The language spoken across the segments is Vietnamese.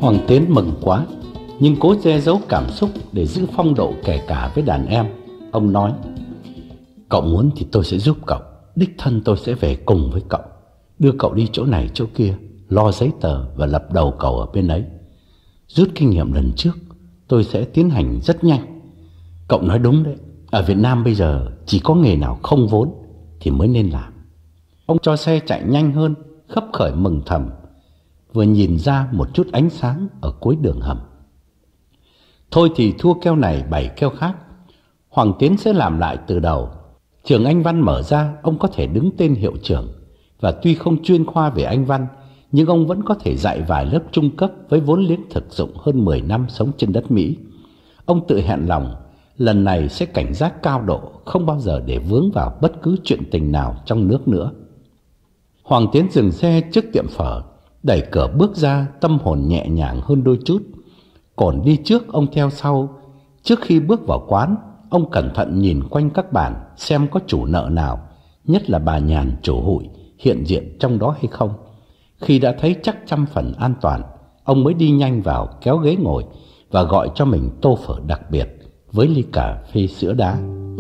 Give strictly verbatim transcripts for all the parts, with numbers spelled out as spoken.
Hoàng Tiến mừng quá, nhưng cố che giấu cảm xúc để giữ phong độ kể cả với đàn em. Ông nói: cậu muốn thì tôi sẽ giúp cậu, đích thân tôi sẽ về cùng với cậu, đưa cậu đi chỗ này chỗ kia, lo giấy tờ và lập đầu cậu ở bên ấy. Rút kinh nghiệm lần trước, tôi sẽ tiến hành rất nhanh. Cậu nói đúng đấy, ở Việt Nam bây giờ chỉ có nghề nào không vốn thì mới nên làm. Ông cho xe chạy nhanh hơn, khấp khởi mừng thầm, vừa nhìn ra một chút ánh sáng ở cuối đường hầm. Thôi thì thua keo này bày keo khác, Hoàng Tiến sẽ làm lại từ đầu. Trường Anh Văn mở ra, ông có thể đứng tên hiệu trưởng, và tuy không chuyên khoa về Anh Văn, nhưng ông vẫn có thể dạy vài lớp trung cấp với vốn liếng thực dụng hơn mười năm sống trên đất Mỹ. Ông tự hẹn lòng lần này sẽ cảnh giác cao độ, không bao giờ để vướng vào bất cứ chuyện tình nào trong nước nữa. Hoàng Tiến dừng xe trước tiệm phở, đẩy cửa bước ra, tâm hồn nhẹ nhàng hơn đôi chút. Cổn đi trước, ông theo sau. Trước khi bước vào quán, ông cẩn thận nhìn quanh các bàn xem có chủ nợ nào, nhất là bà Nhàn chủ hụi, hiện diện trong đó hay không. Khi đã thấy chắc trăm phần an toàn, ông mới đi nhanh vào, kéo ghế ngồi và gọi cho mình tô phở đặc biệt với ly cà phê sữa đá.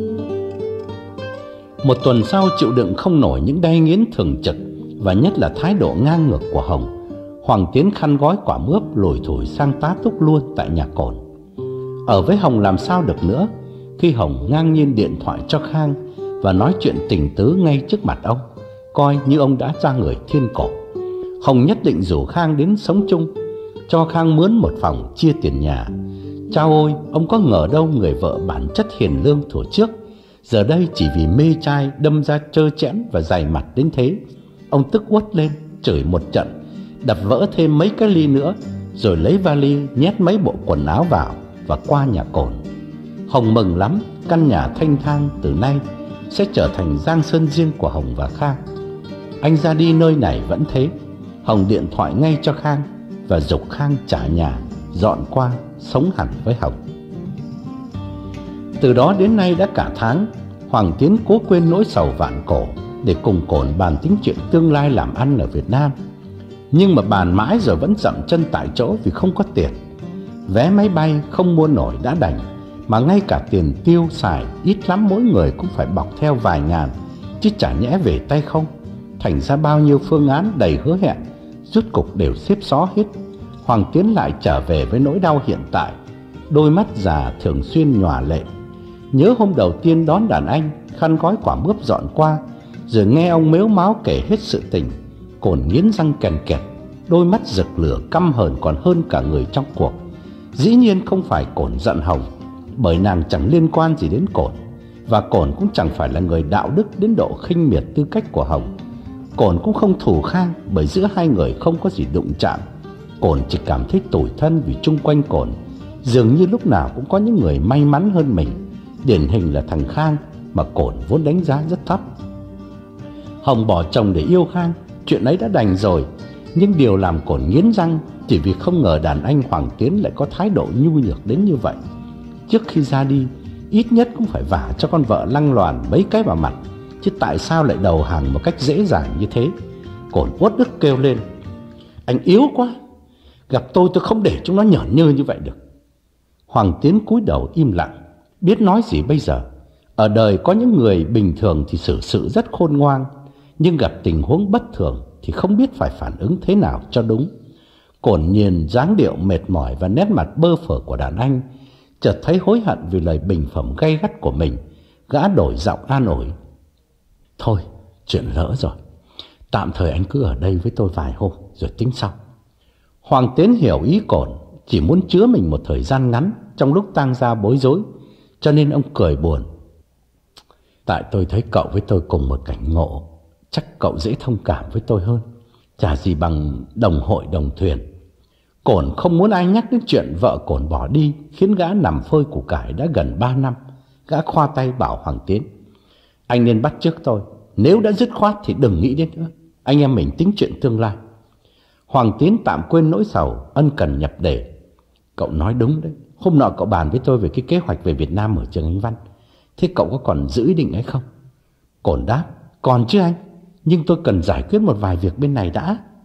Một tuần sau, chịu đựng không nổi những đay nghiến thường trực và nhất là thái độ ngang ngược của Hồng, Hoàng Tiến khăn gói quả mướp lủi thủi sang tá túc luôn tại nhà Cổn. Ở với Hồng làm sao được nữa, khi Hồng ngang nhiên điện thoại cho Khang và nói chuyện tình tứ ngay trước mặt ông, coi như ông đã ra người thiên cổ. Hồng nhất định rủ Khang đến sống chung, cho Khang mướn một phòng chia tiền nhà. Chao ôi, ông có ngờ đâu người vợ bản chất hiền lương thuở trước, giờ đây chỉ vì mê trai đâm ra trơ trẽn và dày mặt đến thế. Ông tức uất lên, chửi một trận, đập vỡ thêm mấy cái ly nữa, rồi lấy vali nhét mấy bộ quần áo vào và qua nhà Cổn. Hồng mừng lắm, căn nhà thanh thang từ nay sẽ trở thành giang sơn riêng của Hồng và Khang. Anh ra đi nơi này vẫn thế. Hồng điện thoại ngay cho Khang và giục Khang trả nhà, dọn qua sống hẳn với Hồng. Từ đó đến nay đã cả tháng, Hoàng Tiến cố quên nỗi sầu vạn cổ để cùng Cổn bàn tính chuyện tương lai làm ăn ở Việt Nam. Nhưng mà bàn mãi rồi vẫn dậm chân tại chỗ vì không có tiền. Vé máy bay không mua nổi đã đành, mà ngay cả tiền tiêu xài ít lắm mỗi người cũng phải bọc theo vài ngàn, chứ chả nhẽ về tay không. Thành ra bao nhiêu phương án đầy hứa hẹn rốt cục đều xếp xó hết. Hoàng Tiến lại trở về với nỗi đau hiện tại, đôi mắt già thường xuyên nhòa lệ. Nhớ hôm đầu tiên đón đàn anh, khăn gói quả mướp dọn qua, rồi nghe ông mếu máo kể hết sự tình. Cổn nghiến răng kèn kẹt, đôi mắt rực lửa căm hờn còn hơn cả người trong cuộc. Dĩ nhiên không phải Cổn giận Hồng, bởi nàng chẳng liên quan gì đến Cổn, và Cổn cũng chẳng phải là người đạo đức đến độ khinh miệt tư cách của Hồng. Cổn cũng không thù Khang, bởi giữa hai người không có gì đụng chạm. Cổn chỉ cảm thấy tủi thân vì chung quanh Cổn dường như lúc nào cũng có những người may mắn hơn mình, điển hình là thằng Khang mà Cổn vốn đánh giá rất thấp. Hồng bỏ chồng để yêu Khang, chuyện ấy đã đành rồi, nhưng điều làm Cổn nghiến răng chỉ vì không ngờ đàn anh Hoàng Tiến lại có thái độ nhu nhược đến như vậy. Trước khi ra đi, ít nhất cũng phải vả cho con vợ lăng loàn mấy cái vào mặt, chứ tại sao lại đầu hàng một cách dễ dàng như thế. Cổn uất ức kêu lên: anh yếu quá, gặp tôi tôi không để chúng nó nhởn nhơ như vậy được. Hoàng Tiến cúi đầu im lặng, biết nói gì bây giờ. Ở đời có những người bình thường thì xử sự rất khôn ngoan, nhưng gặp tình huống bất thường thì không biết phải phản ứng thế nào cho đúng. Cổn nhìn dáng điệu mệt mỏi và nét mặt bơ phờ của đàn anh, chợt thấy hối hận vì lời bình phẩm gay gắt của mình. Gã đổi giọng an ủi: thôi, chuyện lỡ rồi, tạm thời anh cứ ở đây với tôi vài hôm rồi tính sau. Hoàng Tiến hiểu ý Cổn, chỉ muốn chứa mình một thời gian ngắn trong lúc tang gia bối rối, cho nên ông cười buồn: tại tôi thấy cậu với tôi cùng một cảnh ngộ, chắc cậu dễ thông cảm với tôi hơn, chả gì bằng đồng hội đồng thuyền. Cổn không muốn ai nhắc đến chuyện vợ Cổn bỏ đi, khiến gã nằm phơi củ cải đã gần ba năm. Gã khoa tay bảo Hoàng Tiến: anh nên bắt chước tôi, nếu đã dứt khoát thì đừng nghĩ đến nữa, anh em mình tính chuyện tương lai. Hoàng Tiến tạm quên nỗi sầu, ân cần nhập đề: cậu nói đúng đấy, hôm nọ cậu bàn với tôi về cái kế hoạch về Việt Nam ở trường Anh Văn, thế cậu có còn giữ ý định ấy không? Cổn đáp: còn chứ anh, nhưng tôi cần giải quyết một vài việc bên này đã.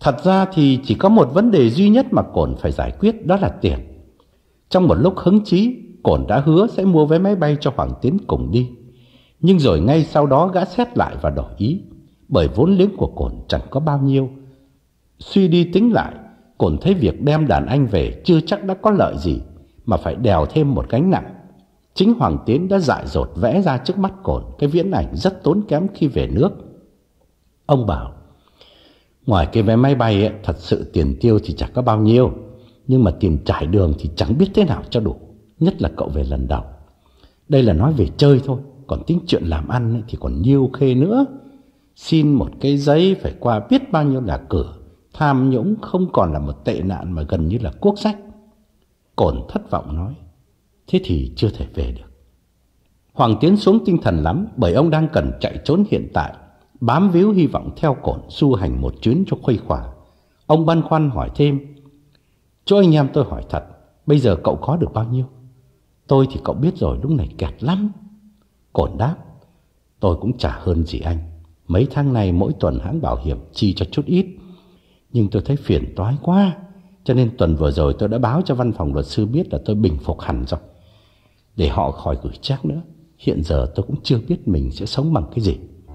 Thật ra thì chỉ có một vấn đề duy nhất mà Cổn phải giải quyết, đó là tiền. Trong một lúc hứng chí, Cổn đã hứa sẽ mua vé máy bay cho Hoàng Tiến cùng đi. Nhưng rồi ngay sau đó gã xét lại và đổi ý, bởi vốn liếng của Cổn chẳng có bao nhiêu. Suy đi tính lại, Cổn thấy việc đem đàn anh về chưa chắc đã có lợi gì, mà phải đèo thêm một gánh nặng. Chính Hoàng Tiến đã dại dột vẽ ra trước mắt Cổn cái viễn ảnh rất tốn kém khi về nước. Ông bảo, ngoài cái vé máy bay ấy, thật sự tiền tiêu thì chẳng có bao nhiêu, nhưng mà tiền trải đường thì chẳng biết thế nào cho đủ, nhất là cậu về lần đầu. Đây là nói về chơi thôi, còn tính chuyện làm ăn ấy thì còn nhiêu khê nữa. Xin một cái giấy phải qua biết bao nhiêu là cửa. Tham nhũng không còn là một tệ nạn mà gần như là quốc sách. Cổn thất vọng nói, thế thì chưa thể về được. Hoàng Tiến xuống tinh thần lắm, bởi ông đang cần chạy trốn hiện tại, bám víu hy vọng theo Cổn du hành một chuyến cho khuây khỏa. Ông băn khoăn hỏi thêm, chỗ anh em tôi hỏi thật, bây giờ cậu có được bao nhiêu? Tôi thì cậu biết rồi, lúc này kẹt lắm. Cổn đáp, tôi cũng chả hơn gì anh. Mấy tháng này mỗi tuần hãng bảo hiểm chi cho chút ít, nhưng tôi thấy phiền toái quá, cho nên tuần vừa rồi tôi đã báo cho văn phòng luật sư biết là tôi bình phục hẳn rồi, để họ khỏi gửi check nữa. Hiện giờ tôi cũng chưa biết mình sẽ sống bằng cái gì.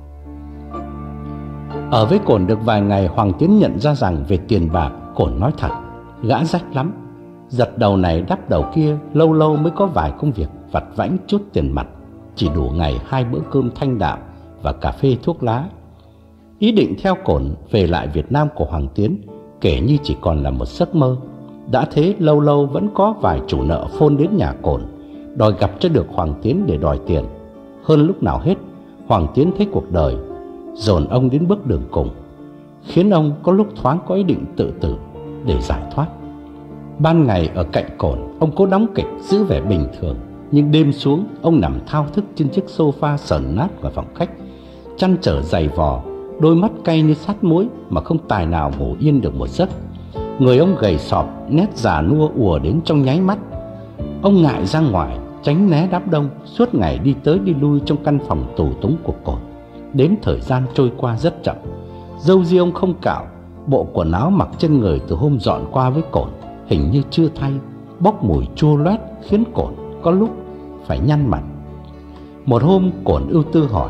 Ở với Cổn được vài ngày, Hoàng Tiến nhận ra rằng về tiền bạc, Cổn nói thật, gã rách lắm. Giật đầu này đắp đầu kia, lâu lâu mới có vài công việc vặt vãnh chút tiền mặt, chỉ đủ ngày hai bữa cơm thanh đạm và cà phê thuốc lá. Ý định theo Cổn về lại Việt Nam của Hoàng Tiến kể như chỉ còn là một giấc mơ. Đã thế lâu lâu vẫn có vài chủ nợ phone đến nhà Cổn, đòi gặp cho được Hoàng Tiến để đòi tiền. Hơn lúc nào hết, Hoàng Tiến thấy cuộc đời dồn ông đến bước đường cùng, khiến ông có lúc thoáng có ý định tự tử để giải thoát. Ban ngày ở cạnh Cổn, ông cố đóng kịch giữ vẻ bình thường, nhưng đêm xuống ông nằm thao thức trên chiếc sofa sờn nát của phòng khách, chăn trở dày vò, đôi mắt cay như sắt muối mà không tài nào ngủ yên được một giấc. Người ông gầy sọp, nét già nua ùa đến trong nháy mắt. Ông ngại ra ngoài, tránh né đám đông, suốt ngày đi tới đi lui trong căn phòng tù túng của Cổn. Đếm thời gian trôi qua rất chậm. Râu ria ông không cạo, bộ quần áo mặc trên người từ hôm dọn qua với Cổn hình như chưa thay, bốc mùi chua loét khiến Cổn có lúc phải nhăn mặt. Một hôm Cổn ưu tư hỏi,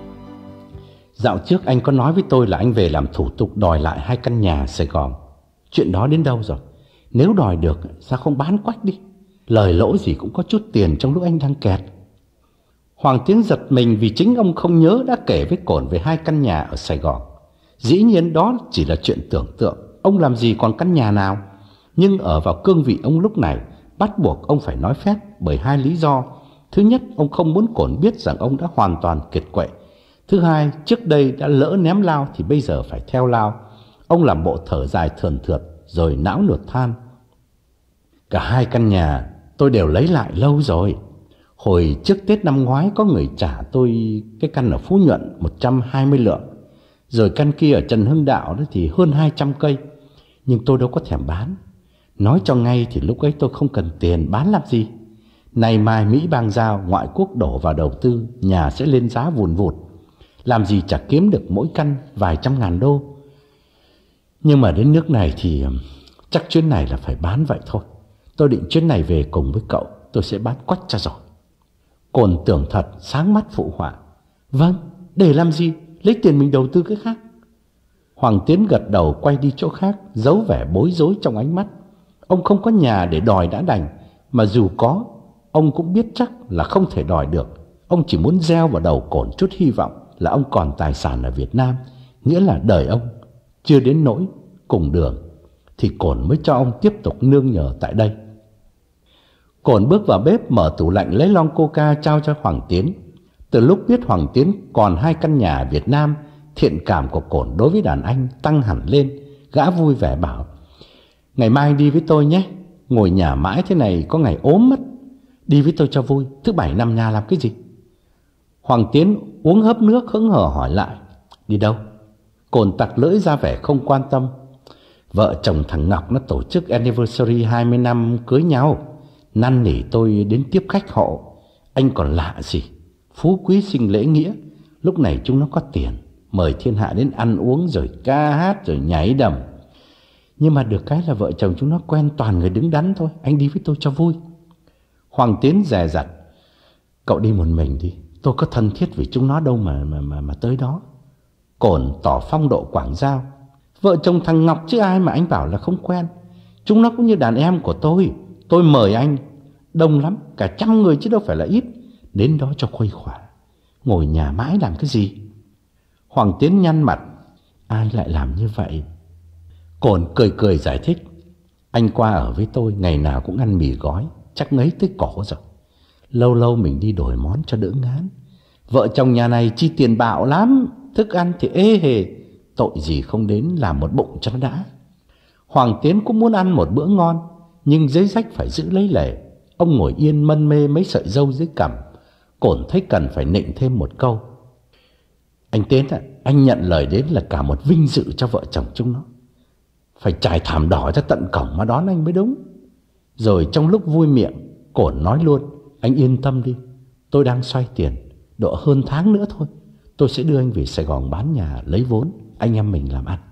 dạo trước anh có nói với tôi là anh về làm thủ tục đòi lại hai căn nhà Sài Gòn. Chuyện đó đến đâu rồi? Nếu đòi được sao không bán quách đi? Lời lỗ gì cũng có chút tiền trong lúc anh đang kẹt. Hoàng Tiến giật mình vì chính ông không nhớ đã kể với Cổn về hai căn nhà ở Sài Gòn. Dĩ nhiên đó chỉ là chuyện tưởng tượng, ông làm gì còn căn nhà nào. Nhưng ở vào cương vị ông lúc này, bắt buộc ông phải nói phét bởi hai lý do. Thứ nhất, ông không muốn Cổn biết rằng ông đã hoàn toàn kiệt quệ. Thứ hai, trước đây đã lỡ ném lao thì bây giờ phải theo lao. Ông làm bộ thở dài thườn thượt rồi não nuột than, cả hai căn nhà tôi đều lấy lại lâu rồi. Hồi trước Tết năm ngoái có người trả tôi cái căn ở Phú Nhuận một trăm hai mươi lượng, rồi căn kia ở Trần Hưng Đạo đó thì hơn hai trăm cây. Nhưng tôi đâu có thèm bán. Nói cho ngay thì lúc ấy tôi không cần tiền, bán làm gì. Nay mai Mỹ bang giao, ngoại quốc đổ vào đầu tư, nhà sẽ lên giá vùn vụt. Làm gì chả kiếm được mỗi căn vài trăm ngàn đô. Nhưng mà đến nước này thì chắc chuyến này là phải bán vậy thôi. Tôi định chuyến này về cùng với cậu, tôi sẽ bán quách cho rồi. Cổn tưởng thật, sáng mắt phụ họa, vâng, để làm gì, lấy tiền mình đầu tư cái khác. Hoàng Tiến gật đầu quay đi chỗ khác, giấu vẻ bối rối trong ánh mắt. Ông không có nhà để đòi đã đành, mà dù có, ông cũng biết chắc là không thể đòi được. Ông chỉ muốn gieo vào đầu Cổn chút hy vọng là ông còn tài sản ở Việt Nam, nghĩa là đời ông chưa đến nỗi cùng đường, thì Cổn mới cho ông tiếp tục nương nhờ tại đây. Cổn bước vào bếp, mở tủ lạnh lấy lon coca trao cho Hoàng Tiến. Từ lúc biết Hoàng Tiến còn hai căn nhà ở Việt Nam, thiện cảm của Cổn đối với đàn anh tăng hẳn lên. Gã vui vẻ bảo, ngày mai đi với tôi nhé, ngồi nhà mãi thế này có ngày ốm mất. Đi với tôi cho vui, thứ bảy năm nhà làm cái gì? Hoàng Tiến uống hớp nước hững hờ hỏi lại, đi đâu? Cổn tặc lưỡi ra vẻ không quan tâm. Vợ chồng thằng Ngọc nó tổ chức anniversary hai mươi năm cưới nhau, năn nỉ tôi đến tiếp khách họ. Anh còn lạ gì, phú quý sinh lễ nghĩa. Lúc này chúng nó có tiền, mời thiên hạ đến ăn uống rồi ca hát rồi nhảy đầm. Nhưng mà được cái là vợ chồng chúng nó quen toàn người đứng đắn thôi. Anh đi với tôi cho vui. Hoàng Tiến dè dặt. Cậu đi một mình đi, tôi có thân thiết với chúng nó đâu mà mà mà, mà tới đó. Cổn tỏ phong độ quảng giao. Vợ chồng thằng Ngọc chứ ai mà anh bảo là không quen. Chúng nó cũng như đàn em của tôi. Tôi mời anh đông lắm, cả trăm người chứ đâu phải là ít. Đến đó cho khuây khỏa, ngồi nhà mãi làm cái gì? Hoàng Tiến nhăn mặt. Ai lại làm như vậy? Cổn cười cười giải thích. Anh qua ở với tôi, ngày nào cũng ăn mì gói, chắc ngấy tới cổ rồi. Lâu lâu mình đi đổi món cho đỡ ngán. Vợ chồng nhà này chi tiền bạo lắm, thức ăn thì ê hề. Tội gì không đến làm một bụng cho nó đã. Hoàng Tiến cũng muốn ăn một bữa ngon, nhưng giấy rách phải giữ lấy lệ. Ông ngồi yên mân mê mấy sợi râu dưới cằm. Cổn thấy cần phải nịnh thêm một câu. Anh Tiến ạ, anh nhận lời đến là cả một vinh dự cho vợ chồng chúng nó. Phải trải thảm đỏ cho tận cổng mà đón anh mới đúng. Rồi trong lúc vui miệng, Cổn nói luôn. Anh yên tâm đi, tôi đang xoay tiền, độ hơn tháng nữa thôi tôi sẽ đưa anh về Sài Gòn bán nhà lấy vốn, anh em mình làm ăn.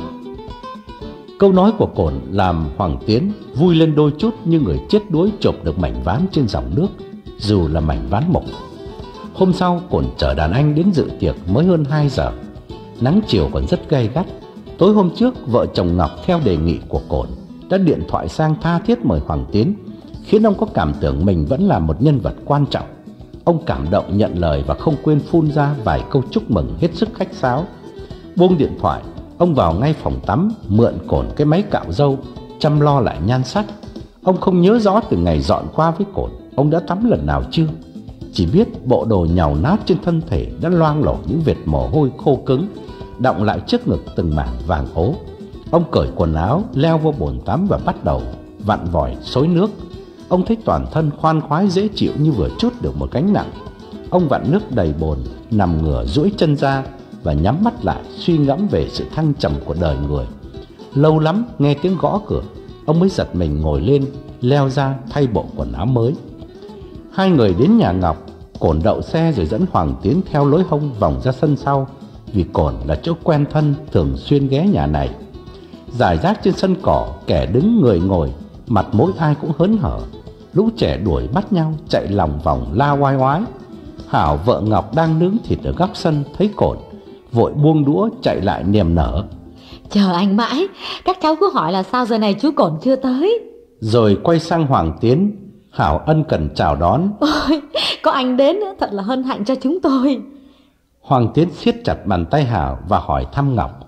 Câu nói của Cổn làm Hoàng Tiến vui lên đôi chút, như người chết đuối chộp được mảnh ván trên dòng nước, dù là mảnh ván mộc. Hôm sau Cổn chở đàn anh đến dự tiệc mới hơn hai giờ. Nắng chiều còn rất gay gắt. Tối hôm trước, vợ chồng Ngọc theo đề nghị của Cổn đã điện thoại sang tha thiết mời Hoàng Tiến, khiến ông có cảm tưởng mình vẫn là một nhân vật quan trọng. Ông cảm động nhận lời và không quên phun ra vài câu chúc mừng hết sức khách sáo. Buông điện thoại, ông vào ngay phòng tắm, mượn Cổn cái máy cạo râu, chăm lo lại nhan sắc. Ông không nhớ rõ từ ngày dọn qua với Cổn ông đã tắm lần nào chưa. Chỉ biết bộ đồ nhàu nát trên thân thể đã loang lổ những vệt mồ hôi khô cứng, đọng lại trước ngực từng mảng vàng ố. Ông cởi quần áo, leo vô bồn tắm và bắt đầu vặn vòi xối nước. Ông thấy toàn thân khoan khoái dễ chịu như vừa trút được một gánh nặng. Ông vặn nước đầy bồn, nằm ngửa duỗi chân ra và nhắm mắt lại suy ngẫm về sự thăng trầm của đời người. Lâu lắm nghe tiếng gõ cửa, ông mới giật mình ngồi lên, leo ra thay bộ quần áo mới. Hai người đến nhà Ngọc. Cổn đậu xe rồi dẫn Hoàng Tiến theo lối hông vòng ra sân sau, vì Cổn là chỗ quen thân, thường xuyên ghé nhà này. Rải rác trên sân cỏ, kẻ đứng người ngồi, mặt mỗi ai cũng hớn hở. Lũ trẻ đuổi bắt nhau chạy lòng vòng la oai oái. Hảo vợ Ngọc đang nướng thịt ở góc sân thấy Cổn, vội buông đũa chạy lại niềm nở. Chờ anh mãi, các cháu cứ hỏi là sao giờ này chú Cổn chưa tới. Rồi quay sang Hoàng Tiến. Hảo ân cần chào đón. Ôi, có anh đến nữa, thật là hân hạnh cho chúng tôi. Hoàng Tiến siết chặt bàn tay Hảo và hỏi thăm Ngọc.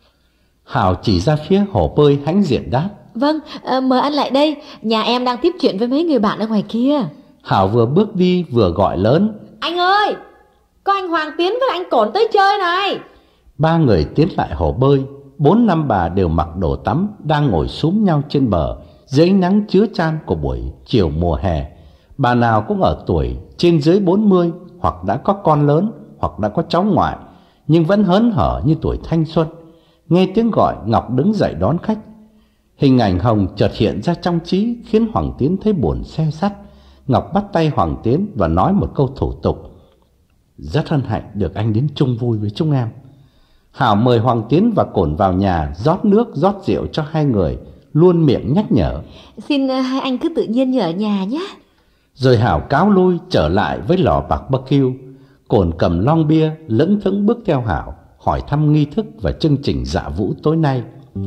Hảo chỉ ra phía hồ bơi hãnh diện đáp. Vâng, à, mời anh lại đây, nhà em đang tiếp chuyện với mấy người bạn ở ngoài kia. Hảo vừa bước đi vừa gọi lớn. Anh ơi, có anh Hoàng Tiến với anh Cổn tới chơi này. Ba người tiến lại hồ bơi. Bốn năm bà đều mặc đồ tắm, đang ngồi xúm nhau trên bờ dưới ánh nắng chứa chan của buổi chiều mùa hè. Bà nào cũng ở tuổi trên dưới bốn mươi, hoặc đã có con lớn, hoặc đã có cháu ngoại, nhưng vẫn hớn hở như tuổi thanh xuân. Nghe tiếng gọi, Ngọc đứng dậy đón khách. Hình ảnh Hồng chợt hiện ra trong trí, khiến Hoàng Tiến thấy buồn xe sắt. Ngọc bắt tay Hoàng Tiến và nói một câu thủ tục. Rất hân hạnh được anh đến chung vui với chúng em. Hảo mời Hoàng Tiến và Cổn vào nhà, rót nước rót rượu cho hai người, luôn miệng nhắc nhở. Xin uh, hai anh cứ tự nhiên như ở nhà nhé. Rồi Hảo cáo lui trở lại với lò barbecue. Cổn cầm lon bia lững thững bước theo Hảo, hỏi thăm nghi thức và chương trình dạ vũ tối nay.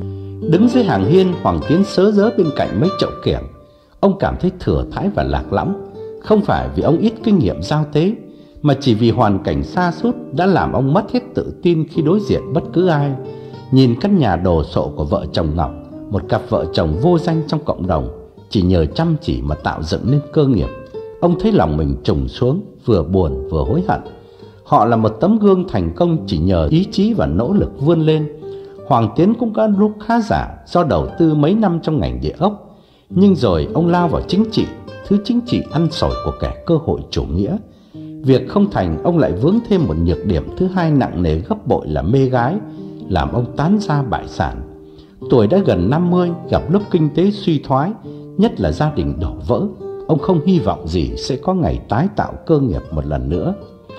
Đứng dưới hàng hiên, Hoàng Tiến sớ rớ bên cạnh mấy chậu kiểng. Ông cảm thấy thừa thãi và lạc lõng, không phải vì ông ít kinh nghiệm giao tế, mà chỉ vì hoàn cảnh sa sút đã làm ông mất hết tự tin khi đối diện bất cứ ai. Nhìn căn nhà đồ sộ của vợ chồng Ngọc, một cặp vợ chồng vô danh trong cộng đồng, chỉ nhờ chăm chỉ mà tạo dựng nên cơ nghiệp, ông thấy lòng mình trùng xuống, vừa buồn vừa hối hận. Họ là một tấm gương thành công chỉ nhờ ý chí và nỗ lực vươn lên. Hoàng Tiến cũng có lúc khá giả do đầu tư mấy năm trong ngành địa ốc, nhưng rồi ông lao vào chính trị, thứ chính trị ăn xổi của kẻ cơ hội chủ nghĩa. Việc không thành, ông lại vướng thêm một nhược điểm thứ hai nặng nề gấp bội là mê gái, làm ông tán gia bại sản. Tuổi đã gần năm mươi, gặp lúc kinh tế suy thoái, nhất là gia đình đổ vỡ, ông không hy vọng gì sẽ có ngày tái tạo cơ nghiệp một lần nữa.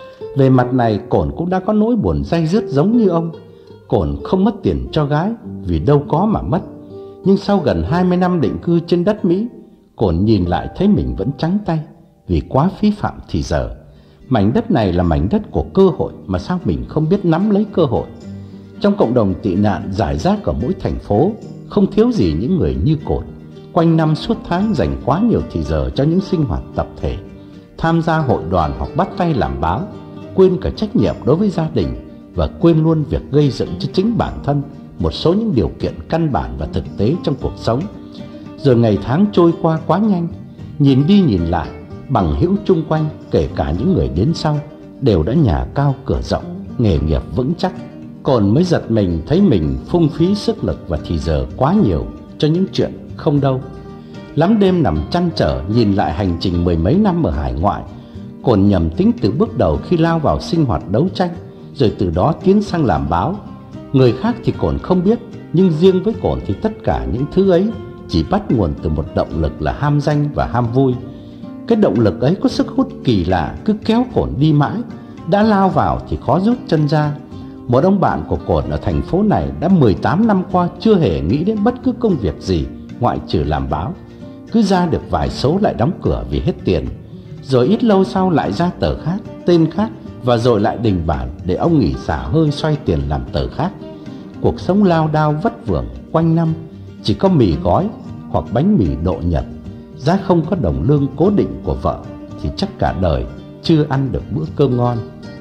Về mặt này, Cổn cũng đã có nỗi buồn day dứt giống như ông. Cổn không mất tiền cho gái, vì đâu có mà mất. Nhưng sau gần hai mươi năm định cư trên đất Mỹ, Cổn nhìn lại thấy mình vẫn trắng tay vì quá phí phạm thì giờ. Mảnh đất này là mảnh đất của cơ hội, mà sao mình không biết nắm lấy cơ hội. Trong cộng đồng tị nạn rải rác ở mỗi thành phố, không thiếu gì những người như Cổn, quanh năm suốt tháng dành quá nhiều thì giờ cho những sinh hoạt tập thể, tham gia hội đoàn hoặc bắt tay làm báo, quên cả trách nhiệm đối với gia đình và quên luôn việc gây dựng cho chính bản thân một số những điều kiện căn bản và thực tế trong cuộc sống. Rồi ngày tháng trôi qua quá nhanh, nhìn đi nhìn lại, bằng hữu chung quanh, kể cả những người đến sau, đều đã nhà cao cửa rộng, nghề nghiệp vững chắc. Cổn mới giật mình thấy mình phung phí sức lực và thì giờ quá nhiều cho những chuyện không đâu. Lắm đêm nằm trăn trở nhìn lại hành trình mười mấy năm ở hải ngoại, Cổn nhầm tính từ bước đầu khi lao vào sinh hoạt đấu tranh, rồi từ đó tiến sang làm báo. Người khác thì Cổn không biết, nhưng riêng với Cổn thì tất cả những thứ ấy chỉ bắt nguồn từ một động lực là ham danh và ham vui. Cái động lực ấy có sức hút kỳ lạ, cứ kéo Cổn đi mãi. Đã lao vào thì khó rút chân ra. Một ông bạn của Cổn ở thành phố này đã mười tám năm qua chưa hề nghĩ đến bất cứ công việc gì ngoại trừ làm báo. Cứ ra được vài số lại đóng cửa vì hết tiền, rồi ít lâu sau lại ra tờ khác, tên khác, và rồi lại đình bản để ông nghỉ xả hơi xoay tiền làm tờ khác. Cuộc sống lao đao vất vưởng quanh năm, chỉ có mì gói hoặc bánh mì độ Nhật. Giá không có đồng lương cố định của vợ thì chắc cả đời chưa ăn được bữa cơm ngon.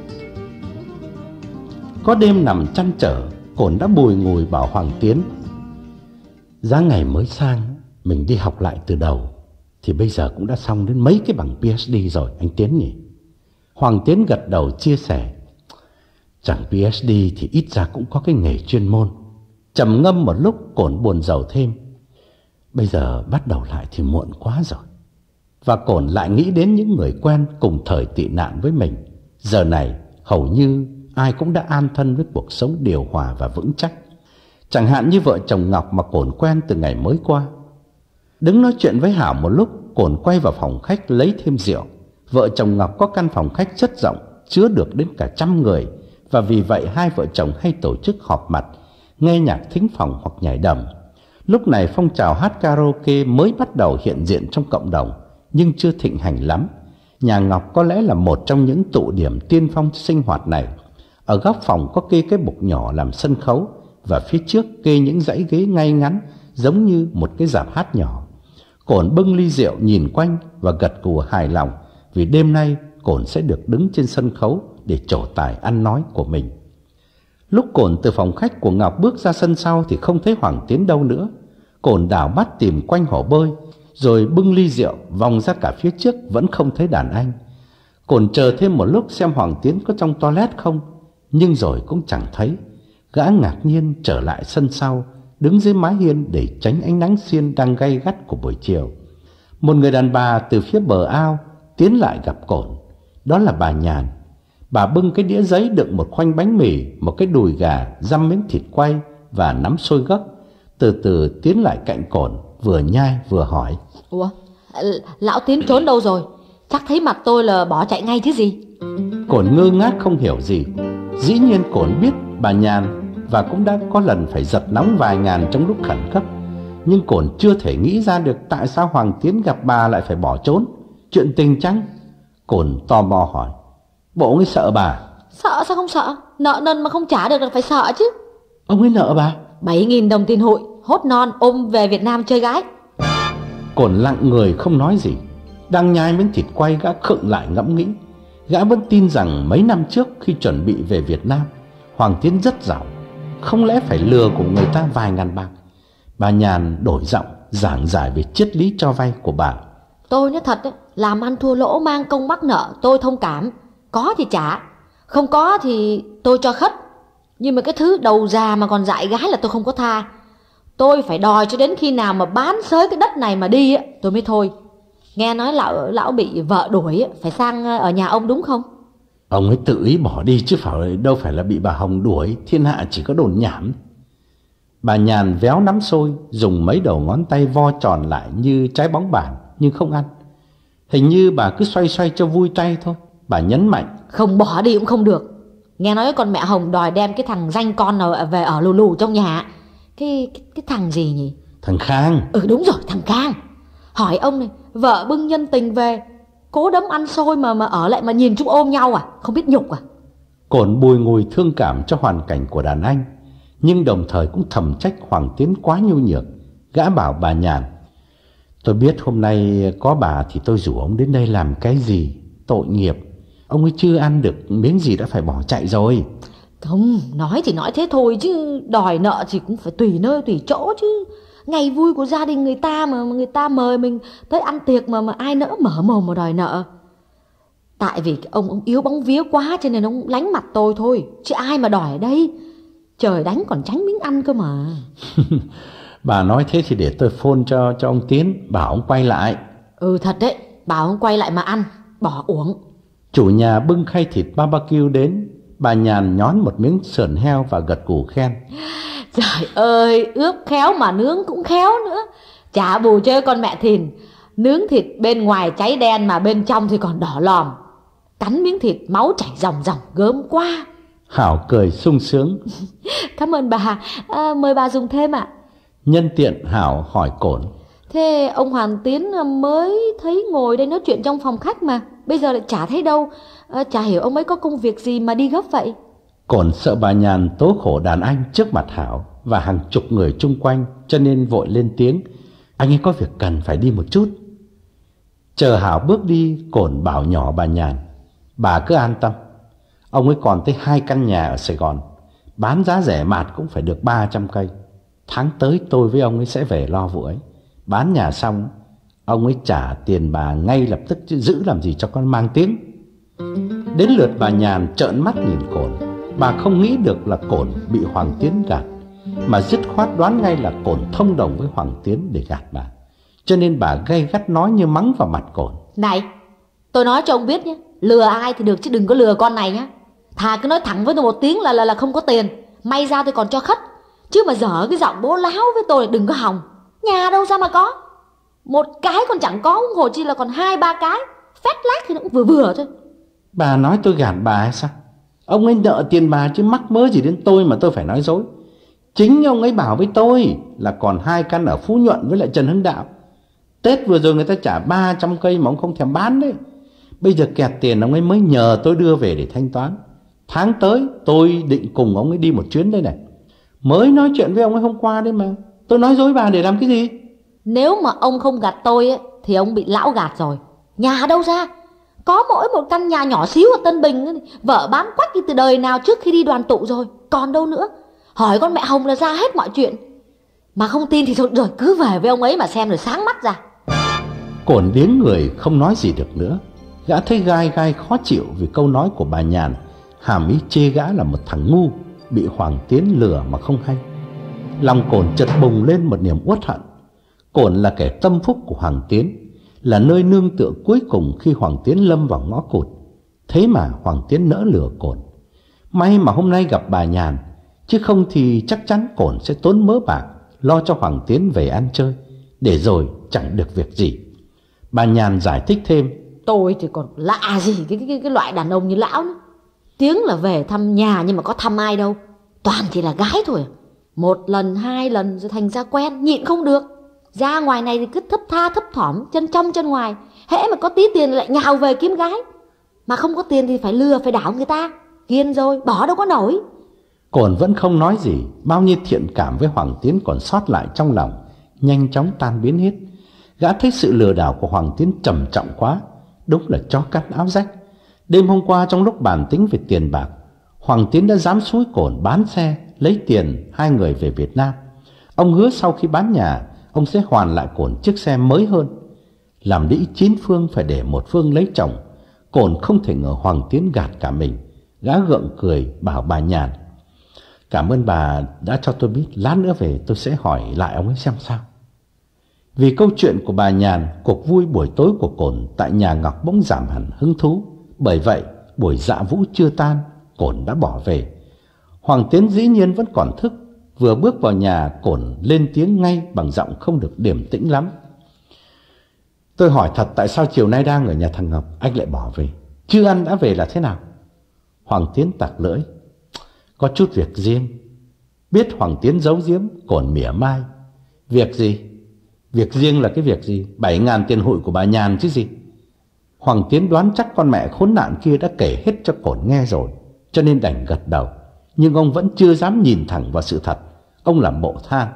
Có đêm nằm trăn trở, Cổn đã bùi ngùi bảo Hoàng Tiến: giá ngày mới sang mình đi học lại từ đầu thì bây giờ cũng đã xong đến mấy cái bằng pê hát đê rồi anh Tiến nhỉ? Hoàng Tiến gật đầu chia sẻ: chẳng pê hát đê thì ít ra cũng có cái nghề chuyên môn. Trầm ngâm một lúc, Cổn buồn rầu thêm: bây giờ bắt đầu lại thì muộn quá rồi. Và Cổn lại nghĩ đến những người quen cùng thời tị nạn với mình. Giờ này hầu như ai cũng đã an thân với cuộc sống điều hòa và vững chắc. Chẳng hạn như vợ chồng Ngọc mà Cổn quen từ ngày mới qua. Đứng nói chuyện với Hảo một lúc, Cổn quay vào phòng khách lấy thêm rượu. Vợ chồng Ngọc có căn phòng khách rất rộng, chứa được đến cả trăm người, và vì vậy hai vợ chồng hay tổ chức họp mặt, nghe nhạc thính phòng hoặc nhảy đầm. Lúc này phong trào hát karaoke mới bắt đầu hiện diện trong cộng đồng, nhưng chưa thịnh hành lắm. Nhà Ngọc có lẽ là một trong những tụ điểm tiên phong sinh hoạt này. Ở góc phòng có kê cái bục nhỏ làm sân khấu, và phía trước kê những dãy ghế ngay ngắn giống như một cái rạp hát nhỏ. Cổn bưng ly rượu nhìn quanh và gật gù hài lòng, vì đêm nay Cổn sẽ được đứng trên sân khấu để trổ tài ăn nói của mình. Lúc Cổn từ phòng khách của Ngọc bước ra sân sau thì không thấy Hoàng Tiến đâu nữa. Cổn đảo mắt tìm quanh hồ bơi, rồi bưng ly rượu vòng ra cả phía trước, vẫn không thấy đàn anh. Cổn chờ thêm một lúc xem Hoàng Tiến có trong toilet không, nhưng rồi cũng chẳng thấy. Gã ngạc nhiên trở lại sân sau, đứng dưới mái hiên để tránh ánh nắng xiên đang gay gắt của buổi chiều. Một người đàn bà từ phía bờ ao tiến lại gặp Cổn. Đó là bà Nhàn. Bà bưng cái đĩa giấy đựng một khoanh bánh mì, một cái đùi gà, dăm miếng thịt quay và nắm xôi gấc. Từ từ tiến lại cạnh Cổn, vừa nhai vừa hỏi: ủa, lão Tiến trốn đâu rồi? Chắc thấy mặt tôi là bỏ chạy ngay chứ gì. Cổn ngơ ngác không hiểu gì. Dĩ nhiên Cổn biết bà Nhàn, và cũng đã có lần phải giật nóng vài ngàn trong lúc khẩn cấp. Nhưng Cổn chưa thể nghĩ ra được tại sao Hoàng Tiến gặp bà lại phải bỏ trốn. Chuyện tình chăng? Cổn tò mò hỏi: bộ ông ấy sợ bà? Sợ sao không sợ? Nợ nần mà không trả được là phải sợ chứ. Ông ấy nợ bà bảy nghìn đồng tiền hụi, hốt non ôm về Việt Nam chơi gái. Cổn lặng người không nói gì. Đang nhai miếng thịt quay, gã khựng lại ngẫm nghĩ. Gã vẫn tin rằng mấy năm trước khi chuẩn bị về Việt Nam, Hoàng Tiến rất giàu, không lẽ phải lừa của người ta vài ngàn bạc. Bà Nhàn đổi giọng giảng giải về triết lý cho vay của bà. Tôi nói thật đấy, làm ăn thua lỗ mang công mắc nợ tôi thông cảm. Có thì trả, không có thì tôi cho khất. Nhưng mà cái thứ đầu già mà còn dại gái là tôi không có tha. Tôi phải đòi cho đến khi nào mà bán xới cái đất này mà đi á, tôi mới thôi. Nghe nói lão lão bị vợ đuổi phải sang ở nhà ông đúng không? Ông ấy tự ý bỏ đi chứ phải đâu phải là bị bà Hồng đuổi. Thiên hạ chỉ có đồn nhảm. Bà Nhàn véo nắm xôi, dùng mấy đầu ngón tay vo tròn lại như trái bóng bàn, nhưng không ăn. Hình như bà cứ xoay xoay cho vui tay thôi. Bà nhấn mạnh: không bỏ đi cũng không được. Nghe nói con mẹ Hồng đòi đem cái thằng danh con nào về ở lù lù trong nhà. Cái, cái, cái thằng gì nhỉ? Thằng Khang. Ừ đúng rồi, thằng Khang. Hỏi ông này, vợ bưng nhân tình về, cố đấm ăn xôi mà mà ở lại mà nhìn chúng ôm nhau à? Không biết nhục à? Cổn bùi ngùi thương cảm cho hoàn cảnh của đàn anh, nhưng đồng thời cũng thầm trách Hoàng Tiến quá nhu nhược. Gã bảo bà Nhàn: tôi biết hôm nay có bà thì tôi rủ ông đến đây làm cái gì. Tội nghiệp, ông ấy chưa ăn được miếng gì đã phải bỏ chạy rồi. Không, nói thì nói thế thôi chứ đòi nợ thì cũng phải tùy nơi tùy chỗ chứ. Ngày vui của gia đình người ta mà người ta mời mình tới ăn tiệc mà mà ai nỡ mở mồm mà đòi nợ. Tại vì ông ông yếu bóng vía quá cho nên ông lánh mặt tôi thôi, chứ ai mà đòi ở đây. Trời đánh còn tránh miếng ăn cơ mà. Bà nói thế thì để tôi phone cho cho ông Tiến, bảo ông quay lại. Ừ thật đấy, bảo ông quay lại mà ăn, bỏ uổng. Chủ nhà bưng khay thịt barbecue đến. Bà Nhàn nhón một miếng sườn heo và gật gù khen: trời ơi, ướp khéo mà nướng cũng khéo nữa. Chả bù chơi con mẹ thìn, nướng thịt bên ngoài cháy đen mà bên trong thì còn đỏ lòm. Cắn miếng thịt máu chảy ròng ròng, gớm quá. Hảo cười sung sướng. Cảm ơn bà, à, mời bà dùng thêm ạ. Nhân tiện Hảo hỏi Cổn: thế ông Hoàng Tiến mới thấy ngồi đây nói chuyện trong phòng khách mà bây giờ lại chả thấy đâu. à, Chả hiểu ông ấy có công việc gì mà đi gấp vậy. Cổn sợ bà Nhàn tố khổ đàn anh trước mặt Hảo và hàng chục người chung quanh, cho nên vội lên tiếng: anh ấy có việc cần phải đi một chút. Chờ Hảo bước đi, Cổn bảo nhỏ bà Nhàn: bà cứ an tâm, ông ấy còn tới hai căn nhà ở Sài Gòn, bán giá rẻ mạt cũng phải được ba trăm cây. Tháng tới tôi với ông ấy sẽ về lo vụ ấy. Bán nhà xong, ông ấy trả tiền bà ngay lập tức, chứ giữ làm gì cho con mang tiếng. Đến lượt bà Nhàn trợn mắt nhìn Cổn. Bà không nghĩ được là Cổn bị Hoàng Tiến gạt, mà dứt khoát đoán ngay là Cổn thông đồng với Hoàng Tiến để gạt bà. Cho nên bà gay gắt nói như mắng vào mặt Cổn: này, tôi nói cho ông biết nhé, lừa ai thì được chứ đừng có lừa con này nhá. Thà cứ nói thẳng với tôi một tiếng là là là không có tiền, may ra tôi còn cho khất. Chứ mà dở cái giọng bố láo với tôi đừng có hòng. Nhà đâu ra mà có, một cái còn chẳng có, huống hồ chi là còn hai ba cái, phét lác thì nó cũng vừa vừa thôi. Bà nói tôi gạt bà hay sao? Ông ấy nợ tiền bà chứ mắc mớ gì đến tôi mà tôi phải nói dối. Chính ông ấy bảo với tôi là còn hai căn ở Phú Nhuận với lại Trần Hưng Đạo. Tết vừa rồi người ta trả ba trăm cây mà ông không thèm bán đấy. Bây giờ kẹt tiền ông ấy mới nhờ tôi đưa về để thanh toán. Tháng tới tôi định cùng ông ấy đi một chuyến đây này. Mới nói chuyện với ông ấy hôm qua đấy mà. Tôi nói dối bà để làm cái gì? Nếu mà ông không gạt tôi ấy, thì ông bị lão gạt rồi. Nhà đâu ra? Có mỗi một căn nhà nhỏ xíu ở Tân Bình ấy. Vợ bán quách đi từ đời nào trước khi đi đoàn tụ rồi. Còn đâu nữa. Hỏi con mẹ Hồng là ra hết mọi chuyện. Mà không tin thì thôi rồi, cứ về với ông ấy mà xem rồi sáng mắt ra. Cổn điếng người không nói gì được nữa. Gã thấy gai gai khó chịu vì câu nói của bà Nhàn, hàm ý chê gã là một thằng ngu, bị Hoàng Tiến lừa mà không hay. Lòng Cổn chợt bùng lên một niềm uất hận. Cổn là kẻ tâm phúc của Hoàng Tiến, là nơi nương tựa cuối cùng khi Hoàng Tiến lâm vào ngõ cụt. Thế mà Hoàng Tiến nỡ lừa Cổn. May mà hôm nay gặp bà Nhàn, chứ không thì chắc chắn Cổn sẽ tốn mớ bạc lo cho Hoàng Tiến về ăn chơi, để rồi chẳng được việc gì. Bà Nhàn giải thích thêm: tôi thì còn lạ gì cái, cái, cái loại đàn ông như lão nữa. Tiếng là về thăm nhà nhưng mà có thăm ai đâu, toàn chỉ là gái thôi. Một lần hai lần rồi thành ra quen, nhịn không được. Ra ngoài này thì cứ thấp tha thấp thỏm, chân trong chân ngoài. Hễ mà có tí tiền lại nhào về kiếm gái, mà không có tiền thì phải lừa phải đảo người ta. Kiên rồi, bỏ đâu có nổi. Cổn vẫn không nói gì. Bao nhiêu thiện cảm với Hoàng Tiến còn sót lại trong lòng nhanh chóng tan biến hết. Gã thấy sự lừa đảo của Hoàng Tiến trầm trọng quá, đúng là chó cắt áo rách. Đêm hôm qua trong lúc bàn tính về tiền bạc, Hoàng Tiến đã dám xúi Cổn bán xe lấy tiền hai người về Việt Nam. Ông hứa sau khi bán nhà, ông sẽ hoàn lại Cổn chiếc xe mới hơn. Làm đĩ chín phương phải để một phương lấy chồng. Cổn không thể ngờ Hoàng Tiến gạt cả mình. Gã gượng cười bảo bà Nhàn: cảm ơn bà đã cho tôi biết, lát nữa về tôi sẽ hỏi lại ông ấy xem sao. Vì câu chuyện của bà Nhàn, cuộc vui buổi tối của Cổn tại nhà Ngọc bỗng giảm hẳn hứng thú. Bởi vậy buổi dạ vũ chưa tan, Cổn đã bỏ về. Hoàng Tiến dĩ nhiên vẫn còn thức. Vừa bước vào nhà, Cổn lên tiếng ngay bằng giọng không được điềm tĩnh lắm: tôi hỏi thật, tại sao chiều nay đang ở nhà thằng Ngọc anh lại bỏ về? Chưa ăn đã về là thế nào? Hoàng Tiến tặc lưỡi: có chút việc riêng. Biết Hoàng Tiến giấu giếm, Cổn mỉa mai: Việc gì? Việc riêng là cái việc gì? Bảy ngàn tiền hụi của bà Nhàn chứ gì? Hoàng Tiến đoán chắc con mẹ khốn nạn kia đã kể hết cho Cổn nghe rồi, cho nên đành gật đầu. Nhưng ông vẫn chưa dám nhìn thẳng vào sự thật. Ông làm bộ than: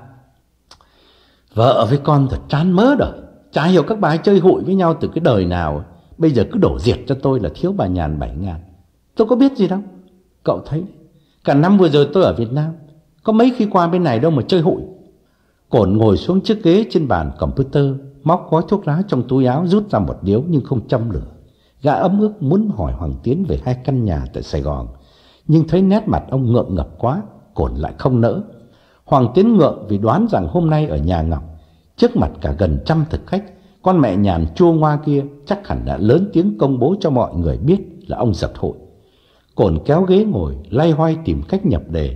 vợ với con thật chán mớ đời. Chả hiểu các bà ấy chơi hụi với nhau từ cái đời nào, bây giờ cứ đổ diệt cho tôi là thiếu bà Nhàn bảy ngàn. Tôi có biết gì đâu. Cậu thấy cả năm vừa rồi tôi ở Việt Nam có mấy khi qua bên này đâu mà chơi hụi. Cổn ngồi xuống chiếc ghế trên bàn computer, móc gói thuốc lá trong túi áo rút ra một điếu nhưng không châm lửa. Gã ấm ức muốn hỏi Hoàng Tiến về hai căn nhà tại Sài Gòn, nhưng thấy nét mặt ông ngượng ngập quá, Cổn lại không nỡ. Hoàng Tiến ngượng vì đoán rằng hôm nay ở nhà Ngọc, trước mặt cả gần trăm thực khách, con mẹ Nhàn chua ngoa kia chắc hẳn đã lớn tiếng công bố cho mọi người biết là ông giật hụi. Cổn kéo ghế ngồi, loay hoay tìm cách nhập đề.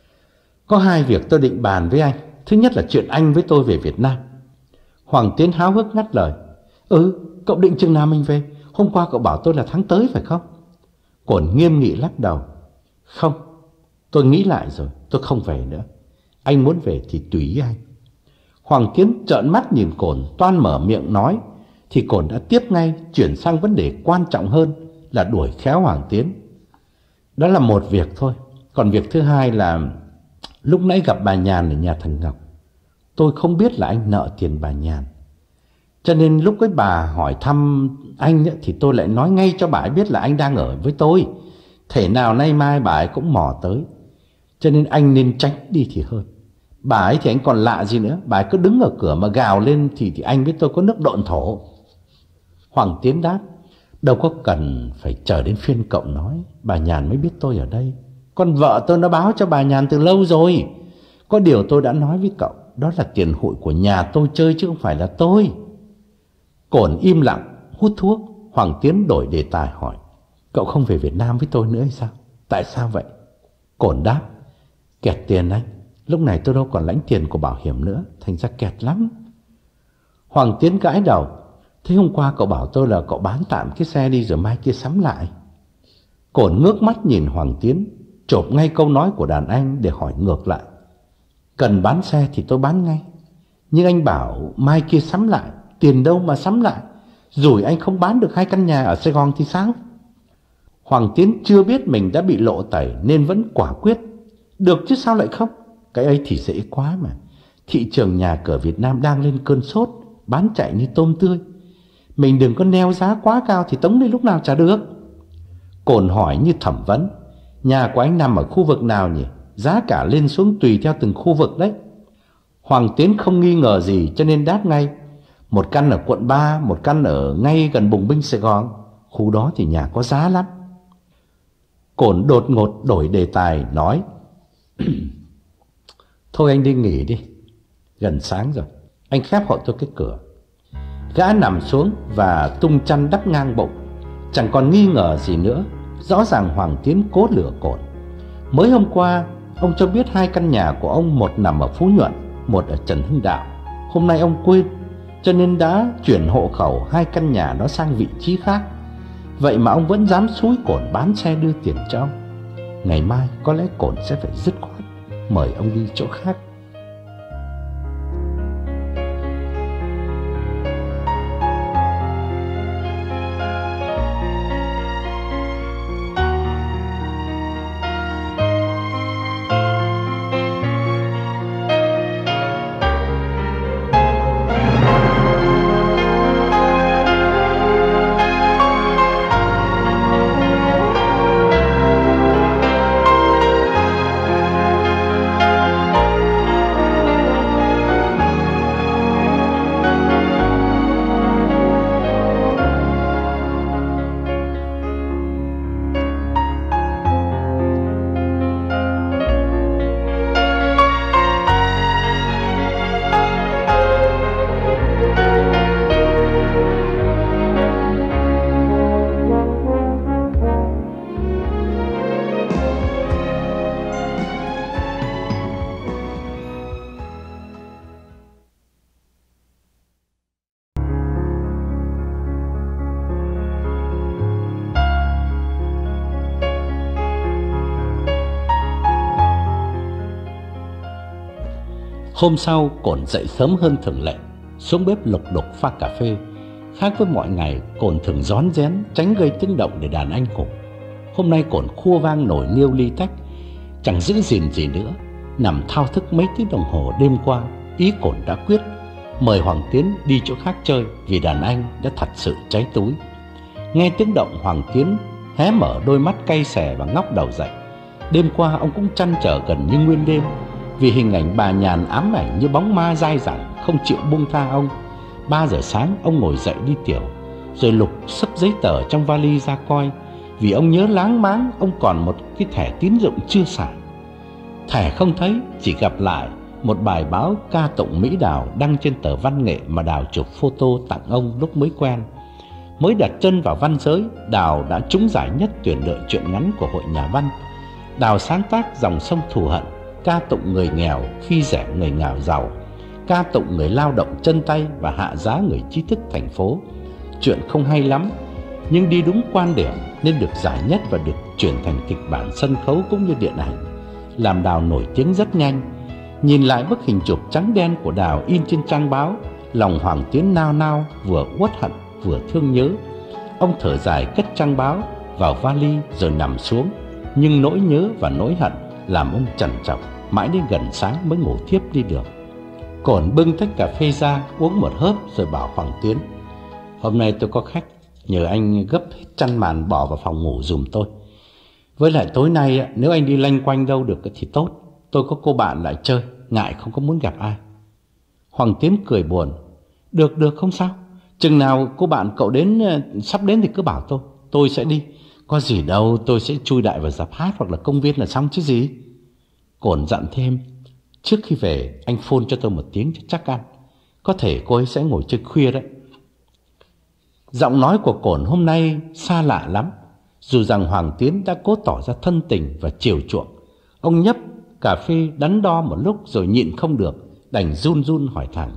Có hai việc tôi định bàn với anh. Thứ nhất là chuyện anh với tôi về Việt Nam. Hoàng Tiến háo hức ngắt lời: Ừ, cậu định chừng nào mình về? Hôm qua cậu bảo tôi là tháng tới phải không? Cổn nghiêm nghị lắc đầu: Không, tôi nghĩ lại rồi, tôi không về nữa. Anh muốn về thì tùy ý anh. Hoàng Tiến trợn mắt nhìn Cổn, toan mở miệng nói thì Cổn đã tiếp ngay, chuyển sang vấn đề quan trọng hơn là đuổi khéo Hoàng Tiến. Đó là một việc thôi. Còn việc thứ hai là lúc nãy gặp bà Nhàn ở nhà thằng Ngọc, tôi không biết là anh nợ tiền bà Nhàn. Cho nên lúc ấy bà hỏi thăm anh ấy, thì tôi lại nói ngay cho bà ấy biết là anh đang ở với tôi. Thể nào nay mai bà ấy cũng mò tới. Cho nên anh nên tránh đi thì hơn. Bà ấy thì anh còn lạ gì nữa. Bà ấy cứ đứng ở cửa mà gào lên thì, thì anh biết tôi có nước độn thổ. Hoàng Tiến đáp: Đâu có cần phải chờ đến phiên cậu nói, bà Nhàn mới biết tôi ở đây. Con vợ tôi nó báo cho bà Nhàn từ lâu rồi. Có điều tôi đã nói với cậu, đó là tiền hụi của nhà tôi chơi chứ không phải là tôi. Cổn im lặng hút thuốc. Hoàng Tiến đổi đề tài hỏi: Cậu không về Việt Nam với tôi nữa hay sao? Tại sao vậy? Cổn đáp: Kẹt tiền anh. Lúc này tôi đâu còn lãnh tiền của bảo hiểm nữa, thành ra kẹt lắm. Hoàng Tiến gãi đầu: Thế hôm qua cậu bảo tôi là cậu bán tạm cái xe đi rồi mai kia sắm lại. Cổn ngước mắt nhìn Hoàng Tiến, chộp ngay câu nói của đàn anh để hỏi ngược lại: Cần bán xe thì tôi bán ngay. Nhưng anh bảo mai kia sắm lại, tiền đâu mà sắm lại? Rồi anh không bán được hai căn nhà ở Sài Gòn thì sao? Hoàng Tiến chưa biết mình đã bị lộ tẩy nên vẫn quả quyết: Được chứ sao lại không? Cái ấy thì dễ quá mà. Thị trường nhà cửa Việt Nam đang lên cơn sốt, bán chạy như tôm tươi. Mình đừng có neo giá quá cao thì tống đi lúc nào trả được. Cổn hỏi như thẩm vấn: Nhà của anh nằm ở khu vực nào nhỉ? Giá cả lên xuống tùy theo từng khu vực đấy. Hoàng Tiến không nghi ngờ gì cho nên đáp ngay: Một căn ở quận ba, một căn ở ngay gần Bùng Binh Sài Gòn. Khu đó thì nhà có giá lắm. Cổn đột ngột đổi đề tài nói: Thôi anh đi nghỉ đi, gần sáng rồi. Anh khép hộ tôi cái cửa. Gã nằm xuống và tung chăn đắp ngang bụng. Chẳng còn nghi ngờ gì nữa. Rõ ràng Hoàng Tiến cố lừa Cổn. Mới hôm qua ông cho biết hai căn nhà của ông, một nằm ở Phú Nhuận, một ở Trần Hưng Đạo. Hôm nay ông quên, cho nên đã chuyển hộ khẩu hai căn nhà đó sang vị trí khác. Vậy mà ông vẫn dám xúi Cổn bán xe đưa tiền cho ông. Ngày mai có lẽ Cổn sẽ phải dứt khoát mời ông đi chỗ khác. Hôm sau, Cổn dậy sớm hơn thường lệ, xuống bếp lục đục pha cà phê. Khác với mọi ngày, Cổn thường rón rén tránh gây tiếng động để đàn anh ngủ. Hôm nay Cổn khua vang nồi niêu ly tách, chẳng giữ gìn gì nữa. Nằm thao thức mấy tiếng đồng hồ đêm qua, ý Cổn đã quyết, mời Hoàng Tiến đi chỗ khác chơi vì đàn anh đã thật sự cháy túi. Nghe tiếng động, Hoàng Tiến hé mở đôi mắt cay xè và ngóc đầu dậy. Đêm qua ông cũng trăn trở gần như nguyên đêm, vì hình ảnh bà Nhàn ám ảnh như bóng ma dai dẳng không chịu buông tha ông. Ba giờ sáng ông ngồi dậy đi tiểu, rồi lục xấp giấy tờ trong vali ra coi, vì ông nhớ láng máng ông còn một cái thẻ tín dụng chưa xài. Thẻ không thấy, chỉ gặp lại một bài báo ca tụng Mỹ Đào đăng trên tờ Văn Nghệ mà Đào chụp photo tặng ông lúc mới quen. Mới đặt chân vào văn giới, Đào đã trúng giải nhất tuyển lựa truyện ngắn của Hội Nhà văn. Đào sáng tác Dòng Sông Thù Hận, ca tụng người nghèo khi rẻ người nghèo giàu, ca tụng người lao động chân tay và hạ giá người trí thức thành phố. Chuyện không hay lắm, nhưng đi đúng quan điểm nên được giải nhất và được chuyển thành kịch bản sân khấu cũng như điện ảnh, làm Đào nổi tiếng rất nhanh. Nhìn lại bức hình chụp trắng đen của Đào in trên trang báo, lòng Hoàng Tiến nao nao, vừa uất hận vừa thương nhớ. Ông thở dài cất trang báo vào vali rồi nằm xuống, nhưng nỗi nhớ và nỗi hận làm ông trằn trọc mãi đến gần sáng mới ngủ thiếp đi được. Cổn bưng tách cà phê ra uống một hớp rồi bảo Hoàng Tiến: "Hôm nay tôi có khách, nhờ anh gấp hết chăn màn bỏ vào phòng ngủ giùm tôi. Với lại tối nay nếu anh đi lanh quanh đâu được thì tốt, tôi có cô bạn lại chơi, ngại không có muốn gặp ai." Hoàng Tiến cười buồn: Được được không sao, chừng nào cô bạn cậu đến sắp đến thì cứ bảo tôi, tôi sẽ đi. Có gì đâu, tôi sẽ chui đại vào rạp hát hoặc là công viên là xong chứ gì. Cổn dặn thêm: Trước khi về anh phone cho tôi một tiếng cho chắc ăn, có thể cô ấy sẽ ngồi chơi khuya đấy. Giọng nói của Cổn hôm nay xa lạ lắm, dù rằng Hoàng Tiến đã cố tỏ ra thân tình và chiều chuộng. Ông nhấp cà phê đắn đo một lúc rồi nhịn không được, đành run run hỏi thẳng: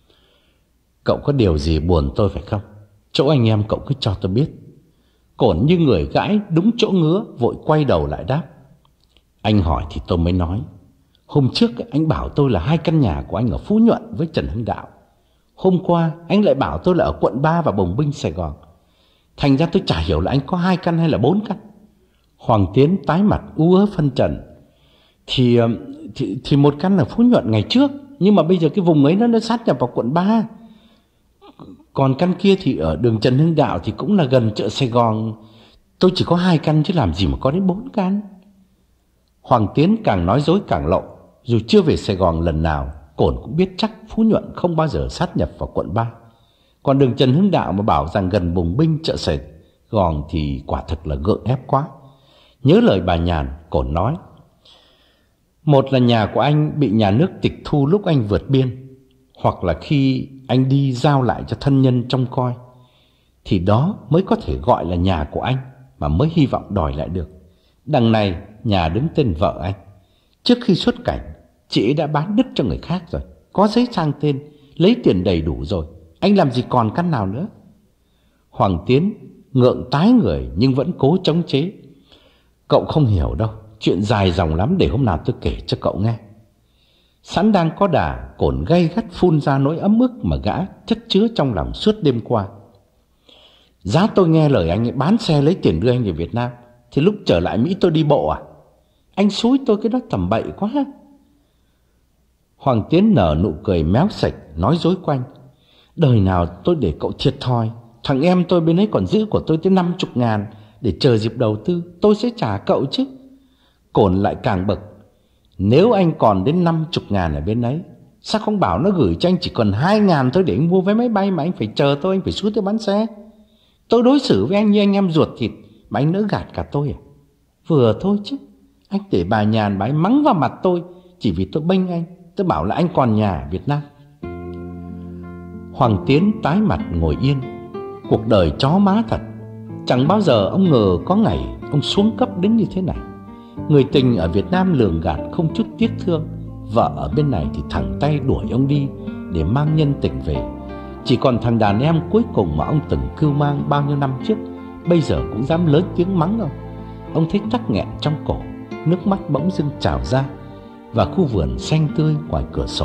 Cậu có điều gì buồn tôi phải không? Chỗ anh em cậu cứ cho tôi biết. Cổn như người gãi đúng chỗ ngứa, vội quay đầu lại đáp: Anh hỏi thì tôi mới nói. Hôm trước anh bảo tôi là hai căn nhà của anh ở Phú Nhuận với Trần Hưng Đạo. Hôm qua anh lại bảo tôi là ở quận ba và Bồng Binh, Sài Gòn. Thành ra tôi chả hiểu là anh có hai căn hay là bốn căn. Hoàng Tiến tái mặt ú ớ phân trần: Thì, thì, thì một căn ở Phú Nhuận ngày trước, nhưng mà bây giờ cái vùng ấy nó, nó sát nhập vào quận ba. Còn căn kia thì ở đường Trần Hưng Đạo thì cũng là gần chợ Sài Gòn. Tôi chỉ có hai căn chứ làm gì mà có đến bốn căn. Hoàng Tiến càng nói dối càng lộ. Dù chưa về Sài Gòn lần nào, Cổn cũng biết chắc Phú Nhuận không bao giờ sát nhập vào quận ba. Còn đường Trần Hưng Đạo mà bảo rằng gần Bồng Binh, chợ Sài Gòn thì quả thực là gượng ép quá. Nhớ lời bà Nhàn, Cổn nói: Một là nhà của anh bị nhà nước tịch thu lúc anh vượt biên, hoặc là khi anh đi giao lại cho thân nhân trông coi, thì đó mới có thể gọi là nhà của anh, mà mới hy vọng đòi lại được. Đằng này nhà đứng tên vợ anh. Trước khi xuất cảnh, chị ấy đã bán đứt cho người khác rồi, có giấy sang tên, lấy tiền đầy đủ rồi. Anh làm gì còn căn nào nữa. Hoàng Tiến ngượng tái người nhưng vẫn cố chống chế: Cậu không hiểu đâu, chuyện dài dòng lắm, để hôm nào tôi kể cho cậu nghe. Sẵn đang có đà, Cổn gay gắt phun ra nỗi ấm ức mà gã chất chứa trong lòng suốt đêm qua. Giá tôi nghe lời anh ấy bán xe lấy tiền đưa anh về Việt Nam, thì lúc trở lại Mỹ tôi đi bộ à? Anh xúi tôi cái đó tầm bậy quá. Hoàng Tiến nở nụ cười méo sạch, nói dối quanh: Đời nào tôi để cậu thiệt thòi. Thằng em tôi bên ấy còn giữ của tôi tới năm chục ngàn để chờ dịp đầu tư, tôi sẽ trả cậu chứ. Cổn lại càng bực: Nếu anh còn đến năm chục ngàn ở bên ấy, sao không bảo nó gửi cho anh chỉ còn hai ngàn thôi để anh mua vé máy bay mà anh phải chờ tôi, anh phải xuống tôi bán xe. Tôi đối xử với anh như anh em ruột thịt mà anh nỡ gạt cả tôi à? Vừa thôi chứ. Anh để bà Nhàn bà ấy mắng vào mặt tôi chỉ vì tôi bênh anh, tôi bảo là anh còn nhà ở Việt Nam. Hoàng Tiến tái mặt ngồi yên. Cuộc đời chó má thật. Chẳng bao giờ ông ngờ có ngày ông xuống cấp đến như thế này. Người tình ở Việt Nam lường gạt không chút tiếc thương, vợ ở bên này thì thẳng tay đuổi ông đi để mang nhân tình về. Chỉ còn thằng đàn em cuối cùng mà ông từng cưu mang bao nhiêu năm trước, bây giờ cũng dám lớn tiếng mắng ông. Ông thấy tắc nghẹn trong cổ, nước mắt bỗng dưng trào ra. Và khu vườn xanh tươi ngoài cửa sổ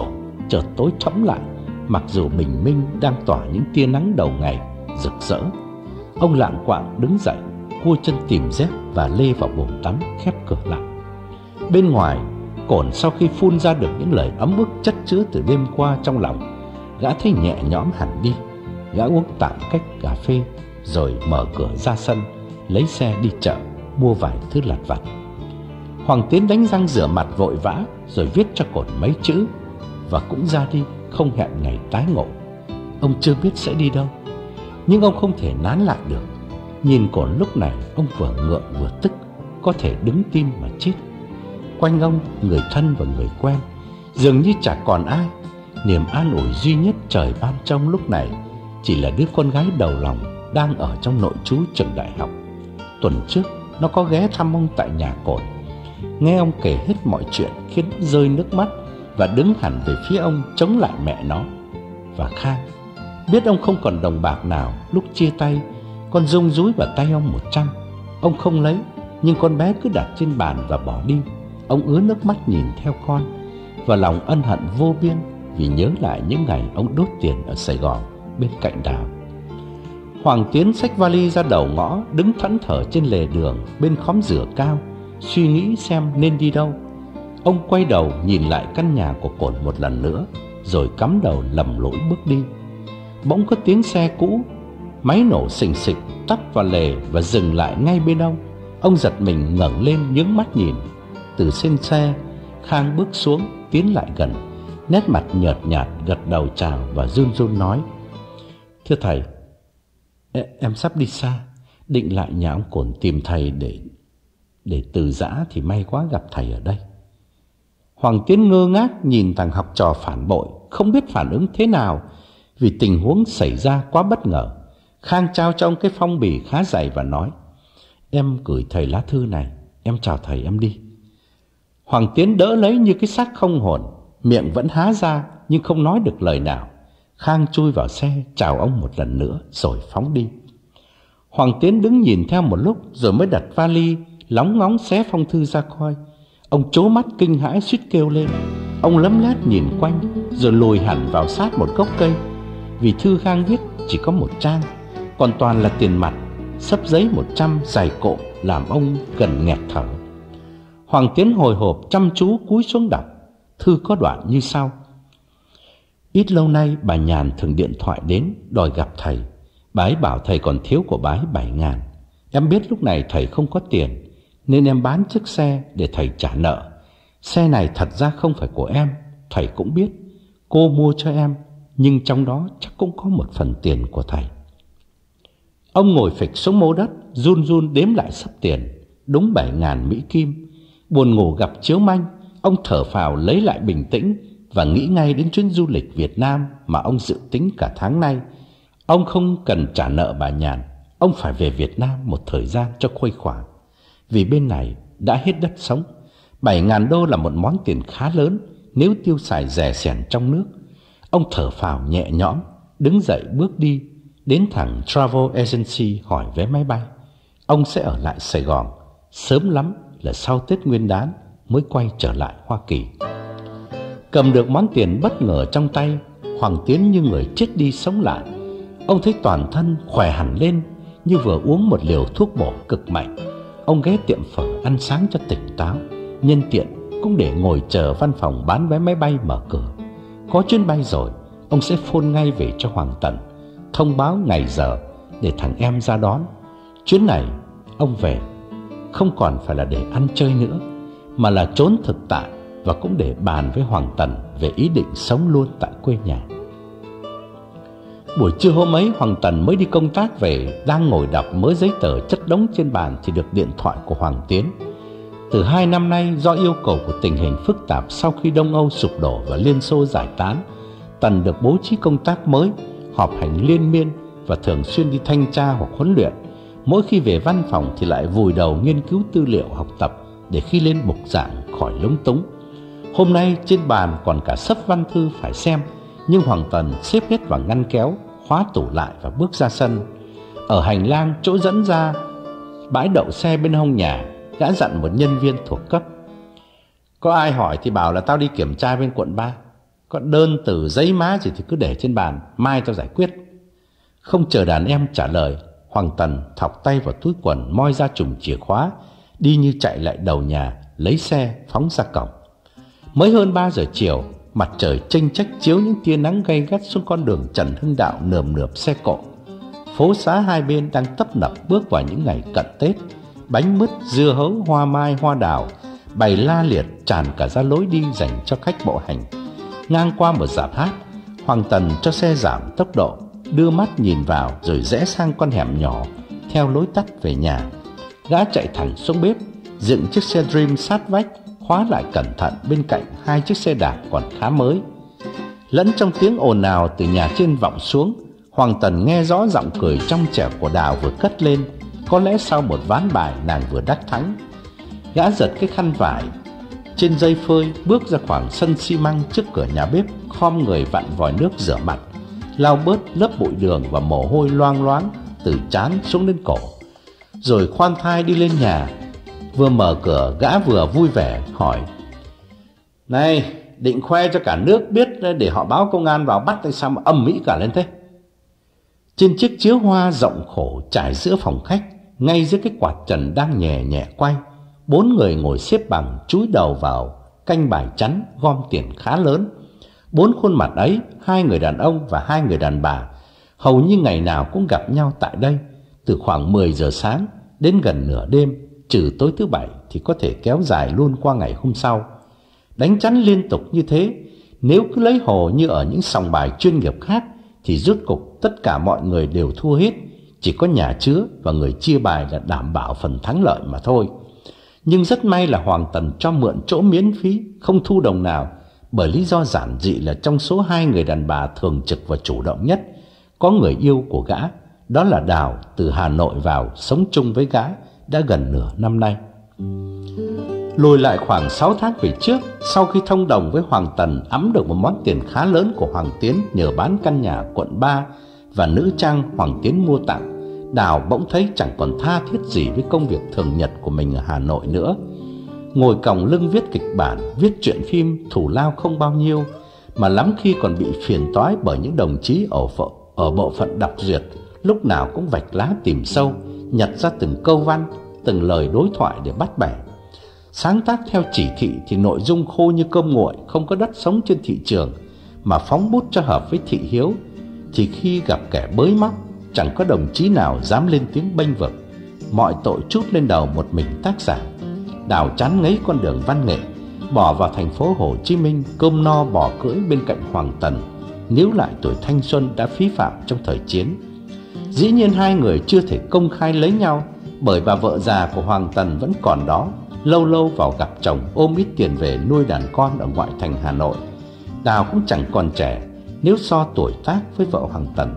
chợt tối thẫm lại, mặc dù bình minh đang tỏa những tia nắng đầu ngày rực rỡ. Ông lạng quạng đứng dậy, cua chân tìm dép và lê vào bồn tắm, khép cửa lại. Bên ngoài, Cổn sau khi phun ra được những lời ấm ức chất chứa từ đêm qua trong lòng, gã thấy nhẹ nhõm hẳn đi. Gã uống tạm cách cà phê rồi mở cửa ra sân, lấy xe đi chợ mua vài thứ lặt vặt. Hoàng Tiến đánh răng rửa mặt vội vã rồi viết cho Cổn mấy chữ và cũng ra đi, không hẹn ngày tái ngộ. Ông chưa biết sẽ đi đâu, nhưng ông không thể nán lại được. Nhìn Cổn lúc này, ông vừa ngượng vừa tức, có thể đứng tim mà chết. Quanh ông, người thân và người quen, dường như chả còn ai. Niềm an ủi duy nhất trời ban cho ông lúc này chỉ là đứa con gái đầu lòng đang ở trong nội trú trường đại học. Tuần trước nó có ghé thăm ông tại nhà Cổn. Nghe ông kể hết mọi chuyện khiến rơi nước mắt và đứng hẳn về phía ông chống lại mẹ nó. Và Khang biết ông không còn đồng bạc nào, lúc chia tay con rung rúi vào tay ông một trăm. Ông không lấy, nhưng con bé cứ đặt trên bàn và bỏ đi. Ông ứa nước mắt nhìn theo con, và lòng ân hận vô biên vì nhớ lại những ngày ông đốt tiền ở Sài Gòn bên cạnh đào. Hoàng Tiến xách vali ra đầu ngõ, đứng thẫn thờ trên lề đường bên khóm dừa cao, suy nghĩ xem nên đi đâu. Ông quay đầu nhìn lại căn nhà của Cổn một lần nữa, rồi cắm đầu lầm lũi bước đi. Bỗng có tiếng xe cũ, máy nổ xình xịch tắp vào lề và dừng lại ngay bên ông. Ông giật mình ngẩng lên nhướng mắt nhìn. Từ trên xe, Khang bước xuống, tiến lại gần, nét mặt nhợt nhạt, gật đầu chào và run run nói: "Thưa thầy, em sắp đi xa, định lại nhà ông Cổn tìm thầy để để từ giã thì may quá gặp thầy ở đây." Hoàng Tiến ngơ ngác nhìn thằng học trò phản bội, không biết phản ứng thế nào vì tình huống xảy ra quá bất ngờ. Khang trao cho ông cái phong bì khá dày và nói: "Em gửi thầy lá thư này, em chào thầy, em đi." Hoàng Tiến đỡ lấy như cái xác không hồn, miệng vẫn há ra nhưng không nói được lời nào. Khang chui vào xe chào ông một lần nữa rồi phóng đi. Hoàng Tiến đứng nhìn theo một lúc rồi mới đặt vali, lóng ngóng xé phong thư ra coi. Ông trố mắt kinh hãi suýt kêu lên. Ông lấm lét nhìn quanh rồi lùi hẳn vào sát một gốc cây, vì thư Khang viết chỉ có một trang, còn toàn là tiền mặt, xấp giấy một trăm dày cộm làm ông gần nghẹt thở. Hoàng Tiến hồi hộp chăm chú cúi xuống đọc. Thư có đoạn như sau: "Ít lâu nay bà Nhàn thường điện thoại đến đòi gặp thầy. Bà ấy bảo thầy còn thiếu của bà ấy bảy ngàn. Em biết lúc này thầy không có tiền, nên em bán chiếc xe để thầy trả nợ. Xe này thật ra không phải của em, thầy cũng biết. Cô mua cho em, nhưng trong đó chắc cũng có một phần tiền của thầy." Ông ngồi phịch xuống mố đất, run run đếm lại sắp tiền. Đúng bảy ngàn Mỹ Kim. Buồn ngủ gặp chiếu manh, ông thở phào lấy lại bình tĩnh và nghĩ ngay đến chuyến du lịch Việt Nam mà ông dự tính cả tháng nay. Ông không cần trả nợ bà Nhàn, ông phải về Việt Nam một thời gian cho khuây khỏa, vì bên này đã hết đất sống. Bảy ngàn đô là một món tiền khá lớn nếu tiêu xài rẻ sẻn trong nước. Ông thở phào nhẹ nhõm, đứng dậy bước đi đến thẳng Travel Agency hỏi vé máy bay. Ông sẽ ở lại Sài Gòn, sớm lắm là sau Tết Nguyên đán mới quay trở lại Hoa Kỳ. Cầm được món tiền bất ngờ trong tay, Hoàng Tiến như người chết đi sống lại. Ông thấy toàn thân khỏe hẳn lên, như vừa uống một liều thuốc bổ cực mạnh. Ông ghé tiệm phở ăn sáng cho tỉnh táo, nhân tiện cũng để ngồi chờ văn phòng bán vé máy bay mở cửa. Có chuyến bay rồi, ông sẽ phone ngay về cho Hoàng Tần, thông báo ngày giờ để thằng em ra đón. Chuyến này ông về không còn phải là để ăn chơi nữa, mà là trốn thực tại, và cũng để bàn với Hoàng Tần về ý định sống luôn tại quê nhà. Buổi trưa hôm ấy, Hoàng Tần mới đi công tác về, đang ngồi đọc mớ giấy tờ chất đống trên bàn thì được điện thoại của Hoàng Tiến. Từ hai năm nay, do yêu cầu của tình hình phức tạp sau khi Đông Âu sụp đổ và Liên Xô giải tán, Tần được bố trí công tác mới, họp hành liên miên và thường xuyên đi thanh tra hoặc huấn luyện. Mỗi khi về văn phòng thì lại vùi đầu nghiên cứu tư liệu học tập để khi lên bục giảng khỏi lúng túng. Hôm nay trên bàn còn cả xấp văn thư phải xem, nhưng Hoàng Tần xếp hết vào ngăn kéo, khóa tủ lại và bước ra sân. Ở hành lang chỗ dẫn ra bãi đậu xe bên hông nhà, gã dặn một nhân viên thuộc cấp: "Có ai hỏi thì bảo là tao đi kiểm tra bên quận ba." Có đơn từ giấy má gì thì cứ để trên bàn, mai tao giải quyết. Không chờ đàn em trả lời, Hoàng Tần thọc tay vào túi quần, moi ra chùm chìa khóa, đi như chạy lại đầu nhà, lấy xe phóng ra cổng. Mới hơn ba giờ chiều, mặt trời chênh chách chiếu những tia nắng gay gắt xuống con đường Trần Hưng Đạo nườm nượp xe cộ. Phố xá hai bên đang tấp nập bước vào những ngày cận Tết. Bánh mứt, dưa hấu, hoa mai, hoa đào bày la liệt tràn cả ra lối đi dành cho khách bộ hành. Ngang qua một rạp hát, Hoàng Tần cho xe giảm tốc độ, đưa mắt nhìn vào rồi rẽ sang con hẻm nhỏ theo lối tắt về nhà. Gã chạy thẳng xuống bếp, dựng chiếc xe Dream sát vách, khóa lại cẩn thận bên cạnh hai chiếc xe đạp còn khá mới. Lẫn trong tiếng ồn ào từ nhà trên vọng xuống, Hoàng Tần nghe rõ giọng cười trong trẻo của Đào vừa cất lên. Có lẽ sau một ván bài nàng vừa đắc thắng. Gã giật cái khăn vải trên dây phơi, bước ra khoảng sân xi măng trước cửa nhà bếp, khom người vặn vòi nước rửa mặt, lau bớt lớp bụi đường và mồ hôi loang loáng từ trán xuống đến cổ, rồi khoan thai đi lên nhà. Vừa mở cửa, gã vừa vui vẻ hỏi: "Này, định khoe cho cả nước biết để họ báo công an vào bắt hay sao mà ầm ĩ cả lên thế?" Trên chiếc chiếu hoa rộng khổ trải giữa phòng khách, ngay dưới cái quạt trần đang nhẹ nhẹ quay, bốn người ngồi xếp bằng chúi đầu vào canh bài chắn gom tiền khá lớn. Bốn khuôn mặt ấy, hai người đàn ông và hai người đàn bà, hầu như ngày nào cũng gặp nhau tại đây, từ khoảng mười giờ sáng đến gần nửa đêm, trừ tối thứ bảy thì có thể kéo dài luôn qua ngày hôm sau. Đánh chắn liên tục như thế, nếu cứ lấy hồ như ở những sòng bài chuyên nghiệp khác thì rốt cục tất cả mọi người đều thua hết, chỉ có nhà chứa và người chia bài là đảm bảo phần thắng lợi mà thôi. Nhưng rất may là Hoàng Tần cho mượn chỗ miễn phí, không thu đồng nào, bởi lý do giản dị là trong số hai người đàn bà thường trực và chủ động nhất, có người yêu của gã, đó là Đào, từ Hà Nội vào sống chung với gã đã gần nửa năm nay. Lùi lại khoảng sáu tháng về trước, sau khi thông đồng với Hoàng Tần ẵm được một món tiền khá lớn của Hoàng Tiến nhờ bán căn nhà quận ba và nữ trang Hoàng Tiến mua tặng, Đào bỗng thấy chẳng còn tha thiết gì với công việc thường nhật của mình ở Hà Nội nữa. Ngồi còng lưng viết kịch bản, viết truyện phim, thù lao không bao nhiêu, mà lắm khi còn bị phiền toái bởi những đồng chí ở, ở bộ phận đọc duyệt, lúc nào cũng vạch lá tìm sâu, nhặt ra từng câu văn, từng lời đối thoại để bắt bẻ. Sáng tác theo chỉ thị thì nội dung khô như cơm nguội, không có đất sống trên thị trường, mà phóng bút cho hợp với thị hiếu thì khi gặp kẻ bới móc, chẳng có đồng chí nào dám lên tiếng bênh vực. Mọi tội trút lên đầu một mình tác giả. Đào chán ngấy con đường văn nghệ, bỏ vào thành phố Hồ Chí Minh, cơm no bò cưỡi bên cạnh Hoàng Tần, níu lại tuổi thanh xuân đã phí phạm trong thời chiến. Dĩ nhiên hai người chưa thể công khai lấy nhau, bởi bà vợ già của Hoàng Tần vẫn còn đó, lâu lâu vào gặp chồng ôm ít tiền về nuôi đàn con ở ngoại thành Hà Nội. Đào cũng chẳng còn trẻ nếu so tuổi tác với vợ Hoàng Tần,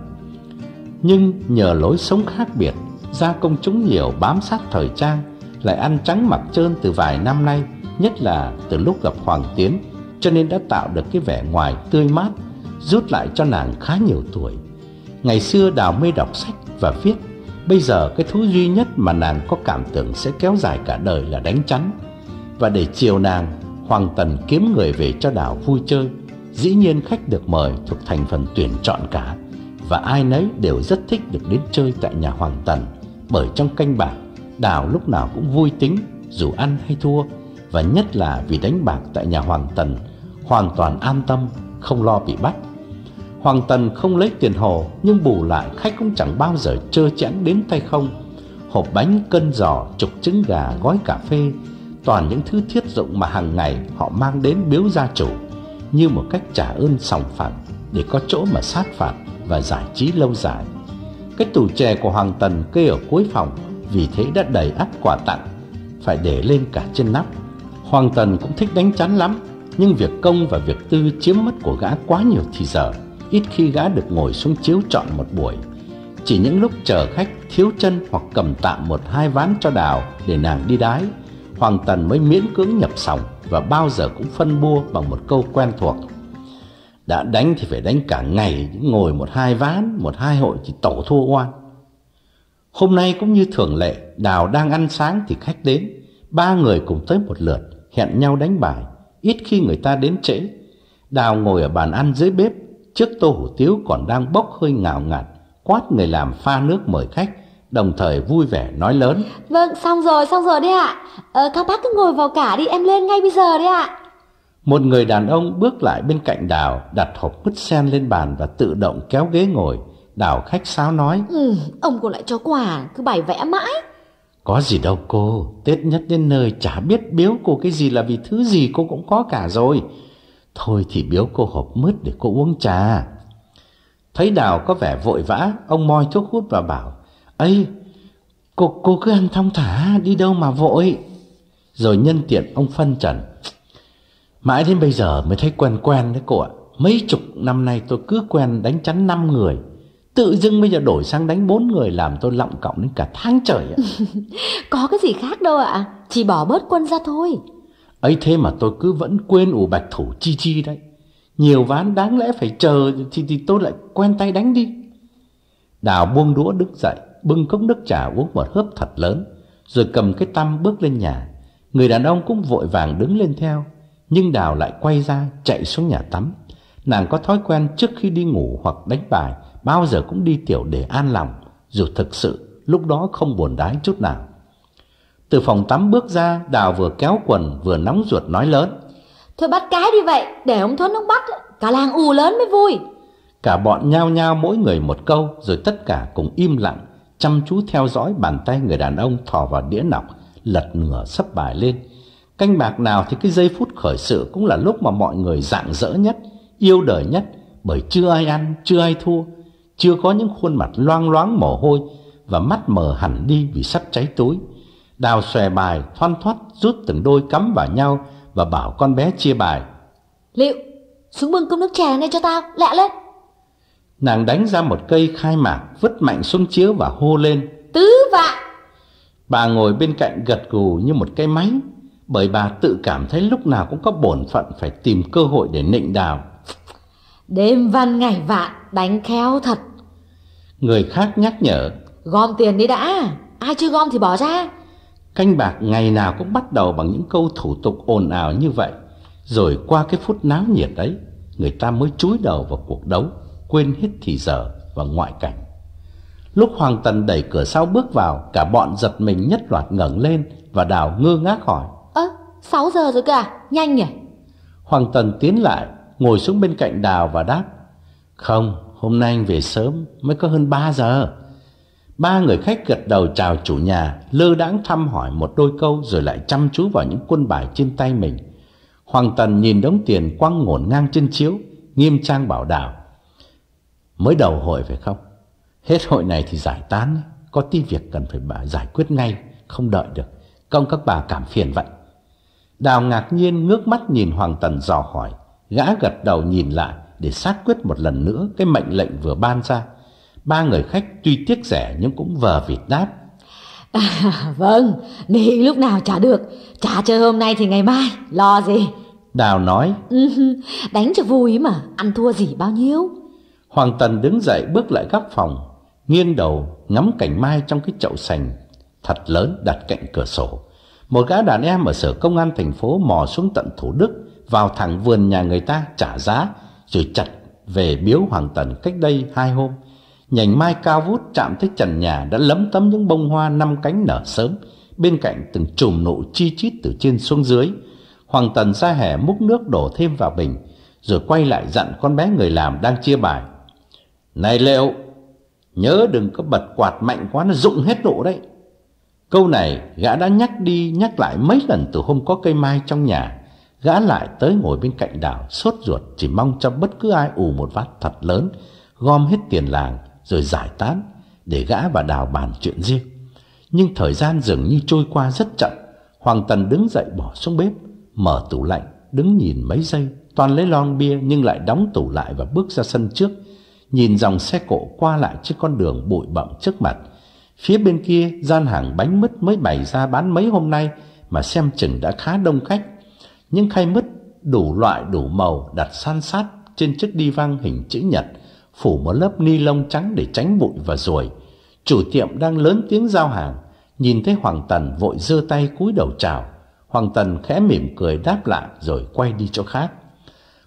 nhưng nhờ lối sống khác biệt, ra công chúng nhiều, bám sát thời trang, lại ăn trắng mặc trơn từ vài năm nay, nhất là từ lúc gặp Hoàng Tiến, cho nên đã tạo được cái vẻ ngoài tươi mát, rút lại cho nàng khá nhiều tuổi. Ngày xưa Đào mê đọc sách và viết, bây giờ cái thú duy nhất mà nàng có cảm tưởng sẽ kéo dài cả đời là đánh chắn. Và để chiều nàng, Hoàng Tần kiếm người về cho Đào vui chơi. Dĩ nhiên khách được mời thuộc thành phần tuyển chọn cả, và ai nấy đều rất thích được đến chơi tại nhà Hoàng Tần, bởi trong canh bạc, Đào lúc nào cũng vui tính dù ăn hay thua, và nhất là vì đánh bạc tại nhà Hoàng Tần hoàn toàn an tâm, không lo bị bắt. Hoàng Tần không lấy tiền hồ, nhưng bù lại khách cũng chẳng bao giờ trơ chẽn đến tay không. Hộp bánh, cân giò, chục trứng gà, gói cà phê, toàn những thứ thiết dụng mà hàng ngày họ mang đến biếu gia chủ, như một cách trả ơn sòng phẳng, để có chỗ mà sát phạt và giải trí lâu dài. Cái tủ chè của Hoàng Tần kê ở cuối phòng, vì thế đã đầy ắp quà tặng, phải để lên cả trên nắp. Hoàng Tần cũng thích đánh chắn lắm, nhưng việc công và việc tư chiếm mất của gã quá nhiều thì giờ, ít khi gã được ngồi xuống chiếu trọn một buổi. Chỉ những lúc chờ khách thiếu chân hoặc cầm tạm một hai ván cho Đào để nàng đi đái, Hoàng Tần mới miễn cưỡng nhập sòng, và bao giờ cũng phân bua bằng một câu quen thuộc: đã đánh thì phải đánh cả ngày, ngồi một hai ván, một hai hội thì tổ thua oan. Hôm nay cũng như thường lệ, Đào đang ăn sáng thì khách đến. Ba người cùng tới một lượt, hẹn nhau đánh bài, ít khi người ta đến trễ. Đào ngồi ở bàn ăn dưới bếp, chiếc tô hủ tiếu còn đang bốc hơi ngào ngạt, quát người làm pha nước mời khách, đồng thời vui vẻ nói lớn: Vâng, xong rồi, xong rồi đấy ạ. ờ, Các bác cứ ngồi vào cả đi, em lên ngay bây giờ đấy ạ. Một người đàn ông bước lại bên cạnh Đào, đặt hộp mứt sen lên bàn và tự động kéo ghế ngồi. Đào khách sáo nói: ừ, Ông cô lại cho quà, cứ bày vẽ mãi. Có gì đâu cô, Tết nhất đến nơi chả biết biếu cô cái gì là vì thứ gì cô cũng có cả rồi. Thôi thì biếu cô hộp mứt để cô uống trà. Thấy Đào có vẻ vội vã, ông moi thuốc hút và bảo: Ây, cô, cô cứ ăn thong thả, đi đâu mà vội. Rồi nhân tiện ông phân trần: Mãi đến bây giờ mới thấy quen quen đấy cô ạ. Mấy chục năm nay tôi cứ quen đánh chắn năm người, tự dưng bây giờ đổi sang đánh bốn người, làm tôi lọng cọng đến cả tháng trời ạ. Có cái gì khác đâu ạ, chỉ bỏ bớt quân ra thôi. Ấy thế mà tôi cứ vẫn quên ủ bạch thủ chi chi đấy. Nhiều ván đáng lẽ phải chờ thì, thì tôi lại quen tay đánh đi. Đào buông đũa đứng dậy, bưng cốc nước trà uống một hớp thật lớn, rồi cầm cái tăm bước lên nhà. Người đàn ông cũng vội vàng đứng lên theo, nhưng Đào lại quay ra chạy xuống nhà tắm. Nàng có thói quen trước khi đi ngủ hoặc đánh bài bao giờ cũng đi tiểu để an lòng, dù thực sự lúc đó không buồn đái chút nào. Từ phòng tắm bước ra, Đào vừa kéo quần vừa nóng ruột nói lớn: Thôi bắt cái đi vậy, để ông Thuấn ông bắt, cả làng ù lớn mới vui. Cả bọn nhao nhao mỗi người một câu, rồi tất cả cùng im lặng chăm chú theo dõi bàn tay người đàn ông thò vào đĩa nọc, lật ngửa sấp bài lên. Canh bạc nào thì cái giây phút khởi sự cũng là lúc mà mọi người rạng rỡ nhất, yêu đời nhất, bởi chưa ai ăn, chưa ai thua, chưa có những khuôn mặt loang loáng mồ hôi và mắt mờ hẳn đi vì sắp cháy túi. Đào xòe bài thoăn thoắt rút từng đôi cắm vào nhau và bảo con bé chia bài: Liệu, xuống bưng cốc nước trà này cho tao, lẹ lên. Nàng đánh ra một cây khai mạc, vứt mạnh xuống chiếu và hô lên: Tứ vạn. Bà ngồi bên cạnh gật gù như một cái máy, bởi bà tự cảm thấy lúc nào cũng có bổn phận phải tìm cơ hội để nịnh Đào. Đêm văn ngày vạn, đánh khéo thật. Người khác nhắc nhở: Gom tiền đi đã, ai chưa gom thì bỏ ra. Canh bạc ngày nào cũng bắt đầu bằng những câu thủ tục ồn ào như vậy. Rồi qua cái phút náo nhiệt ấy, người ta mới chúi đầu vào cuộc đấu, quên hết thì giờ và ngoại cảnh. Lúc Hoàng Tần đẩy cửa sau bước vào, cả bọn giật mình nhất loạt ngẩng lên, và Đào ngơ ngác hỏi: Ơ, sáu giờ rồi cả, nhanh nhỉ? Hoàng Tần tiến lại, ngồi xuống bên cạnh Đào và đáp: Không, hôm nay anh về sớm, mới có hơn ba giờ. Ba người khách gật đầu chào chủ nhà, lơ đãng thăm hỏi một đôi câu rồi lại chăm chú vào những quân bài trên tay mình. Hoàng Tần nhìn đống tiền quăng ngổn ngang trên chiếu, nghiêm trang bảo Đào: Mới đầu hội phải không? Hết hội này thì giải tán, có tí việc cần phải bà giải quyết ngay, không đợi được. Công các bà cảm phiền vậy. Đào ngạc nhiên ngước mắt nhìn Hoàng Tần dò hỏi. Gã gật đầu nhìn lại để xác quyết một lần nữa cái mệnh lệnh vừa ban ra. Ba người khách tuy tiếc rẻ nhưng cũng vờ vịt đáp: À, vâng, nị lúc nào trả được, trả chơi hôm nay thì ngày mai, lo gì. Đào nói: ừ, Đánh cho vui mà, ăn thua gì bao nhiêu. Hoàng Tần đứng dậy bước lại góc phòng, nghiêng đầu ngắm cành mai trong cái chậu sành thật lớn đặt cạnh cửa sổ. Một gã đàn em ở sở công an thành phố mò xuống tận Thủ Đức, vào thẳng vườn nhà người ta trả giá, rồi chặt về biếu Hoàng Tần cách đây hai hôm. Nhành mai cao vút chạm tới trần nhà đã lấm tấm những bông hoa năm cánh nở sớm, bên cạnh từng chùm nụ chi chít từ trên xuống dưới. Hoàng Tần ra hè múc nước đổ thêm vào bình, rồi quay lại dặn con bé người làm đang chia bài: Này Liệu, nhớ đừng có bật quạt mạnh quá, nó rụng hết nụ đấy. Câu này gã đã nhắc đi nhắc lại mấy lần từ hôm có cây mai trong nhà. Gã lại tới ngồi bên cạnh Đào, sốt ruột chỉ mong cho bất cứ ai ù một vát thật lớn, gom hết tiền làng rồi giải tán để gã và Đào bàn chuyện riêng. Nhưng thời gian dường như trôi qua rất chậm. Hoàng Tần đứng dậy bỏ xuống bếp, mở tủ lạnh, đứng nhìn mấy giây, toan lấy lon bia nhưng lại đóng tủ lại và bước ra sân trước, nhìn dòng xe cộ qua lại trên con đường bụi bặm trước mặt. Phía bên kia, gian hàng bánh mứt mới bày ra bán mấy hôm nay mà xem chừng đã khá đông khách. Những khay mứt đủ loại đủ màu đặt san sát trên chiếc đi văng hình chữ nhật, phủ một lớp ni lông trắng để tránh bụi và ruồi. Chủ tiệm đang lớn tiếng giao hàng, nhìn thấy Hoàng Tần vội giơ tay cúi đầu chào. Hoàng Tần khẽ mỉm cười đáp lại rồi quay đi chỗ khác.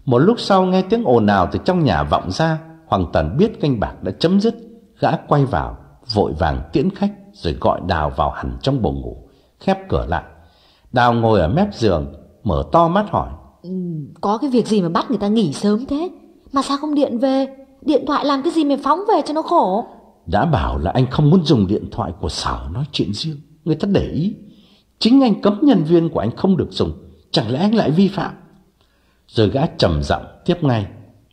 Một lúc sau nghe tiếng ồn ào từ trong nhà vọng ra. Hoàng Tần biết canh bạc đã chấm dứt. Gã quay vào vội vàng tiễn khách, rồi gọi Đào vào hẳn trong buồng ngủ, khép cửa lại. Đào ngồi ở mép giường, mở to mắt hỏi: ừ, Có cái việc gì mà bắt người ta nghỉ sớm thế? Mà sao không điện về? Điện thoại làm cái gì mà phóng về cho nó khổ? Đã bảo là anh không muốn dùng điện thoại của Sở nói chuyện riêng, người ta để ý. Chính anh cấm nhân viên của anh không được dùng, chẳng lẽ anh lại vi phạm? Rồi gã trầm giọng tiếp ngay: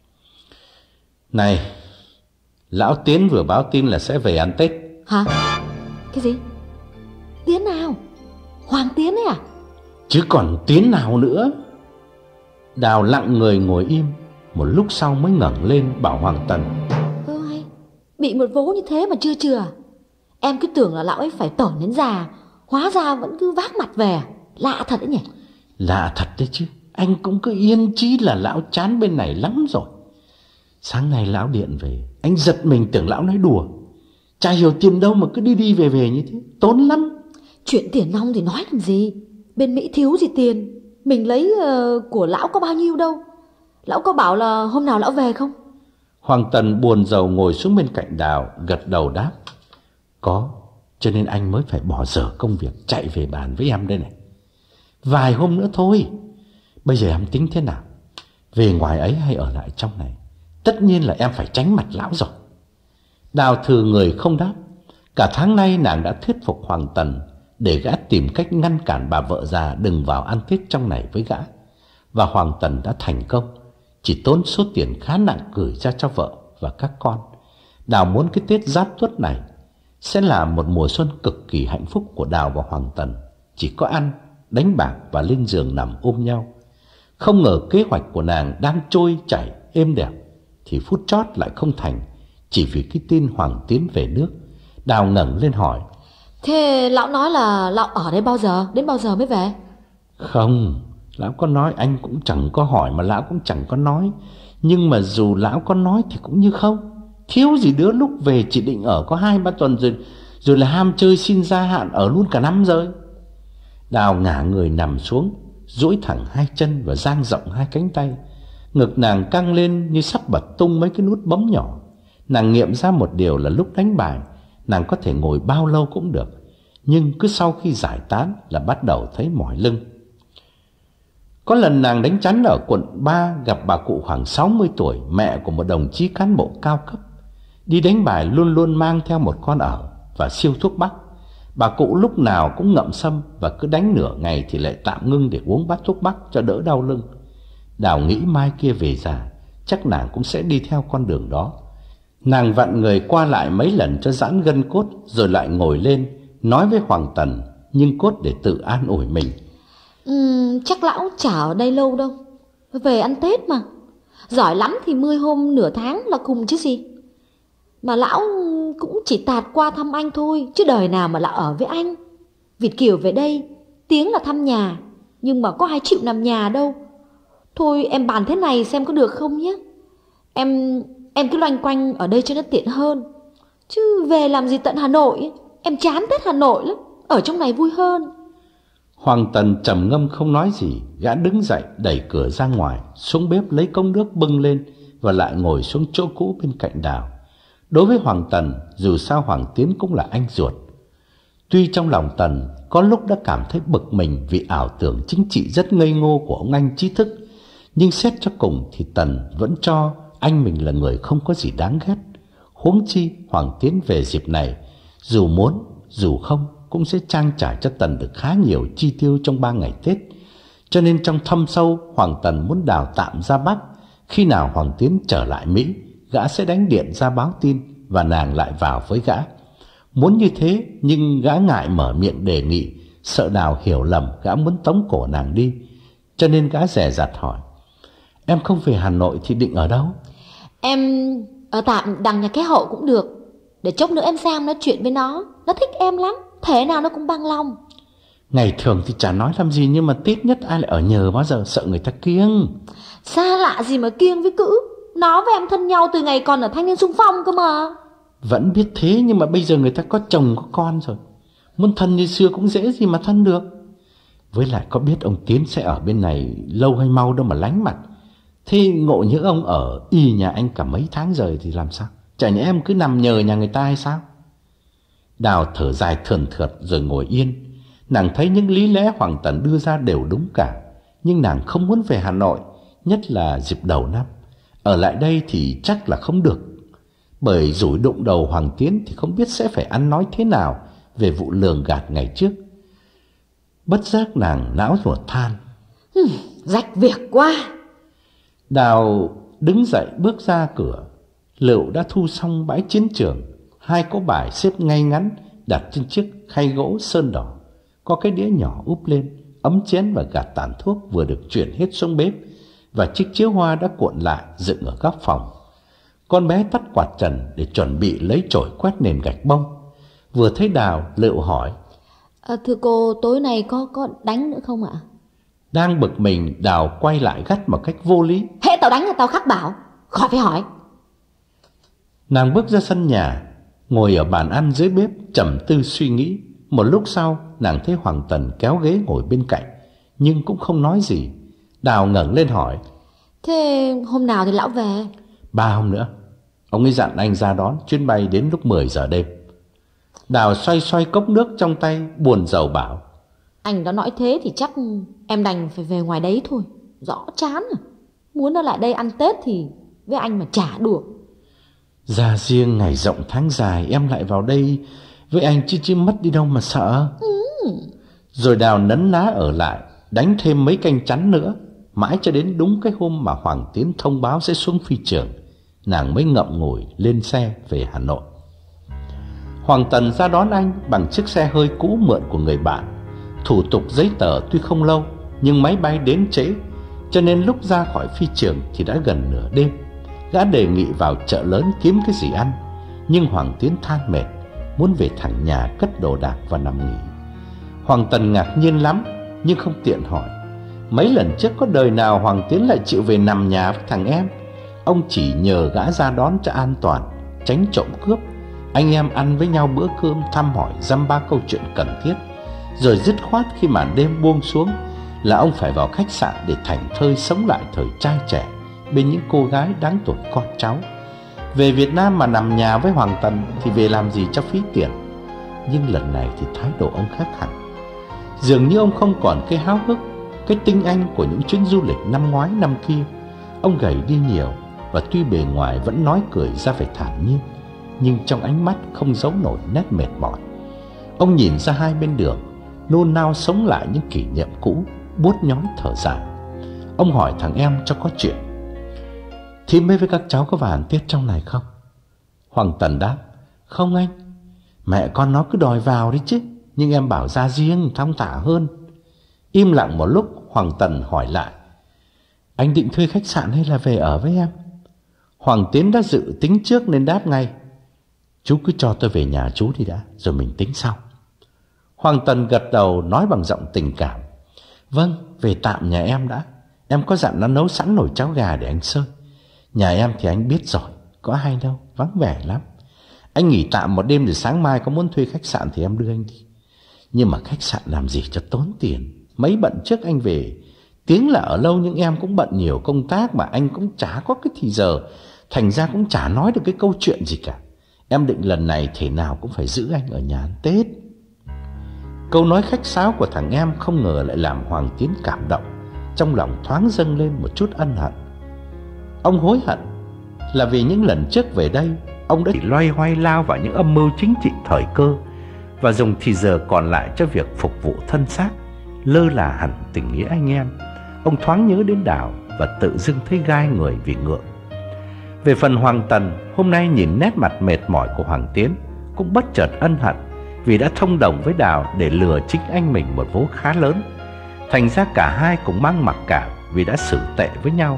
Này, lão Tiến vừa báo tin là sẽ về ăn Tết. Hả? Cái gì? Tiến nào? Hoàng Tiến ấy à? Chứ còn Tiến nào nữa. Đào lặng người ngồi im, một lúc sau mới ngẩng lên bảo Hoàng Tần: Ôi, bị một vố như thế mà chưa chừa. Em cứ tưởng là lão ấy phải tởn đến già, hóa ra vẫn cứ vác mặt về. Lạ thật đấy nhỉ. Lạ thật đấy chứ. Anh cũng cứ yên chí là lão chán bên này lắm rồi. Sáng nay lão điện về, anh giật mình tưởng lão nói đùa. Chả hiểu tiền đâu mà cứ đi đi về về như thế, tốn lắm. Chuyện tiền nong thì nói làm gì. Bên Mỹ thiếu gì tiền. Mình lấy uh, của lão có bao nhiêu đâu. Lão có bảo là hôm nào lão về không? Hoàng Tần buồn rầu ngồi xuống bên cạnh Đào, gật đầu đáp: Có, cho nên anh mới phải bỏ dở công việc chạy về bàn với em đây này. Vài hôm nữa thôi. Bây giờ em tính thế nào? Về ngoài ấy hay ở lại trong này? Tất nhiên là em phải tránh mặt lão rồi. Đào thừ người không đáp. Cả tháng nay nàng đã thuyết phục Hoàng Tần để gã tìm cách ngăn cản bà vợ già đừng vào ăn Tết trong này với gã. Và Hoàng Tần đã thành công, chỉ tốn số tiền khá nặng gửi ra cho vợ và các con. Đào muốn cái Tết Giáp Tuất này sẽ là một mùa xuân cực kỳ hạnh phúc của Đào và Hoàng Tần. Chỉ có ăn, đánh bạc và lên giường nằm ôm nhau. Không ngờ kế hoạch của nàng đang trôi chảy êm đẹp thì phút chót lại không thành, chỉ vì cái tin Hoàng Tiến về nước. Đào ngẩng lên hỏi: Thế lão nói là lão ở đây bao giờ? Đến bao giờ mới về? Không, lão có nói anh cũng chẳng có hỏi, mà lão cũng chẳng có nói. Nhưng mà dù lão có nói thì cũng như không. Thiếu gì đứa lúc về chỉ định ở có hai ba tuần rồi Rồi là ham chơi xin gia hạn ở luôn cả năm rồi. Đào ngả người nằm xuống, duỗi thẳng hai chân và dang rộng hai cánh tay. Ngực nàng căng lên như sắp bật tung mấy cái nút bấm nhỏ. Nàng nghiệm ra một điều là lúc đánh bài nàng có thể ngồi bao lâu cũng được, nhưng cứ sau khi giải tán là bắt đầu thấy mỏi lưng. Có lần nàng đánh chắn ở quận ba gặp bà cụ khoảng sáu mươi tuổi, mẹ của một đồng chí cán bộ cao cấp. Đi đánh bài luôn luôn mang theo một con ở và siêu thuốc bắc. Bà cụ lúc nào cũng ngậm sâm và cứ đánh nửa ngày thì lại tạm ngưng để uống bát thuốc bắc cho đỡ đau lưng. Đào nghĩ mai kia về già chắc nàng cũng sẽ đi theo con đường đó. Nàng vặn người qua lại mấy lần cho giãn gân cốt, rồi lại ngồi lên nói với Hoàng Tần, nhưng cốt để tự an ủi mình. uhm, Chắc lão chả ở đây lâu đâu, về ăn Tết mà. Giỏi lắm thì mười hôm nửa tháng là cùng chứ gì. Mà lão cũng chỉ tạt qua thăm anh thôi, chứ đời nào mà lão ở với anh. Việt kiều về đây tiếng là thăm nhà, nhưng mà có ai chịu nằm nhà đâu. Thôi em bàn thế này xem có được không nhé. Em em cứ loanh quanh ở đây cho nó tiện hơn. Chứ về làm gì tận Hà Nội. Em chán Tết Hà Nội lắm, ở trong này vui hơn. Hoàng Tần trầm ngâm không nói gì. Gã đứng dậy đẩy cửa ra ngoài, xuống bếp lấy cốc nước bưng lên và lại ngồi xuống chỗ cũ bên cạnh Đào. Đối với Hoàng Tần, dù sao Hoàng Tiến cũng là anh ruột. Tuy trong lòng Tần có lúc đã cảm thấy bực mình vì ảo tưởng chính trị rất ngây ngô của ông anh trí thức, nhưng xét cho cùng thì Tần vẫn cho anh mình là người không có gì đáng ghét. Huống chi Hoàng Tiến về dịp này, dù muốn dù không cũng sẽ trang trải cho Tần được khá nhiều chi tiêu trong ba ngày Tết. Cho nên trong thâm sâu, Hoàng Tần muốn Đào tạm ra Bắc. Khi nào Hoàng Tiến trở lại Mỹ, gã sẽ đánh điện ra báo tin và nàng lại vào với gã. Muốn như thế, nhưng gã ngại mở miệng đề nghị, sợ Đào hiểu lầm gã muốn tống cổ nàng đi. Cho nên gã dè dặt hỏi: Em không về Hà Nội thì định ở đâu? Em ở tạm đằng nhà cái hậu cũng được, để chốc nữa em sang nói chuyện với nó. Nó thích em lắm, thế nào nó cũng bằng lòng. Ngày thường thì chả nói làm gì, nhưng mà Tết nhất ai lại ở nhờ bao giờ, sợ người ta kiêng. Xa lạ gì mà kiêng với cữ. Nó với em thân nhau từ ngày còn ở thanh niên xung phong cơ mà. Vẫn biết thế, nhưng mà bây giờ người ta có chồng có con rồi, muốn thân như xưa cũng dễ gì mà thân được. Với lại có biết ông Tiến sẽ ở bên này lâu hay mau đâu mà lánh mặt. Thế ngộ nhỡ ông ở y nhà anh cả mấy tháng rồi thì làm sao? Chả nhẽ em cứ nằm nhờ nhà người ta hay sao? Đào thở dài thườn thượt rồi ngồi yên. Nàng thấy những lý lẽ Hoàng Tần đưa ra đều đúng cả, nhưng nàng không muốn về Hà Nội, nhất là dịp đầu năm. Ở lại đây thì chắc là không được, bởi rủi đụng đầu Hoàng Tiến thì không biết sẽ phải ăn nói thế nào về vụ lường gạt ngày trước. Bất giác nàng não ruột than, rách việc quá. Đào đứng dậy bước ra cửa. Lựu đã thu xong bãi chiến trường. Hai cỗ bài xếp ngay ngắn đặt trên chiếc khay gỗ sơn đỏ. Có cái đĩa nhỏ úp lên, ấm chén và gạt tàn thuốc vừa được chuyển hết xuống bếp, và chiếc chiếu hoa đã cuộn lại dựng ở góc phòng. Con bé tắt quạt trần để chuẩn bị lấy chổi quét nền gạch bông. Vừa thấy Đào, Lựu hỏi, à, thưa cô, tối nay có có đánh nữa không ạ? Đang bực mình, Đào quay lại gắt một cách vô lý, hễ tao đánh là tao khắc bảo, khỏi phải hỏi. Nàng bước ra sân nhà, ngồi ở bàn ăn dưới bếp trầm tư suy nghĩ. Một lúc sau, nàng thấy Hoàng Tần kéo ghế ngồi bên cạnh, nhưng cũng không nói gì. Đào ngẩng lên hỏi, thế hôm nào thì lão về? Ba hôm nữa. Ông ấy dặn anh ra đón, chuyến bay đến lúc mười giờ đêm. Đào xoay xoay cốc nước trong tay, buồn rầu bảo, anh đã nói thế thì chắc em đành phải về ngoài đấy thôi. Rõ chán à. Muốn ở lại đây ăn Tết thì với anh mà chả được. Ra riêng ngày rộng tháng dài, em lại vào đây với anh chứ chứ mất đi đâu mà sợ. ừ. Rồi Đào nấn ná ở lại, đánh thêm mấy canh chắn nữa, mãi cho đến đúng cái hôm mà Hoàng Tiến thông báo sẽ xuống phi trường, nàng mới ngậm ngùi lên xe về Hà Nội. Hoàng Tần ra đón anh bằng chiếc xe hơi cũ mượn của người bạn. Thủ tục giấy tờ tuy không lâu, nhưng máy bay đến trễ, cho nên lúc ra khỏi phi trường thì đã gần nửa đêm. Gã đề nghị vào chợ lớn kiếm cái gì ăn, nhưng Hoàng Tiến than mệt, muốn về thẳng nhà cất đồ đạc và nằm nghỉ. Hoàng Tần ngạc nhiên lắm, nhưng không tiện hỏi. Mấy lần trước có đời nào Hoàng Tiến lại chịu về nằm nhà với thằng em. Ông chỉ nhờ gã ra đón cho an toàn, tránh trộm cướp. Anh em ăn với nhau bữa cơm, thăm hỏi dăm ba câu chuyện cần thiết, rồi dứt khoát khi màn đêm buông xuống là ông phải vào khách sạn để thảnh thơi sống lại thời trai trẻ bên những cô gái đáng tuổi con cháu. Về Việt Nam mà nằm nhà với Hoàng Tần thì về làm gì cho phí tiền. Nhưng lần này thì thái độ ông khác hẳn. Dường như ông không còn cái háo hức, cái tinh anh của những chuyến du lịch năm ngoái năm kia. Ông gầy đi nhiều, và tuy bề ngoài vẫn nói cười ra vẻ thản nhiên, nhưng trong ánh mắt không giấu nổi nét mệt mỏi. Ông nhìn ra hai bên đường, nôn nao sống lại những kỷ niệm cũ, buốt nhói thở dài. Ông hỏi thằng em cho có chuyện, Thím với các cháu có vào ăn Tết trong này không? Hoàng Tần đáp, không anh, mẹ con nó cứ đòi vào đi chứ, nhưng em bảo ra riêng thong thả hơn. Im lặng một lúc, Hoàng Tần hỏi lại, anh định thuê khách sạn hay là về ở với em? Hoàng Tiến đã dự tính trước nên đáp ngay, chú cứ cho tôi về nhà chú đi đã, rồi mình tính sau. Hoàng Tần gật đầu nói bằng giọng tình cảm, vâng, về tạm nhà em đã. Em có dặn nó nấu sẵn nồi cháo gà để anh sơi. Nhà em thì anh biết rồi, có hay đâu, vắng vẻ lắm. Anh nghỉ tạm một đêm, rồi sáng mai có muốn thuê khách sạn thì em đưa anh đi. Nhưng mà khách sạn làm gì cho tốn tiền. Mấy bận trước anh về, tiếng là ở lâu nhưng em cũng bận nhiều công tác, mà anh cũng chả có cái thì giờ, thành ra cũng chả nói được cái câu chuyện gì cả. Em định lần này thế nào cũng phải giữ anh ở nhà ăn Tết. Câu nói khách sáo của thằng em không ngờ lại làm Hoàng Tiến cảm động. Trong lòng thoáng dâng lên một chút ân hận. Ông hối hận là vì những lần trước về đây, ông đã chỉ loay hoay lao vào những âm mưu chính trị thời cơ, và dùng thì giờ còn lại cho việc phục vụ thân xác, lơ là hẳn tình nghĩa anh em. Ông thoáng nhớ đến Đào và tự dưng thấy gai người vì ngượng. Về phần Hoàng Tần, hôm nay nhìn nét mặt mệt mỏi của Hoàng Tiến, cũng bất chợt ân hận vì đã thông đồng với Đào để lừa chính anh mình một vố khá lớn. Thành ra cả hai cũng mang mặc cảm vì đã xử tệ với nhau.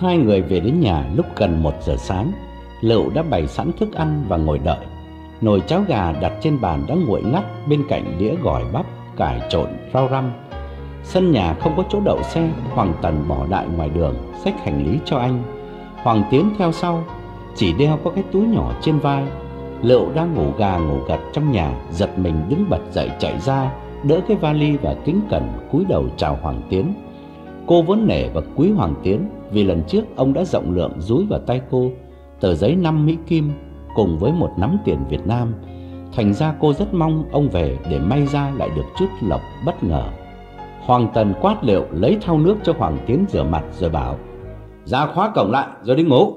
Hai người về đến nhà lúc gần một giờ sáng. Lựu đã bày sẵn thức ăn và ngồi đợi. Nồi cháo gà đặt trên bàn đã nguội ngắt, bên cạnh đĩa gỏi bắp, cải trộn, rau răm. Sân nhà không có chỗ đậu xe. Hoàng Tần bỏ đại ngoài đường, xách hành lý cho anh. Hoàng Tiến theo sau, chỉ đeo có cái túi nhỏ trên vai. Lựu đang ngủ gà ngủ gật trong nhà, giật mình đứng bật dậy chạy ra, đỡ cái vali và kính cẩn cúi đầu chào Hoàng Tiến. Cô vốn nể và quý Hoàng Tiến vì lần trước ông đã rộng lượng dúi vào tay cô tờ giấy năm Mỹ Kim cùng với một nắm tiền Việt Nam. Thành ra cô rất mong ông về để may ra lại được chút lộc bất ngờ. Hoàng Tần quát Lựu lấy thau nước cho Hoàng Tiến rửa mặt rồi bảo: ra khóa cổng lại rồi đi ngủ.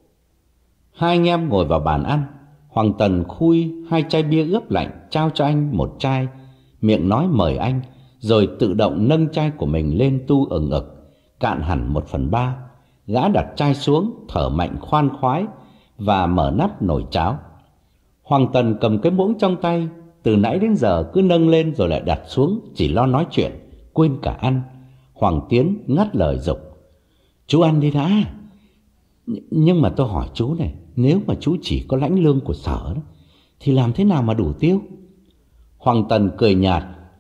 Hai anh em ngồi vào bàn ăn. Hoàng Tần khui hai chai bia ướp lạnh trao cho anh một chai, miệng nói mời anh, rồi tự động nâng chai của mình lên tu ừng ực, cạn hẳn một phần ba. Gã đặt chai xuống, thở mạnh khoan khoái và mở nắp nồi cháo. Hoàng Tần cầm cái muỗng trong tay, từ nãy đến giờ cứ nâng lên rồi lại đặt xuống, chỉ lo nói chuyện, quên cả ăn. Hoàng Tiến ngắt lời giục: chú ăn đi đã. Nhưng mà tôi hỏi chú này, nếu mà chú chỉ có lãnh lương của sở đó, thì làm thế nào mà đủ tiêu? Hoàng Tần cười nhạt: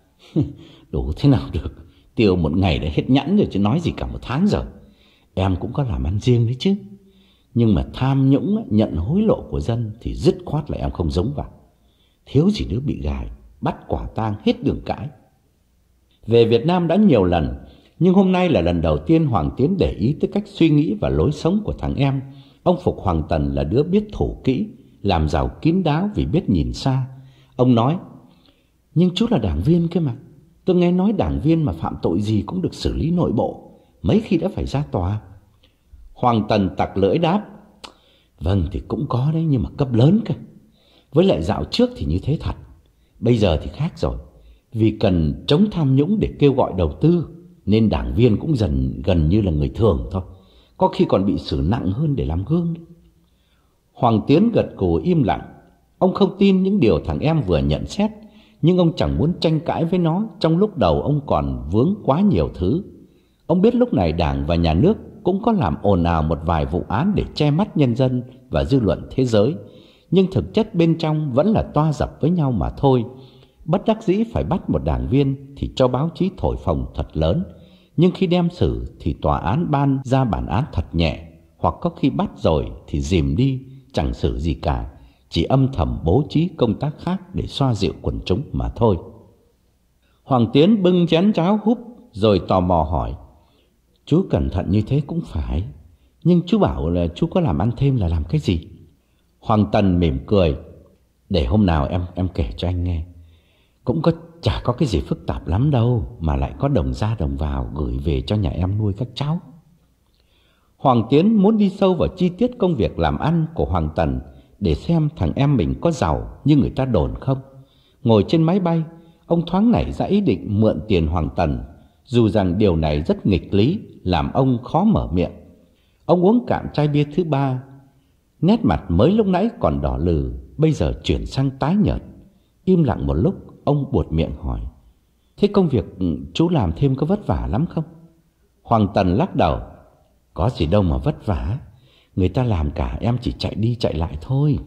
đủ thế nào được, tiêu một ngày đã hết nhẵn rồi chứ nói gì cả một tháng rồi. Em cũng có làm ăn riêng đấy chứ. Nhưng mà tham nhũng, nhận hối lộ của dân thì dứt khoát là em không giống vào. Thiếu gì đứa bị gài, bắt quả tang hết đường cãi. Về Việt Nam đã nhiều lần, nhưng hôm nay là lần đầu tiên Hoàng Tiến để ý tới cách suy nghĩ và lối sống của thằng em. Ông phục Hoàng Tần là đứa biết thủ kỹ, làm giàu kín đáo vì biết nhìn xa. Ông nói: nhưng chú là đảng viên cơ mà. Tôi nghe nói đảng viên mà phạm tội gì cũng được xử lý nội bộ, mấy khi đã phải ra tòa. Hoàng Tần tặc lưỡi đáp: vâng thì cũng có đấy, nhưng mà cấp lớn cơ. Với lại dạo trước thì như thế thật, bây giờ thì khác rồi. Vì cần chống tham nhũng để kêu gọi đầu tư, nên đảng viên cũng dần gần như là người thường thôi, có khi còn bị xử nặng hơn để làm gương. Hoàng Tiến gật gù im lặng. Ông không tin những điều thằng em vừa nhận xét, nhưng ông chẳng muốn tranh cãi với nó. Trong lúc đầu ông còn vướng quá nhiều thứ. Ông biết lúc này Đảng và Nhà nước cũng có làm ồn ào một vài vụ án để che mắt nhân dân và dư luận thế giới, nhưng thực chất bên trong vẫn là toa dập với nhau mà thôi. Bất đắc dĩ phải bắt một đảng viên thì cho báo chí thổi phồng thật lớn, nhưng khi đem xử thì tòa án ban ra bản án thật nhẹ, hoặc có khi bắt rồi thì dìm đi, chẳng xử gì cả, chỉ âm thầm bố trí công tác khác để xoa dịu quần chúng mà thôi. Hoàng Tiến bưng chén cháo húp rồi tò mò hỏi: chú cẩn thận như thế cũng phải, nhưng chú bảo là chú có làm ăn thêm là làm cái gì? Hoàng Tần mỉm cười: để hôm nào em em kể cho anh nghe. Cũng có chả có cái gì phức tạp lắm đâu, mà lại có đồng ra đồng vào gửi về cho nhà em nuôi các cháu. Hoàng Tiến muốn đi sâu vào chi tiết công việc làm ăn của Hoàng Tần để xem thằng em mình có giàu như người ta đồn không. Ngồi trên máy bay, ông thoáng nảy ra ý định mượn tiền Hoàng Tần, dù rằng điều này rất nghịch lý, làm ông khó mở miệng. Ông uống cạn chai bia thứ ba, nét mặt mới lúc nãy còn đỏ lừ, bây giờ chuyển sang tái nhợt. Im lặng một lúc, ông buột miệng hỏi: thế công việc chú làm thêm có vất vả lắm không? Hoàng Tần lắc đầu: có gì đâu mà vất vả, người ta làm cả, em chỉ chạy đi chạy lại thôi.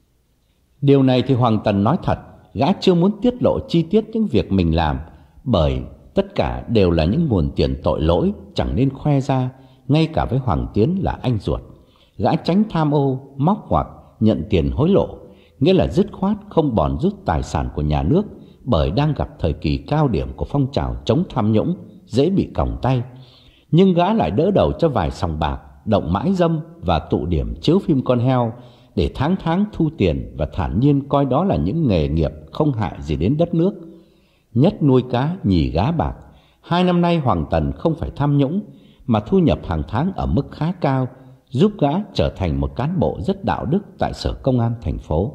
Điều này thì Hoàng Tần nói thật, gã chưa muốn tiết lộ chi tiết những việc mình làm, bởi tất cả đều là những nguồn tiền tội lỗi, chẳng nên khoe ra, ngay cả với Hoàng Tiến là anh ruột. Gã tránh tham ô, móc ngoặc, nhận tiền hối lộ, nghĩa là dứt khoát không bòn rút tài sản của nhà nước, bởi đang gặp thời kỳ cao điểm của phong trào chống tham nhũng, dễ bị còng tay. Nhưng gã lại đỡ đầu cho vài sòng bạc, động mãi dâm và tụ điểm chiếu phim con heo để tháng tháng thu tiền, và thản nhiên coi đó là những nghề nghiệp không hại gì đến đất nước. Nhất nuôi cá, nhì gá bạc. Hai năm nay Hoàng Tần không phải tham nhũng, mà thu nhập hàng tháng ở mức khá cao, giúp gã trở thành một cán bộ rất đạo đức tại Sở Công an thành phố.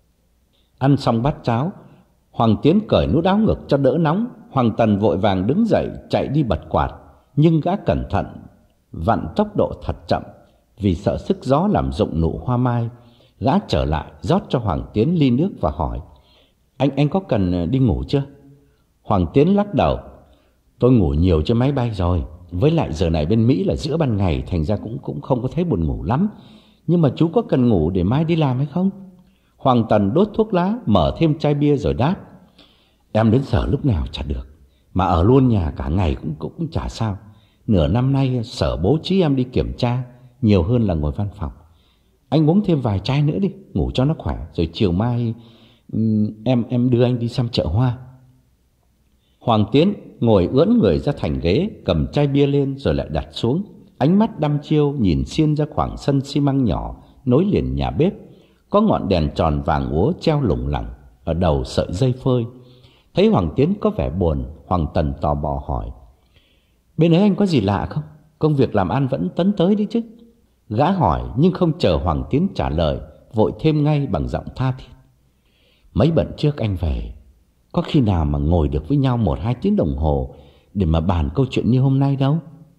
Ăn xong bát cháo, Hoàng Tiến cởi nút áo ngực cho đỡ nóng. Hoàng Tần vội vàng đứng dậy chạy đi bật quạt, nhưng gã cẩn thận vặn tốc độ thật chậm vì sợ sức gió làm rụng nụ hoa mai. Gã trở lại rót cho Hoàng Tiến ly nước và hỏi: Anh anh có cần đi ngủ chưa? Hoàng Tiến lắc đầu: tôi ngủ nhiều trên máy bay rồi, Với lại giờ này bên Mỹ là giữa ban ngày, thành ra cũng cũng không có thấy buồn ngủ lắm. Nhưng mà chú có cần ngủ để mai đi làm hay không? Hoàng Tần đốt thuốc lá, mở thêm chai bia rồi đáp: Em đến giờ lúc nào chả được, mà ở luôn nhà cả ngày cũng cũng chả sao. Nửa năm nay sở bố trí em đi kiểm tra nhiều hơn là ngồi văn phòng. Anh uống thêm vài chai nữa đi, ngủ cho nó khỏe, rồi chiều mai em em đưa anh đi xem chợ hoa. Hoàng Tiến ngồi ưỡn người ra thành ghế, cầm chai bia lên rồi lại đặt xuống, ánh mắt đăm chiêu nhìn xiên ra khoảng sân xi măng nhỏ nối liền nhà bếp. Có ngọn đèn tròn vàng úa treo lủng lẳng ở đầu sợi dây phơi. Thấy Hoàng Tiến có vẻ buồn, Hoàng Tần tò mò hỏi: Bên ấy anh có gì lạ không? Công việc làm ăn vẫn tấn tới đấy chứ? Gã hỏi nhưng không chờ Hoàng Tiến trả lời, vội thêm ngay bằng giọng tha thiết: Mấy bận trước anh về, có khi nào mà ngồi được với nhau một hai tiếng đồng hồ để mà bàn câu chuyện như hôm nay đâu.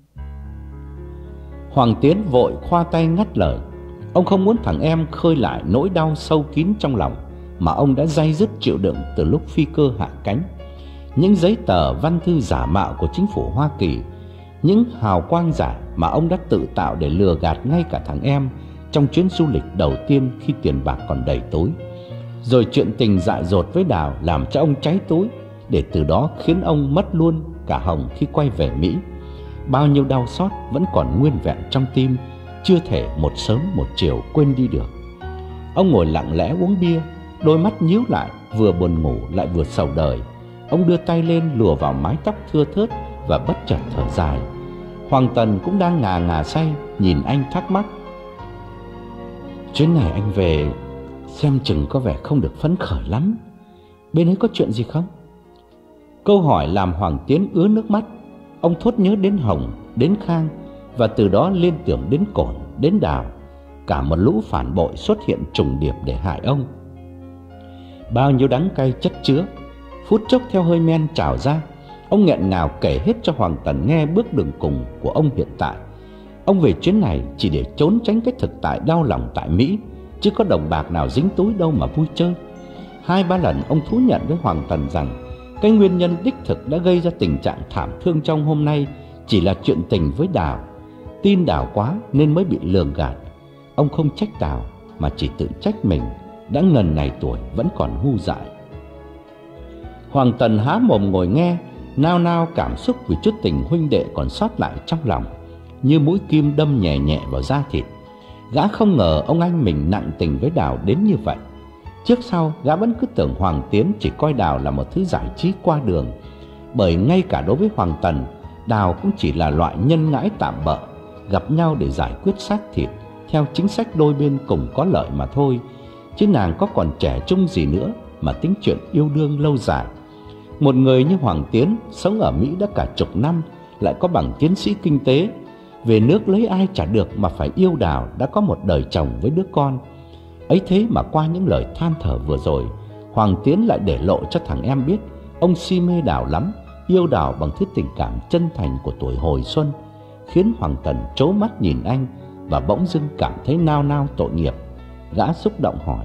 Hoàng Tiến vội khoa tay ngắt lời. Ông không muốn thằng em khơi lại nỗi đau sâu kín trong lòng mà ông đã day dứt chịu đựng từ lúc phi cơ hạ cánh. Những giấy tờ văn thư giả mạo của chính phủ Hoa Kỳ, những hào quang giả mà ông đã tự tạo để lừa gạt ngay cả thằng em trong chuyến du lịch đầu tiên khi tiền bạc còn đầy túi. Rồi chuyện tình dại dột với Đào làm cho ông cháy túi, để từ đó khiến ông mất luôn cả Hồng khi quay về Mỹ. Bao nhiêu đau xót vẫn còn nguyên vẹn trong tim, chưa thể một sớm một chiều quên đi được. Ông ngồi lặng lẽ uống bia, đôi mắt nhíu lại, vừa buồn ngủ lại vừa sầu đời. Ông đưa tay lên lùa vào mái tóc thưa thớt và bất chợt thở dài. Hoàng Tần cũng đang ngà ngà say, nhìn anh thắc mắc: Chuyến này anh về xem chừng có vẻ không được phấn khởi lắm. Bên ấy có chuyện gì không? Câu hỏi làm Hoàng Tiến ứa nước mắt. Ông thốt nhớ đến Hồng, đến Khang, và từ đó liên tưởng đến Cổn, đến Đào. Cả một lũ phản bội xuất hiện trùng điệp để hại ông. Bao nhiêu đắng cay chất chứa, phút chốc theo hơi men trào ra. Ông nghẹn ngào kể hết cho Hoàng Tần nghe bước đường cùng của ông hiện tại. Ông về chuyến này chỉ để trốn tránh cái thực tại đau lòng tại Mỹ, chứ có đồng bạc nào dính túi đâu mà vui chơi. Hai ba lần ông thú nhận với Hoàng Tần rằng cái nguyên nhân đích thực đã gây ra tình trạng thảm thương trong hôm nay chỉ là chuyện tình với Đào. Tin Đào quá nên mới bị lường gạt. Ông không trách Đào mà chỉ tự trách mình đã ngần này tuổi vẫn còn ngu dại. Hoàng Tần há mồm ngồi nghe, nao nao cảm xúc vì chút tình huynh đệ còn sót lại trong lòng, như mũi kim đâm nhẹ nhẹ vào da thịt. Gã không ngờ ông anh mình nặng tình với Đào đến như vậy. Trước sau gã vẫn cứ tưởng Hoàng Tiến chỉ coi Đào là một thứ giải trí qua đường, bởi ngay cả đối với Hoàng Tần, Đào cũng chỉ là loại nhân ngãi tạm bợ, gặp nhau để giải quyết xác thịt theo chính sách đôi bên cùng có lợi mà thôi. Chứ nàng có còn trẻ trung gì nữa mà tính chuyện yêu đương lâu dài. Một người như Hoàng Tiến sống ở Mỹ đã cả chục năm, lại có bằng tiến sĩ kinh tế, về nước lấy ai chả được mà phải yêu Đào đã có một đời chồng với đứa con. Ấy thế mà qua những lời than thở vừa rồi, Hoàng Tiến lại để lộ cho thằng em biết ông si mê Đào lắm, yêu Đào bằng thứ tình cảm chân thành của tuổi hồi xuân, khiến Hoàng Tần trố mắt nhìn anh và bỗng dưng cảm thấy nao nao tội nghiệp. Gã xúc động hỏi: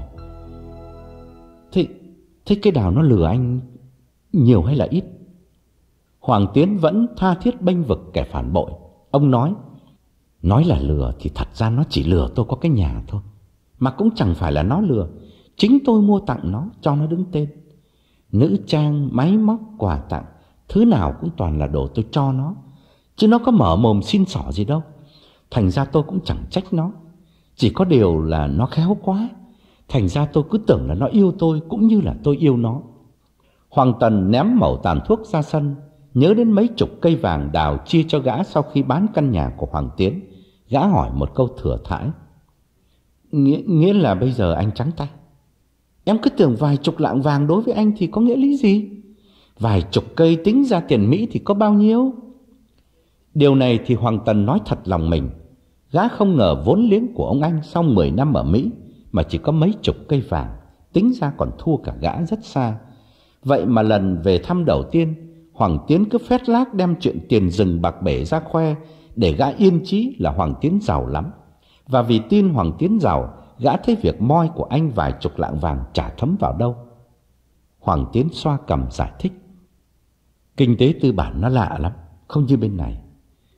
Thế, thế cái Đào nó lừa anh nhiều hay là ít? Hoàng Tiến vẫn tha thiết bênh vực kẻ phản bội. Ông nói: Nói là lừa thì thật ra nó chỉ lừa tôi có cái nhà thôi, mà cũng chẳng phải là nó lừa. Chính tôi mua tặng nó, cho nó đứng tên. Nữ trang, máy móc, quà tặng, thứ nào cũng toàn là đồ tôi cho nó, chứ nó có mở mồm xin xỏ gì đâu. Thành ra tôi cũng chẳng trách nó. Chỉ có điều là nó khéo quá, thành ra tôi cứ tưởng là nó yêu tôi cũng như là tôi yêu nó. Hoàng Tần ném mẩu tàn thuốc ra sân, nhớ đến mấy chục cây vàng Đào chia cho gã sau khi bán căn nhà của Hoàng Tiến. Gã hỏi một câu thừa thãi: Nghĩa, nghĩa là bây giờ anh trắng tay? Em cứ tưởng vài chục lạng vàng đối với anh thì có nghĩa lý gì? Vài chục cây tính ra tiền Mỹ thì có bao nhiêu? Điều này thì Hoàng Tần nói thật lòng mình. Gã không ngờ vốn liếng của ông anh sau mười năm ở Mỹ mà chỉ có mấy chục cây vàng, tính ra còn thua cả gã rất xa. Vậy mà lần về thăm đầu tiên, Hoàng Tiến cứ phét lác đem chuyện tiền rừng bạc bể ra khoe, để gã yên chí là Hoàng Tiến giàu lắm. Và vì tin Hoàng Tiến giàu, gã thấy việc moi của anh vài chục lạng vàng chả thấm vào đâu. Hoàng Tiến xoa cằm giải thích: Kinh tế tư bản nó lạ lắm, không như bên này.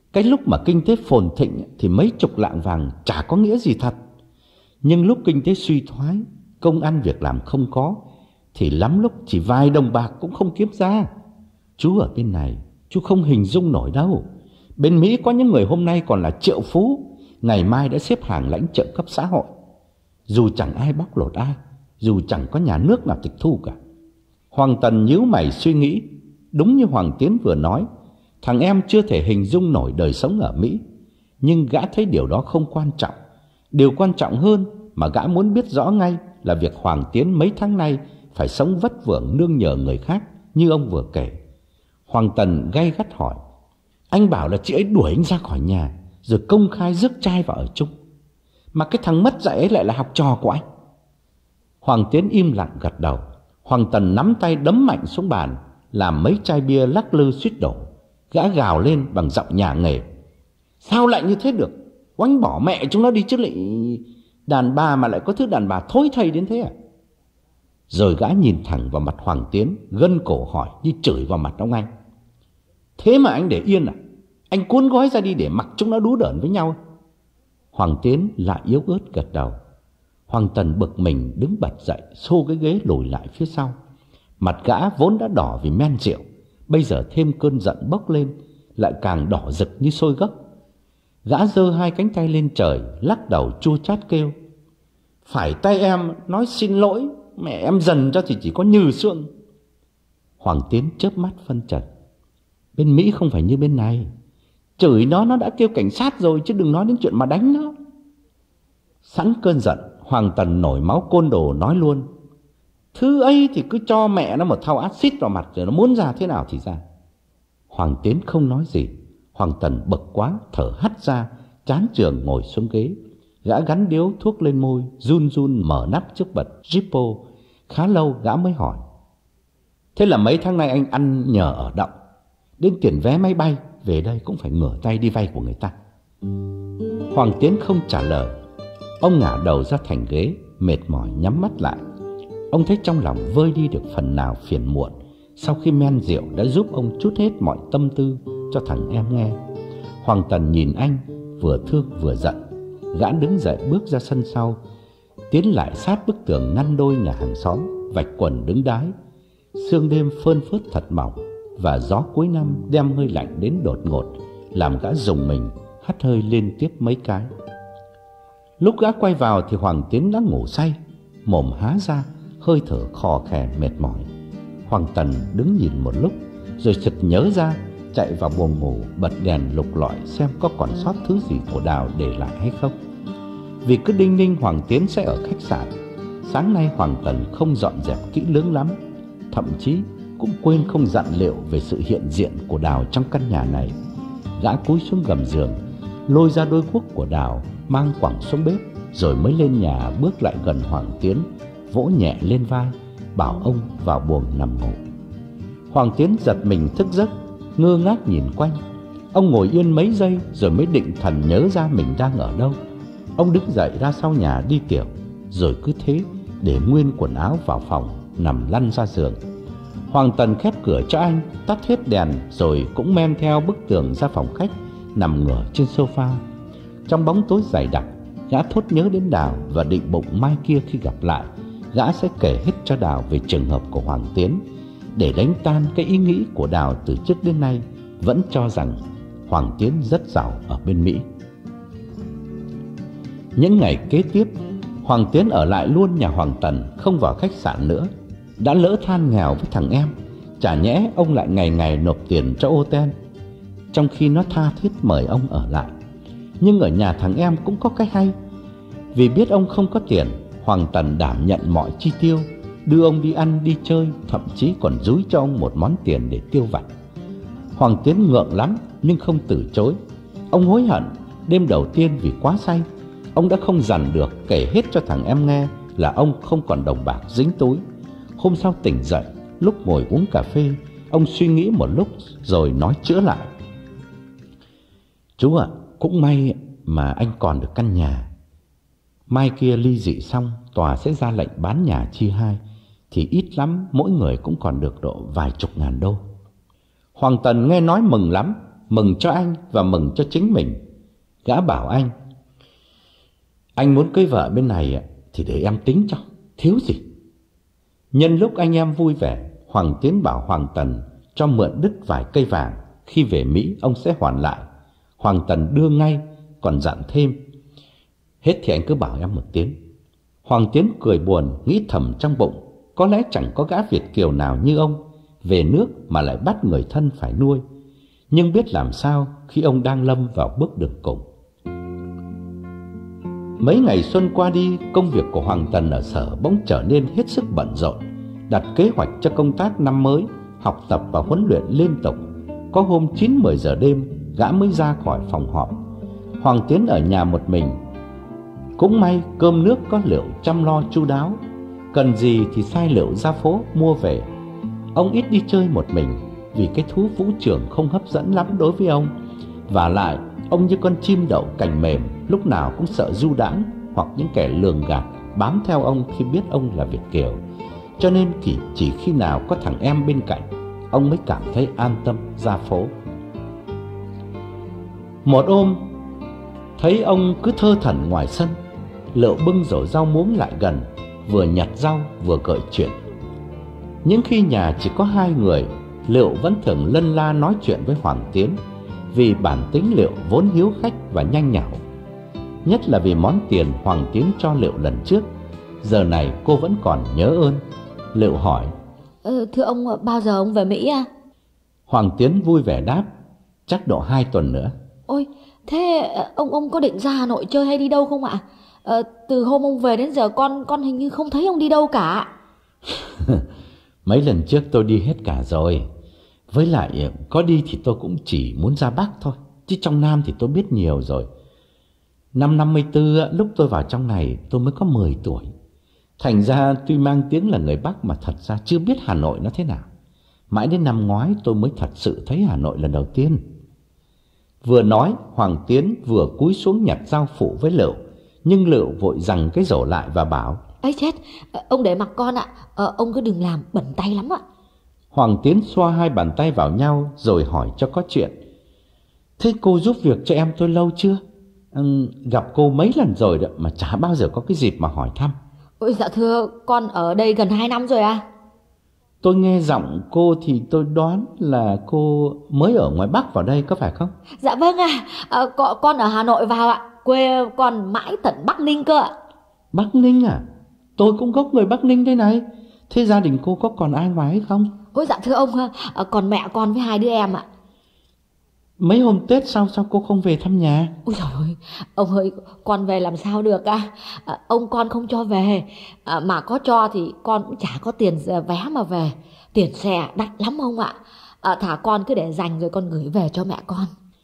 Cái lúc mà kinh tế phồn thịnh thì mấy chục lạng vàng chả có nghĩa gì thật. Nhưng lúc kinh tế suy thoái, công ăn việc làm không có, thì lắm lúc chỉ vài đồng bạc cũng không kiếm ra. Chú ở bên này, chú không hình dung nổi đâu. Bên Mỹ có những người hôm nay còn là triệu phú, ngày mai đã xếp hàng lãnh trợ cấp xã hội. Dù chẳng ai bóc lột ai, dù chẳng có nhà nước nào tịch thu cả. Hoàng Tần nhíu mày suy nghĩ. Đúng như Hoàng Tiến vừa nói, thằng em chưa thể hình dung nổi đời sống ở Mỹ. Nhưng gã thấy điều đó không quan trọng. Điều quan trọng hơn mà gã muốn biết rõ ngay là việc Hoàng Tiến mấy tháng nay phải sống vất vưởng nương nhờ người khác như ông vừa kể. Hoàng Tần gay gắt hỏi: anh bảo là chị ấy đuổi anh ra khỏi nhà, rồi công khai rước trai vào ở chung, mà cái thằng mất dạy ấy lại là học trò của anh. Hoàng Tiến im lặng gật đầu. Hoàng Tần nắm tay đấm mạnh xuống bàn, làm mấy chai bia lắc lư suýt đổ. Gã gào lên bằng giọng nhà nghề: sao lại như thế được? Oánh bỏ mẹ chúng nó đi chứ lại đàn bà mà lại có thứ đàn bà thối thây đến thế à? Rồi gã nhìn thẳng vào mặt Hoàng Tiến, gân cổ hỏi như chửi vào mặt ông anh: thế mà anh để yên à? Anh cuốn gói ra đi để mặc chúng nó đú đởn với nhau. Hoàng Tiến lại yếu ớt gật đầu. Hoàng Tần bực mình đứng bật dậy, xô cái ghế lùi lại phía sau. Mặt gã vốn đã đỏ vì men rượu, bây giờ thêm cơn giận bốc lên, lại càng đỏ rực như sôi gấc. Gã giơ hai cánh tay lên trời, lắc đầu chua chát kêu: phải tay em nói xin lỗi, mẹ em dần cho thì chỉ có nhừ xương. Hoàng Tiến chớp mắt phân trần: bên Mỹ không phải như bên này. Chửi nó, nó đã kêu cảnh sát rồi, chứ đừng nói đến chuyện mà đánh nó. Sẵn cơn giận, Hoàng Tần nổi máu côn đồ nói luôn: thứ ấy thì cứ cho mẹ nó một thau axit vào mặt, rồi nó muốn ra thế nào thì ra. Hoàng Tiến không nói gì. Hoàng Tần bực quá, thở hắt ra, chán chường ngồi xuống ghế. Gã gắn điếu thuốc lên môi, run run mở nắp chiếc bật Zippo. Khá lâu gã mới hỏi: thế là mấy tháng nay anh ăn nhờ ở đậu, đến tiền vé máy bay về đây cũng phải ngửa tay đi vay của người ta? Hoàng Tiến không trả lời. Ông ngả đầu ra thành ghế, mệt mỏi nhắm mắt lại. Ông thấy trong lòng vơi đi được phần nào phiền muộn sau khi men rượu đã giúp ông trút hết mọi tâm tư cho thằng em nghe. Hoàng Tần nhìn anh, vừa thương vừa giận. Gã đứng dậy bước ra sân sau, tiến lại sát bức tường ngăn đôi nhà hàng xóm, vạch quần đứng đái. Sương đêm phơn phớt thật mỏng, và gió cuối năm đem hơi lạnh đến đột ngột, làm gã rùng mình, hắt hơi liên tiếp mấy cái. Lúc gã quay vào thì Hoàng Tiến đã ngủ say, mồm há ra, hơi thở khò khè mệt mỏi. Hoàng Tần đứng nhìn một lúc, rồi sực nhớ ra, chạy vào buồng ngủ bật đèn lục lọi xem có còn sót thứ gì của Đào để lại hay không. Vì cứ đinh ninh Hoàng Tiến sẽ ở khách sạn, sáng nay Hoàng Tần không dọn dẹp kỹ lưỡng lắm, thậm chí cũng quên không dặn liệu về sự hiện diện của Đào trong căn nhà này. Gã cúi xuống gầm giường, lôi ra đôi guốc của Đào, mang quẳng xuống bếp, rồi mới lên nhà bước lại gần Hoàng Tiến, vỗ nhẹ lên vai, bảo ông vào buồng nằm ngủ. Hoàng Tiến giật mình thức giấc, ngơ ngác nhìn quanh. Ông ngồi yên mấy giây rồi mới định thần nhớ ra mình đang ở đâu. Ông đứng dậy ra sau nhà đi tiểu, rồi cứ thế để nguyên quần áo vào phòng, nằm lăn ra giường. Hoàng Tần khép cửa cho anh, tắt hết đèn, rồi cũng men theo bức tường ra phòng khách, nằm ngửa trên sofa. Trong bóng tối dày đặc, gã thốt nhớ đến Đào và định bụng mai kia khi gặp lại, gã sẽ kể hết cho Đào về trường hợp của Hoàng Tiến, để đánh tan cái ý nghĩ của Đào từ trước đến nay vẫn cho rằng Hoàng Tiến rất giàu ở bên Mỹ. Những ngày kế tiếp, Hoàng Tiến ở lại luôn nhà Hoàng Tần, không vào khách sạn nữa. Đã lỡ than nghèo với thằng em, chả nhẽ ông lại ngày ngày nộp tiền cho ô ten, trong khi nó tha thiết mời ông ở lại. Nhưng ở nhà thằng em cũng có cái hay. Vì biết ông không có tiền, Hoàng Tần đảm nhận mọi chi tiêu, đưa ông đi ăn đi chơi, thậm chí còn dúi cho ông một món tiền để tiêu vặt. Hoàng Tiến ngượng lắm nhưng không từ chối. Ông hối hận đêm đầu tiên vì quá say, ông đã không dằn được kể hết cho thằng em nghe là ông không còn đồng bạc dính túi. Hôm sau tỉnh dậy, lúc ngồi uống cà phê, ông suy nghĩ một lúc rồi nói chữa lại: chú ạ, à, cũng may mà anh còn được căn nhà. Mai kia ly dị xong, tòa sẽ ra lệnh bán nhà chia hai, thì ít lắm mỗi người cũng còn được độ vài chục ngàn đô. Hoàng Tần nghe nói mừng lắm, mừng cho anh và mừng cho chính mình. Gã bảo anh: anh muốn cưới vợ bên này thì để em tính cho, thiếu gì. Nhân lúc anh em vui vẻ, Hoàng Tiến bảo Hoàng Tần cho mượn đứt vài cây vàng, khi về Mỹ ông sẽ hoàn lại. Hoàng Tần đưa ngay, còn dặn thêm: hết thì anh cứ bảo em một tiếng. Hoàng Tiến cười buồn, nghĩ thầm trong bụng, có lẽ chẳng có gã Việt kiều nào như ông về nước mà lại bắt người thân phải nuôi. Nhưng biết làm sao khi ông đang lâm vào bước đường cùng. Mấy ngày xuân qua đi, công việc của Hoàng Tần ở sở bỗng trở nên hết sức bận rộn, đặt kế hoạch cho công tác năm mới, học tập và huấn luyện liên tục. Có hôm chín mười giờ đêm, gã mới ra khỏi phòng họp. Hoàng Tiến ở nhà một mình. Cũng may cơm nước có Liệu chăm lo chu đáo, cần gì thì sai Liệu ra phố mua về. Ông ít đi chơi một mình vì cái thú vũ trường không hấp dẫn lắm đối với ông. Và lại ông như con chim đậu cành mềm, lúc nào cũng sợ du đãng hoặc những kẻ lường gạt bám theo ông khi biết ông là Việt kiều. Cho nên chỉ, chỉ khi nào có thằng em bên cạnh, ông mới cảm thấy an tâm ra phố. Một hôm thấy ông cứ thơ thẩn ngoài sân, Liệu bưng rổ rau muống lại gần, vừa nhặt rau vừa gợi chuyện. Những khi nhà chỉ có hai người, Liệu vẫn thường lân la nói chuyện với Hoàng Tiến, vì bản tính Liệu vốn hiếu khách và nhanh nhảu. Nhất là vì món tiền Hoàng Tiến cho Liệu lần trước, giờ này cô vẫn còn nhớ ơn. Liệu hỏi: ờ, thưa ông, bao giờ ông về Mỹ à? Hoàng Tiến vui vẻ đáp: chắc độ hai tuần nữa. Ôi, thế ông ông có định ra Hà Nội chơi hay đi đâu không ạ? Ờ, từ hôm ông về đến giờ con con hình như không thấy ông đi đâu cả. Mấy lần trước tôi đi hết cả rồi. Với lại có đi thì tôi cũng chỉ muốn ra Bắc thôi, chứ trong Nam thì tôi biết nhiều rồi. Năm năm mươi tư lúc tôi vào trong này tôi mới có mười tuổi. Thành ra tuy mang tiếng là người Bắc mà thật ra chưa biết Hà Nội nó thế nào. Mãi đến năm ngoái tôi mới thật sự thấy Hà Nội lần đầu tiên. Vừa nói, Hoàng Tiến vừa cúi xuống nhặt rau phụ với Liệu. Nhưng Liệu vội giằng cái rổ lại và bảo: ấy chết, ông để mặc con ạ. ờ, Ông cứ đừng làm bẩn tay lắm ạ. Hoàng Tiến xoa hai bàn tay vào nhau rồi hỏi cho có chuyện: thế cô giúp việc cho em tôi lâu chưa? Ừ, gặp cô mấy lần rồi đó mà chả bao giờ có cái dịp mà hỏi thăm. Ôi dạ thưa, con ở đây gần hai năm rồi à. Tôi nghe giọng cô thì tôi đoán là cô mới ở ngoài Bắc vào đây có phải không? Dạ vâng ạ. à, con, con ở Hà Nội vào ạ. Quê con mãi tận Bắc Ninh cơ ạ. Bắc Ninh à? Tôi cũng gốc người Bắc Ninh đây này. Thế gia đình cô có còn ai ngoài hay không? Ôi dạ thưa ông, à, còn mẹ con với hai đứa em ạ. Mấy hôm Tết sao sao cô không về thăm nhà? Ôi trời ơi, ông ơi, con về làm sao được à? à ông con không cho về, à, mà có cho thì con cũng chả có tiền vé mà về. Tiền xe đắt lắm ông ạ. à, Thả con cứ để dành rồi con gửi về cho mẹ con.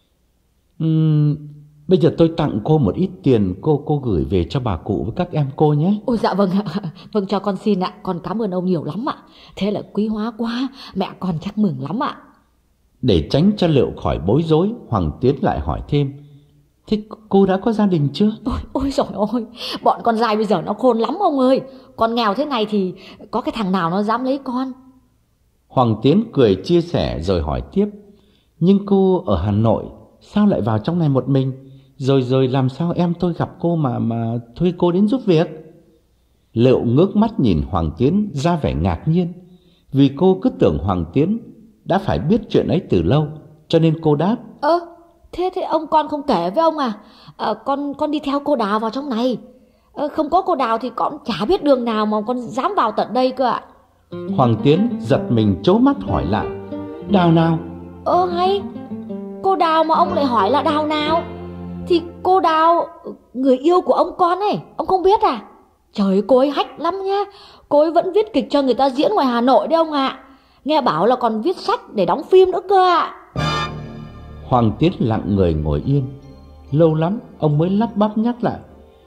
uhm, Bây giờ tôi tặng cô một ít tiền, cô cô gửi về cho bà cụ với các em cô nhé. Ôi dạ vâng ạ. Vâng, cho con xin ạ. Con cảm ơn ông nhiều lắm ạ. Thế là quý hóa quá, mẹ con chắc mừng lắm ạ. Để tránh cho Liệu khỏi bối rối, Hoàng Tiến lại hỏi thêm: thế cô đã có gia đình chưa? Ôi, ôi trời ơi, bọn con trai bây giờ nó khôn lắm ông ơi. Con nghèo thế này thì có cái thằng nào nó dám lấy con. Hoàng Tiến cười chia sẻ rồi hỏi tiếp: nhưng cô ở Hà Nội sao lại vào trong này một mình? Rồi rồi làm sao em tôi gặp cô mà mà thuê cô đến giúp việc? Liệu ngước mắt nhìn Hoàng Tiến ra vẻ ngạc nhiên, vì cô cứ tưởng Hoàng Tiến đã phải biết chuyện ấy từ lâu, cho nên cô đáp: Ơ, thế thế ông con không kể với ông à? à con con đi theo cô Đào vào trong này. à, Không có cô Đào thì con chả biết đường nào mà con dám vào tận đây cơ ạ. Hoàng Tiến giật mình trố mắt hỏi lại: Đào nào? Ơ hay, cô Đào mà ông lại hỏi là Đào nào? Thì cô Đào, người yêu của ông con ấy, ông không biết à? Trời ơi, cô ấy hách lắm nhá. Cô ấy vẫn viết kịch cho người ta diễn ngoài Hà Nội đấy ông ạ. Nghe bảo là còn viết sách để đóng phim nữa cơ ạ. Hoàng Tiến lặng người ngồi yên. Lâu lắm ông mới lắp bắp nhắc lại: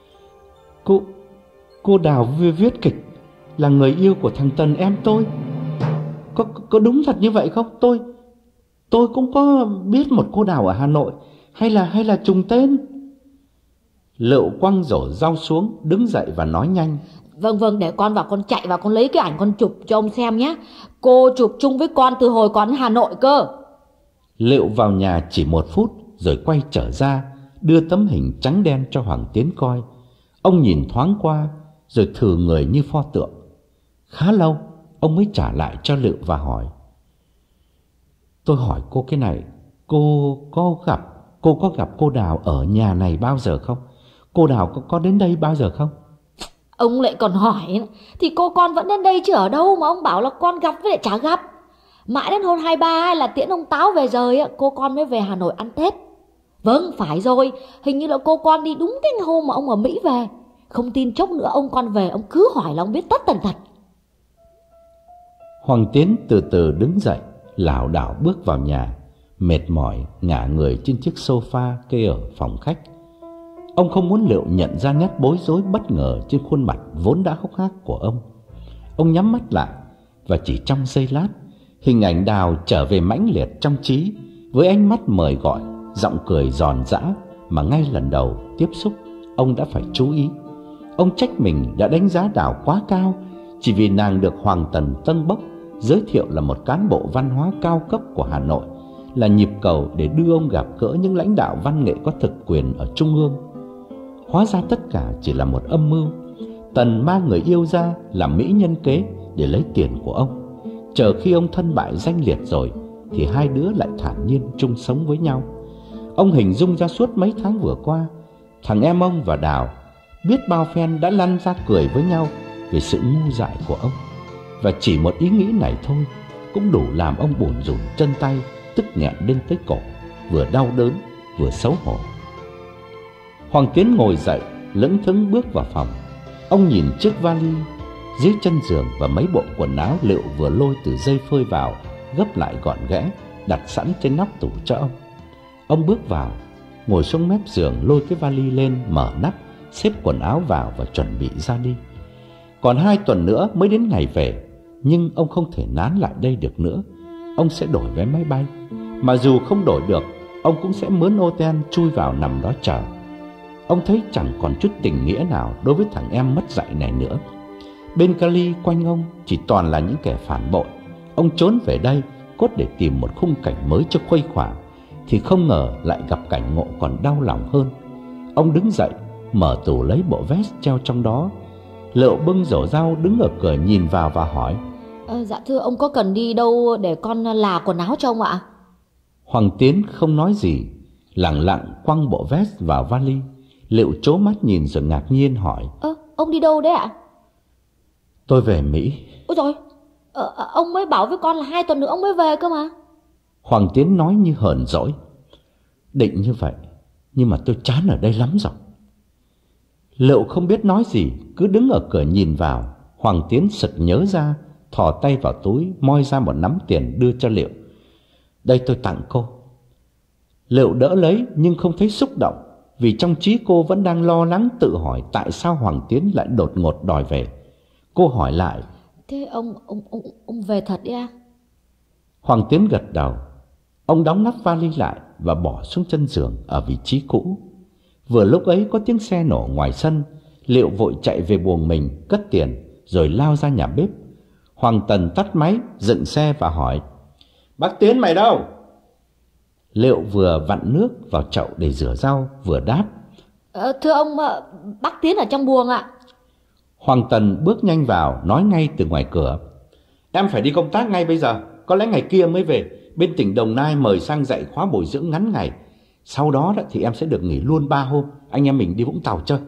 Cô Cô Đào vừa viết kịch là người yêu của thằng Tần em tôi. Có, có đúng thật như vậy không? Tôi Tôi cũng có biết một cô Đào ở Hà Nội. Hay là hay là trùng tên? Lựu quăng rổ rau xuống, đứng dậy và nói nhanh: Vâng vâng, để con vào con chạy vào con lấy cái ảnh con chụp cho ông xem nhé. Cô chụp chung với con từ hồi con Hà Nội cơ. Liệu vào nhà chỉ một phút rồi quay trở ra, đưa tấm hình trắng đen cho Hoàng Tiến coi. Ông nhìn thoáng qua rồi thừ người như pho tượng. Khá lâu ông mới trả lại cho Liệu và hỏi: Tôi hỏi cô cái này, cô có gặp cô có gặp cô Đào ở nhà này bao giờ không? Cô Đào có, có đến đây bao giờ không? Ông lại còn hỏi. Thì cô con vẫn đến đây chứ ở đâu mà ông bảo là con gặp với lại chả gặp. Mãi đến hôm hai ba là tiễn ông Táo về rời, cô con mới về Hà Nội ăn Tết. Vâng, phải rồi, hình như là cô con đi đúng cái hôm mà ông ở Mỹ về. Không tin chốc nữa ông con về, ông cứ hỏi là ông biết tất tần tật. Hoàng Tiến từ từ đứng dậy, lảo đảo bước vào nhà, mệt mỏi ngả người trên chiếc sofa kê ở phòng khách. Ông không muốn Liệu nhận ra nét bối rối bất ngờ trên khuôn mặt vốn đã hốc hác của ông. Ông nhắm mắt lại và chỉ trong giây lát, hình ảnh Đào trở về mãnh liệt trong trí, với ánh mắt mời gọi, giọng cười giòn giã mà ngay lần đầu tiếp xúc ông đã phải chú ý. Ông trách mình đã đánh giá Đào quá cao chỉ vì nàng được Hoàng Tần tâng bốc giới thiệu là một cán bộ văn hóa cao cấp của Hà Nội, là nhịp cầu để đưa ông gặp gỡ những lãnh đạo văn nghệ có thực quyền ở Trung ương. Hóa ra tất cả chỉ là một âm mưu. Tần mang người yêu ra làm mỹ nhân kế để lấy tiền của ông. Chờ khi ông thân bại danh liệt rồi thì hai đứa lại thản nhiên chung sống với nhau. Ông hình dung ra suốt mấy tháng vừa qua, thằng em ông và Đào biết bao phen đã lăn ra cười với nhau về sự ngu dại của ông. Và chỉ một ý nghĩ này thôi cũng đủ làm ông bủn rủn chân tay, tức nghẹn đến tới cổ, vừa đau đớn vừa xấu hổ. Hoàng Tiến ngồi dậy, lững thững bước vào phòng. Ông nhìn chiếc vali dưới chân giường và mấy bộ quần áo Liệu vừa lôi từ dây phơi vào, gấp lại gọn ghẽ, đặt sẵn trên nóc tủ cho ông. Ông bước vào, ngồi xuống mép giường, lôi cái vali lên, mở nắp, xếp quần áo vào và chuẩn bị ra đi. Còn hai tuần nữa mới đến ngày về, nhưng ông không thể nán lại đây được nữa. Ông sẽ đổi vé máy bay, mà dù không đổi được, ông cũng sẽ mướn ô ten chui vào nằm đó chờ. Ông thấy chẳng còn chút tình nghĩa nào đối với thằng em mất dạy này nữa. Bên Cali quanh ông chỉ toàn là những kẻ phản bội. Ông trốn về đây cốt để tìm một khung cảnh mới cho khuây khỏa, thì không ngờ lại gặp cảnh ngộ còn đau lòng hơn. Ông đứng dậy, mở tủ lấy bộ vest treo trong đó. Liệu bưng rổ rau đứng ở cửa nhìn vào và hỏi: à, Dạ thưa ông có cần đi đâu để con là quần áo cho ông ạ? Hoàng Tiến không nói gì, lặng lặng quăng bộ vest vào vali. Liệu trố mắt nhìn rồi ngạc nhiên hỏi: Ơ, ông đi đâu đấy ạ? Tôi về Mỹ. Ôi trời, ờ, ông mới bảo với con là hai tuần nữa ông mới về cơ mà. Hoàng Tiến nói như hờn dỗi: Định như vậy, nhưng mà tôi chán ở đây lắm rồi. Liệu không biết nói gì, cứ đứng ở cửa nhìn vào. Hoàng Tiến sực nhớ ra, thò tay vào túi, moi ra một nắm tiền đưa cho Liệu. Đây tôi tặng cô. Liệu đỡ lấy nhưng không thấy xúc động, vì trong trí cô vẫn đang lo lắng tự hỏi tại sao Hoàng Tiến lại đột ngột đòi về. Cô hỏi lại: Thế ông ông ông, ông về thật đi à? Hoàng Tiến gật đầu. Ông đóng nắp vali lại và bỏ xuống chân giường ở vị trí cũ. Vừa lúc ấy có tiếng xe nổ ngoài sân. Liệu vội chạy về buồng mình cất tiền rồi lao ra nhà bếp. Hoàng Tần tắt máy, dựng xe và hỏi: Bác Tiến mày đâu? Liệu vừa vặn nước vào chậu để rửa rau vừa đáp: ờ, Thưa ông, bác Tiến ở trong buồng ạ. Hoàng Tần bước nhanh vào, nói ngay từ ngoài cửa: Em phải đi công tác ngay bây giờ, có lẽ ngày kia mới về. Bên tỉnh Đồng Nai mời sang dạy khóa bồi dưỡng ngắn ngày. Sau đó thì em sẽ được nghỉ luôn ba hôm. Anh em mình đi Vũng Tàu chơi.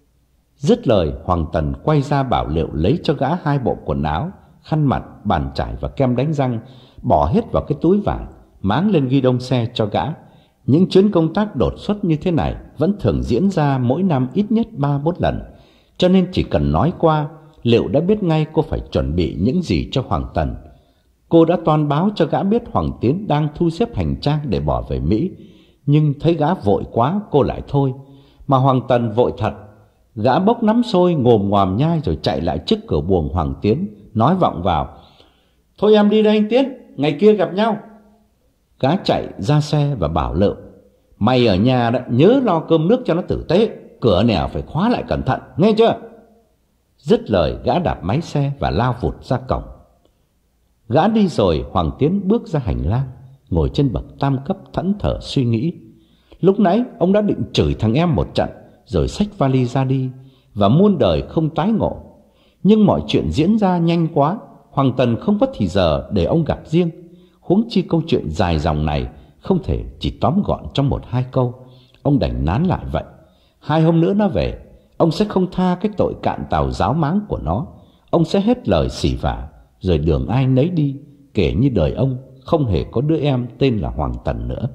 Dứt lời, Hoàng Tần quay ra bảo Liệu lấy cho gã hai bộ quần áo, khăn mặt, bàn chải và kem đánh răng, bỏ hết vào cái túi vải, máng lên ghi đông xe cho gã. Những chuyến công tác đột xuất như thế này vẫn thường diễn ra mỗi năm ít nhất ba bốn lần, cho nên chỉ cần nói qua, Liệu đã biết ngay cô phải chuẩn bị những gì cho Hoàng Tần. Cô đã toan báo cho gã biết Hoàng Tiến đang thu xếp hành trang để bỏ về Mỹ, nhưng thấy gã vội quá cô lại thôi. Mà Hoàng Tần vội thật. Gã bốc nắm xôi ngồm ngoàm nhai rồi chạy lại trước cửa buồng Hoàng Tiến, nói vọng vào: Thôi em đi đây anh Tiến, ngày kia gặp nhau. Gã chạy ra xe và bảo Liệu: Mày ở nhà đó, nhớ lo cơm nước cho nó tử tế, cửa nẻo phải khóa lại cẩn thận, nghe chưa? Dứt lời, gã đạp máy xe và lao vụt ra cổng. Gã đi rồi, Hoàng Tiến bước ra hành lang, ngồi trên bậc tam cấp thẫn thờ suy nghĩ. Lúc nãy ông đã định chửi thằng em một trận rồi xách vali ra đi và muôn đời không tái ngộ. Nhưng mọi chuyện diễn ra nhanh quá, Hoàng Tần không có thì giờ để ông gặp riêng. Huống chi câu chuyện dài dòng này không thể chỉ tóm gọn trong một hai câu. Ông đành nán lại vậy. Hai hôm nữa nó về, ông sẽ không tha cái tội cạn tàu giáo máng của nó. Ông sẽ hết lời xỉ vả, rồi đường ai nấy đi, kể như đời ông không hề có đứa em tên là Hoàng Tần nữa.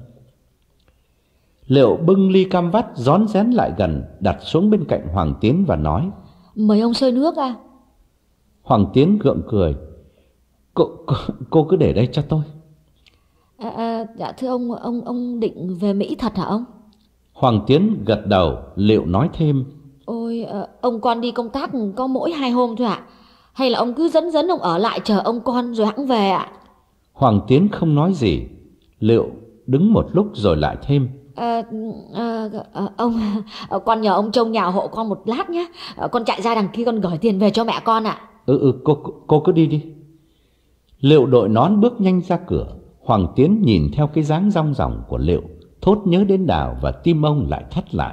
Liệu bưng ly cam vắt rón rén lại gần, đặt xuống bên cạnh Hoàng Tiến và nói: Mời ông xơi nước à? Hoàng Tiến gượng cười: Cô, cô, cô cứ để đây cho tôi. À, à, dạ thưa ông, ông ông định về Mỹ thật hả ông? Hoàng Tiến gật đầu. Liệu nói thêm: Ôi, à, ông con đi công tác có mỗi hai hôm thôi ạ? Hay là ông cứ dẫn dẫn ông ở lại chờ ông con rồi hẵng về ạ? Hoàng Tiến không nói gì. Liệu đứng một lúc rồi lại thêm: À, à, à, ông, à, con nhờ ông trông nhà hộ con một lát nhé. À, con chạy ra đằng kia con gửi tiền về cho mẹ con ạ. Ừ ừ cô, cô cứ đi đi. Liệu đội nón bước nhanh ra cửa. Hoàng Tiến nhìn theo cái dáng rong ròng của Liệu, thốt nhớ đến Đào và tim ông lại thắt lại.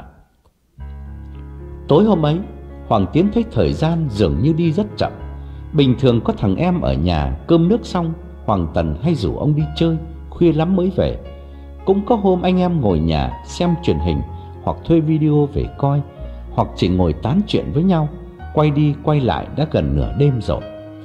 Tối hôm ấy, Hoàng Tiến thấy thời gian dường như đi rất chậm. Bình thường có thằng em ở nhà cơm nước xong, Hoàng Tần hay rủ ông đi chơi, khuya lắm mới về. Cũng có hôm anh em ngồi nhà xem truyền hình hoặc thuê video về coi, hoặc chỉ ngồi tán chuyện với nhau. Quay đi quay lại đã gần nửa đêm rồi.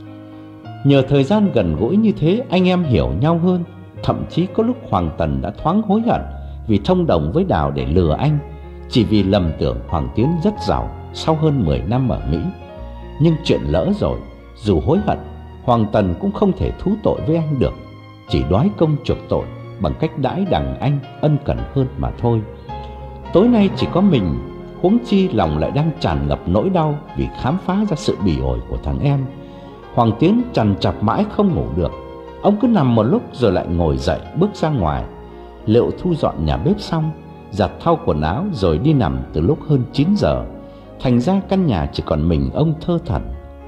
Nhờ thời gian gần gũi như thế, anh em hiểu nhau hơn. Thậm chí có lúc Hoàng Tần đã thoáng hối hận vì thông đồng với Đào để lừa anh, chỉ vì lầm tưởng Hoàng Tiến rất giàu sau hơn mười năm ở Mỹ. Nhưng chuyện lỡ rồi, dù hối hận, Hoàng Tần cũng không thể thú tội với anh được, chỉ đoái công chuộc tội bằng cách đãi đằng anh ân cần hơn mà thôi. Tối nay chỉ có mình, huống chi lòng lại đang tràn ngập nỗi đau vì khám phá ra sự bỉ ổi của thằng em. Hoàng Tiến trằn trọc mãi không ngủ được. Ông cứ nằm một lúc rồi lại ngồi dậy bước ra ngoài. Liệu thu dọn nhà bếp xong, giặt thau quần áo rồi đi nằm từ lúc hơn chín giờ. Thành ra căn nhà chỉ còn mình ông thơ thẩn.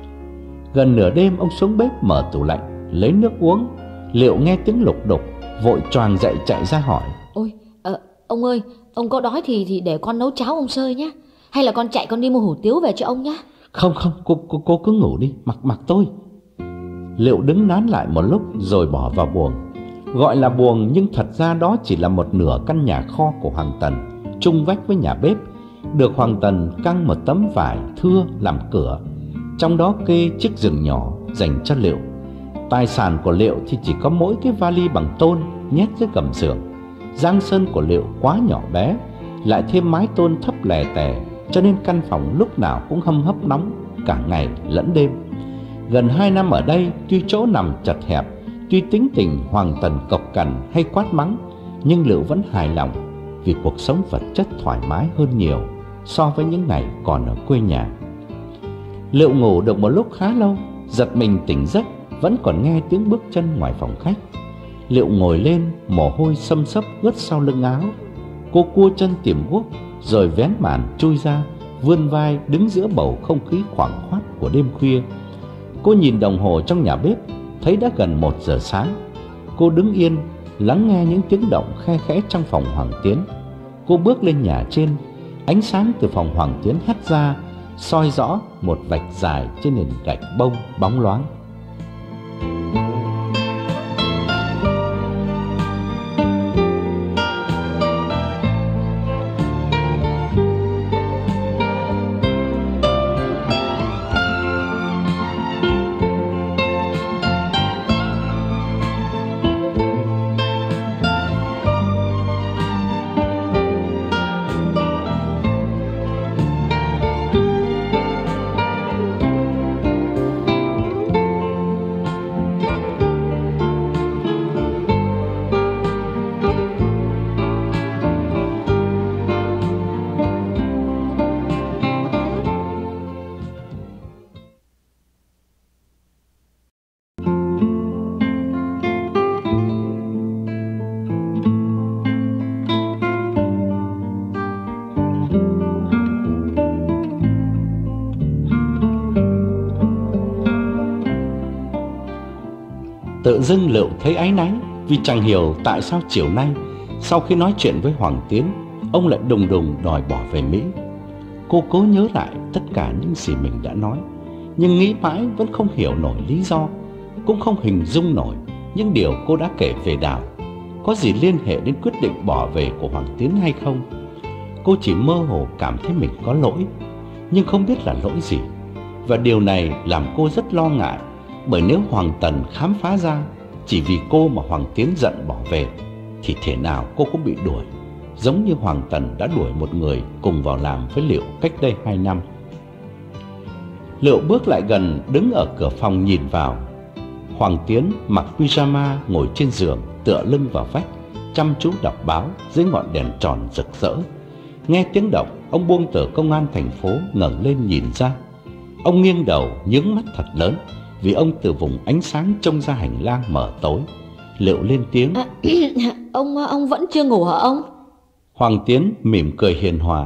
Gần nửa đêm ông xuống bếp mở tủ lạnh lấy nước uống. Liệu nghe tiếng lục đục, vội choàng dậy chạy ra hỏi: Ôi, à, ông ơi, ông có đói thì thì để con nấu cháo ông xơi nhé. Hay là con chạy con đi mua hủ tiếu về cho ông nhé. Không không, cô, cô, cô cứ ngủ đi, mặc mặc tôi. Liệu đứng nán lại một lúc rồi bỏ vào buồng. Gọi là buồng nhưng thật ra đó chỉ là một nửa căn nhà kho của Hoàng Tần, chung vách với nhà bếp, được Hoàng Tần căng một tấm vải thưa làm cửa. Trong đó kê chiếc giường nhỏ dành cho Liệu. Tài sản của Liệu thì chỉ có mỗi cái vali bằng tôn nhét dưới gầm giường. Giang sơn của Liệu quá nhỏ bé, lại thêm mái tôn thấp lè tè, cho nên căn phòng lúc nào cũng hâm hấp nóng cả ngày lẫn đêm. Gần hai năm ở đây, tuy chỗ nằm chật hẹp, tuy tính tình Hoàng Tần cộc cằn hay quát mắng, nhưng Liệu vẫn hài lòng vì cuộc sống vật chất thoải mái hơn nhiều so với những ngày còn ở quê nhà. Liệu ngủ được một lúc khá lâu, giật mình tỉnh giấc vẫn còn nghe tiếng bước chân ngoài phòng khách. Liệu ngồi lên, mồ hôi xâm xấp ướt sau lưng áo. Cô cua chân tìm guốc rồi vén màn chui ra, vươn vai đứng giữa bầu không khí khoảng khoát của đêm khuya. Cô nhìn đồng hồ trong nhà bếp, thấy đã gần một giờ sáng. Cô đứng yên, lắng nghe những tiếng động khe khẽ trong phòng Hoàng Tiến. Cô bước lên nhà trên. Ánh sáng từ phòng Hoàng Tiến hắt ra, soi rõ một vạch dài trên nền gạch bông bóng loáng. Tự dưng Liệu thấy áy náy. Vì chẳng hiểu tại sao chiều nay, sau khi nói chuyện với Hoàng Tiến, ông lại đùng đùng đòi bỏ về Mỹ. Cô cố nhớ lại tất cả những gì mình đã nói, nhưng nghĩ mãi vẫn không hiểu nổi lý do, cũng không hình dung nổi những điều cô đã kể về Đào có gì liên hệ đến quyết định bỏ về của Hoàng Tiến hay không. Cô chỉ mơ hồ cảm thấy mình có lỗi, nhưng không biết là lỗi gì. Và điều này làm cô rất lo ngại, bởi nếu Hoàng Tần khám phá ra chỉ vì cô mà Hoàng Tiến giận bỏ về, thì thể nào cô cũng bị đuổi, giống như Hoàng Tần đã đuổi một người cùng vào làm với Liệu cách đây hai năm. Liệu bước lại gần, đứng ở cửa phòng nhìn vào. Hoàng Tiến mặc pyjama ngồi trên giường, tựa lưng vào vách, chăm chú đọc báo dưới ngọn đèn tròn rực rỡ. Nghe tiếng động, ông buông tờ Công an thành phố ngẩng lên nhìn ra. Ông nghiêng đầu nhướng mắt thật lớn, vì ông từ vùng ánh sáng trông ra hành lang mờ tối. Liệu lên tiếng: à, Ông ông vẫn chưa ngủ hả ông? Hoàng Tiến mỉm cười hiền hòa: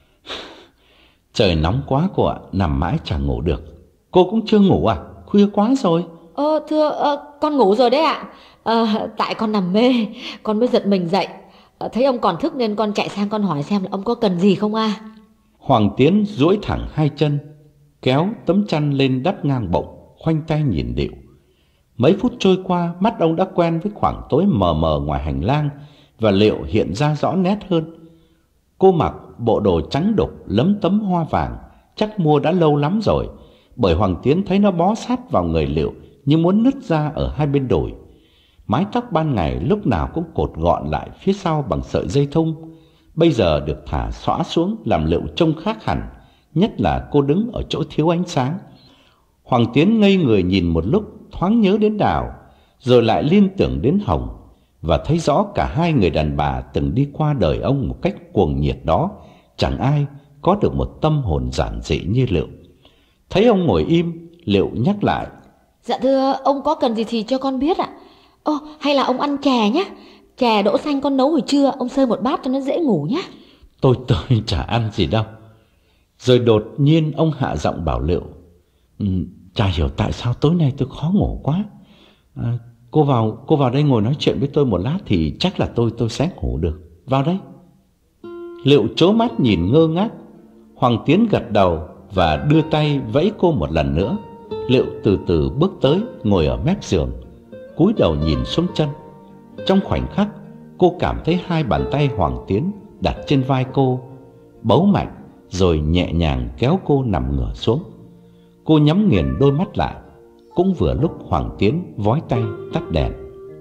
Trời nóng quá cô ạ, nằm mãi chẳng ngủ được. Cô cũng chưa ngủ à? Khuya quá rồi. Ờ thưa ờ, con ngủ rồi đấy ạ. à, Tại con nằm mê, con mới giật mình dậy. à, Thấy ông còn thức nên con chạy sang con hỏi xem là ông có cần gì không à. Hoàng Tiến duỗi thẳng hai chân, kéo tấm chăn lên đắp ngang bụng, khoanh tay nhìn Liệu. Mấy phút trôi qua, mắt ông đã quen với khoảng tối mờ mờ ngoài hành lang, và Liệu hiện ra rõ nét hơn. Cô mặc bộ đồ trắng đục lấm tấm hoa vàng, chắc mua đã lâu lắm rồi, bởi Hoàng Tiến thấy nó bó sát vào người Liệu như muốn nứt ra ở hai bên đùi. Mái tóc ban ngày lúc nào cũng cột gọn lại phía sau bằng sợi dây thun, bây giờ được thả xõa xuống làm Liệu trông khác hẳn, nhất là cô đứng ở chỗ thiếu ánh sáng. Hoàng Tiến ngây người nhìn một lúc, thoáng nhớ đến Đào, rồi lại liên tưởng đến Hồng, và thấy rõ cả hai người đàn bà từng đi qua đời ông một cách cuồng nhiệt đó, chẳng ai có được một tâm hồn giản dị như Liệu. Thấy ông ngồi im, Liệu nhắc lại: Dạ thưa, ông có cần gì thì cho con biết ạ. Ô, hay là ông ăn chè nhé. Chè đỗ xanh con nấu hồi trưa, ông sơi một bát cho nó dễ ngủ nhé. Tôi tôi chả ăn gì đâu. Rồi đột nhiên ông hạ giọng bảo Liệu: ừ, Chả hiểu tại sao tối nay tôi khó ngủ quá. à, Cô vào cô vào đây ngồi nói chuyện với tôi một lát thì chắc là tôi tôi sẽ ngủ được. Vào đây. Liệu trố mắt nhìn ngơ ngác. Hoàng Tiến gật đầu và đưa tay vẫy cô một lần nữa. Liệu từ từ bước tới, ngồi ở mép giường, cúi đầu nhìn xuống chân. Trong khoảnh khắc, cô cảm thấy hai bàn tay Hoàng Tiến đặt trên vai cô, bấu mạnh rồi nhẹ nhàng kéo cô nằm ngửa xuống. Cô nhắm nghiền đôi mắt lại. Cũng vừa lúc Hoàng Tiến vói tay tắt đèn.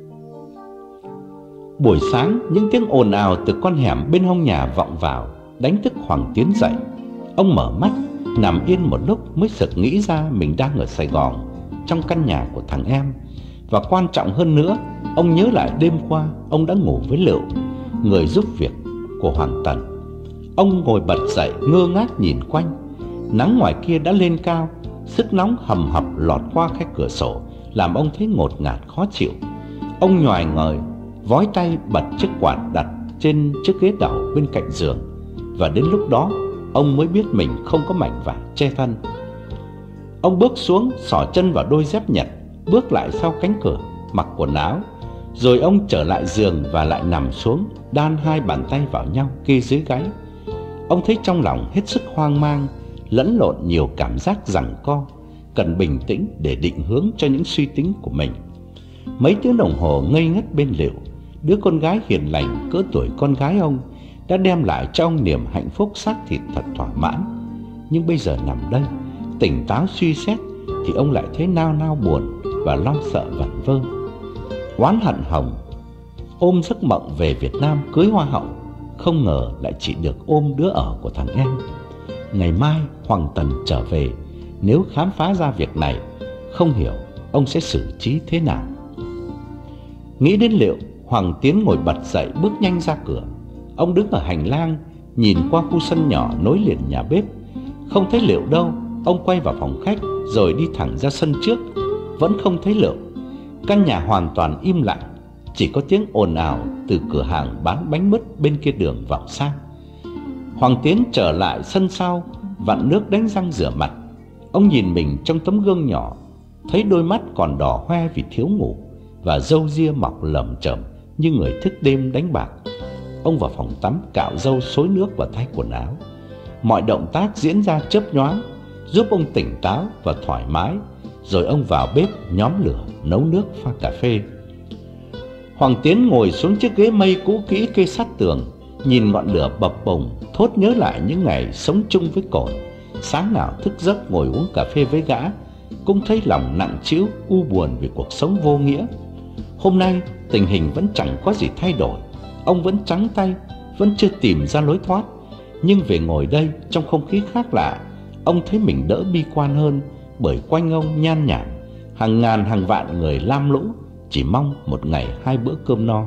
Buổi sáng, những tiếng ồn ào từ con hẻm bên hông nhà vọng vào, đánh thức Hoàng Tiến dậy. Ông mở mắt, nằm yên một lúc mới sực nghĩ ra mình đang ở Sài Gòn, trong căn nhà của thằng em. Và quan trọng hơn nữa, ông nhớ lại đêm qua ông đã ngủ với Liệu, người giúp việc của Hoàng Tần. Ông ngồi bật dậy, ngơ ngác nhìn quanh. Nắng ngoài kia đã lên cao, sức nóng hầm hập lọt qua khe cửa sổ, làm ông thấy ngột ngạt khó chịu. Ông nhoài ngời, vói tay bật chiếc quạt đặt trên chiếc ghế đầu bên cạnh giường. Và đến lúc đó, ông mới biết mình không có mảnh vải che thân. Ông bước xuống, xỏ chân vào đôi dép Nhật, bước lại sau cánh cửa, mặc quần áo. Rồi ông trở lại giường và lại nằm xuống, đan hai bàn tay vào nhau kê dưới gáy. Ông thấy trong lòng hết sức hoang mang, lẫn lộn nhiều cảm giác giằng co, cần bình tĩnh để định hướng cho những suy tính của mình. Mấy tiếng đồng hồ ngây ngất bên Liệu, đứa con gái hiền lành cỡ tuổi con gái ông, đã đem lại cho ông niềm hạnh phúc xác thịt thật thỏa mãn. Nhưng bây giờ nằm đây, tỉnh táo suy xét, thì ông lại thấy nao nao buồn và lo sợ vẩn vơ. Oán hận Hồng, ôm giấc mộng về Việt Nam cưới hoa hậu, không ngờ lại chỉ được ôm đứa ở của thằng em. Ngày mai Hoàng Tần trở về, nếu khám phá ra việc này, không hiểu ông sẽ xử trí thế nào. Nghĩ đến Liệu, Hoàng Tiến ngồi bật dậy, bước nhanh ra cửa. Ông đứng ở hành lang, nhìn qua khu sân nhỏ nối liền nhà bếp. Không thấy Liệu đâu, ông quay vào phòng khách rồi đi thẳng ra sân trước. Vẫn không thấy Liệu. Căn nhà hoàn toàn im lặng, chỉ có tiếng ồn ào từ cửa hàng bán bánh mứt bên kia đường vọng sang. Hoàng Tiến trở lại sân sau, vặn nước đánh răng rửa mặt. Ông nhìn mình trong tấm gương nhỏ, thấy đôi mắt còn đỏ hoe vì thiếu ngủ, và râu ria mọc lởm chởm như người thức đêm đánh bạc. Ông vào phòng tắm cạo râu, xối nước và thay quần áo. Mọi động tác diễn ra chớp nhoáng, giúp ông tỉnh táo và thoải mái. Rồi ông vào bếp nhóm lửa, nấu nước pha cà phê. Hoàng Tiến ngồi xuống chiếc ghế mây cũ kỹ kê sát tường, nhìn ngọn lửa bập bùng, thốt nhớ lại những ngày sống chung với Cổn. Sáng nào thức giấc ngồi uống cà phê với gã, cũng thấy lòng nặng trĩu, u buồn vì cuộc sống vô nghĩa. Hôm nay tình hình vẫn chẳng có gì thay đổi. Ông vẫn trắng tay, vẫn chưa tìm ra lối thoát. Nhưng về ngồi đây trong không khí khác lạ, ông thấy mình đỡ bi quan hơn, bởi quanh ông nhan nhản hàng ngàn hàng vạn người lam lũ, chỉ mong một ngày hai bữa cơm no.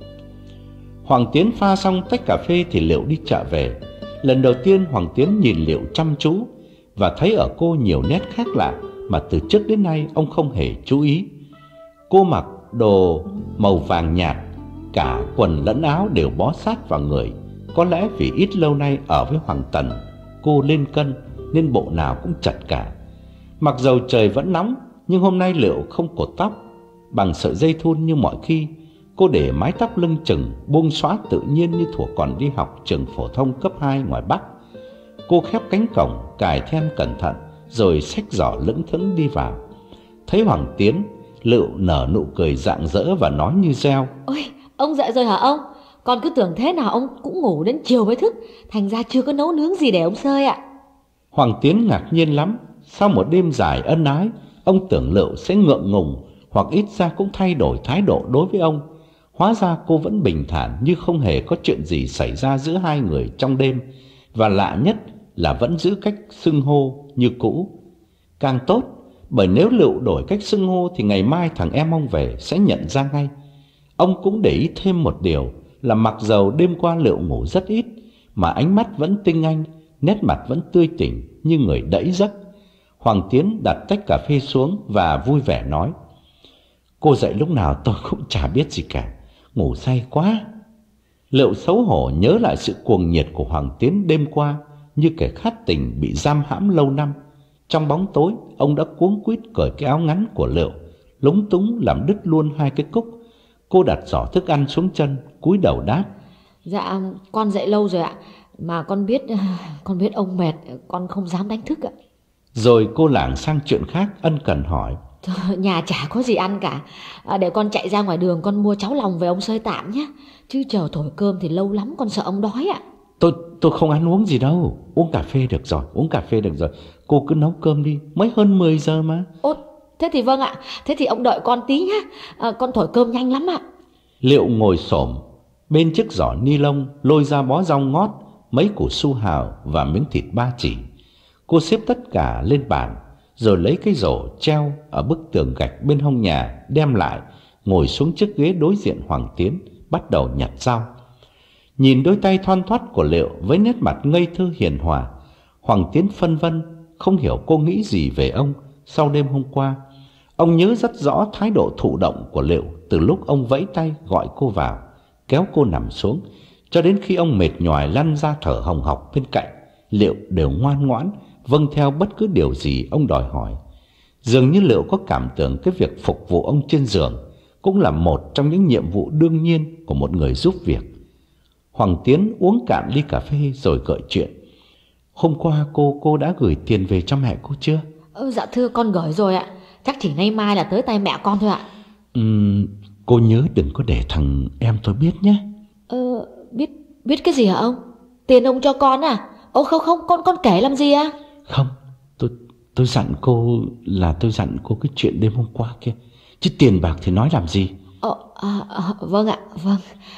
Hoàng Tiến pha xong tách cà phê thì Liệu đi chợ về. Lần đầu tiên Hoàng Tiến nhìn Liệu chăm chú và thấy ở cô nhiều nét khác lạ mà từ trước đến nay ông không hề chú ý. Cô mặc đồ màu vàng nhạt, cả quần lẫn áo đều bó sát vào người. Có lẽ vì ít lâu nay ở với Hoàng Tần, cô lên cân nên bộ nào cũng chật cả. Mặc dầu trời vẫn nóng, nhưng hôm nay Liệu không cột tóc bằng sợi dây thun như mọi khi. Cô để mái tóc lưng chừng, buông xõa tự nhiên như thuở còn đi học trường phổ thông cấp hai ngoài Bắc. Cô khép cánh cổng, cài then cẩn thận, rồi xách giỏ lững thững đi vào. Thấy Hoàng Tiến, Liệu nở nụ cười rạng rỡ và nói như reo: Ôi, ông dậy rồi hả ông? Con cứ tưởng thế nào ông cũng ngủ đến chiều mới thức, thành ra chưa có nấu nướng gì để ông sơi ạ. Hoàng Tiến ngạc nhiên lắm. Sau một đêm dài ân ái, ông tưởng Liệu sẽ ngượng ngùng, hoặc ít ra cũng thay đổi thái độ đối với ông. Hóa ra cô vẫn bình thản như không hề có chuyện gì xảy ra giữa hai người trong đêm. Và lạ nhất là vẫn giữ cách xưng hô như cũ. Càng tốt, bởi nếu Liệu đổi cách xưng hô thì ngày mai thằng em ông về sẽ nhận ra ngay. Ông cũng để ý thêm một điều là mặc dầu đêm qua Liệu ngủ rất ít, mà ánh mắt vẫn tinh anh, nét mặt vẫn tươi tỉnh như người đẫy giấc. Hoàng Tiến đặt tách cà phê xuống và vui vẻ nói: Cô dậy lúc nào tôi cũng chả biết gì cả, ngủ say quá. Liệu xấu hổ nhớ lại sự cuồng nhiệt của Hoàng Tiến đêm qua, như kẻ khát tình bị giam hãm lâu năm. Trong bóng tối, ông đã cuống quýt cởi cái áo ngắn của Liệu, lúng túng làm đứt luôn hai cái cúc. Cô đặt giỏ thức ăn xuống chân, cúi đầu đáp: Dạ, con dậy lâu rồi ạ, mà con biết con biết ông mệt, con không dám đánh thức ạ. Rồi cô lảng sang chuyện khác, ân cần hỏi: Nhà chả có gì ăn cả, à, để con chạy ra ngoài đường con mua cháo lòng về ông sơi tạm nhé, chứ chờ thổi cơm thì lâu lắm, con sợ ông đói ạ. Tôi tôi không ăn uống gì đâu, uống cà phê được rồi, uống cà phê được rồi. Cô cứ nấu cơm đi, mới hơn mười giờ mà. Ô, thế thì vâng ạ, thế thì ông đợi con tí nhá, à, con thổi cơm nhanh lắm ạ. Liệu ngồi xổm bên chiếc giỏ ni lông, lôi ra bó rau ngót, mấy củ su hào và miếng thịt ba chỉ. Cô xếp tất cả lên bàn, rồi lấy cái rổ treo ở bức tường gạch bên hông nhà đem lại, ngồi xuống chiếc ghế đối diện Hoàng Tiến, bắt đầu nhặt rau. Nhìn đôi tay thoăn thoắt của Liệu với nét mặt ngây thơ hiền hòa, Hoàng Tiến phân vân, không hiểu cô nghĩ gì về ông sau đêm hôm qua. Ông nhớ rất rõ thái độ thụ động của Liệu từ lúc ông vẫy tay gọi cô vào, kéo cô nằm xuống, cho đến khi ông mệt nhoài lăn ra thở hồng hộc bên cạnh. Liệu đều ngoan ngoãn vâng theo bất cứ điều gì ông đòi hỏi. Dường như Liệu có cảm tưởng cái việc phục vụ ông trên giường cũng là một trong những nhiệm vụ đương nhiên của một người giúp việc. Hoàng Tiến uống cạn ly cà phê rồi gợi chuyện: Hôm qua cô cô đã gửi tiền về cho mẹ cô chưa? Ừ, dạ thưa con gửi rồi ạ, chắc chỉ ngày mai là tới tay mẹ con thôi ạ. Uhm, cô nhớ đừng có để thằng em tôi biết nhé. Ờ, biết biết cái gì hả ông? Tiền ông cho con à? Ô không không, con con kể làm gì à? Không, tôi tôi dặn cô là tôi dặn cô cái chuyện đêm hôm qua kia, chứ tiền bạc thì nói làm gì. Ờ, à, à, vâng ạ, vâng.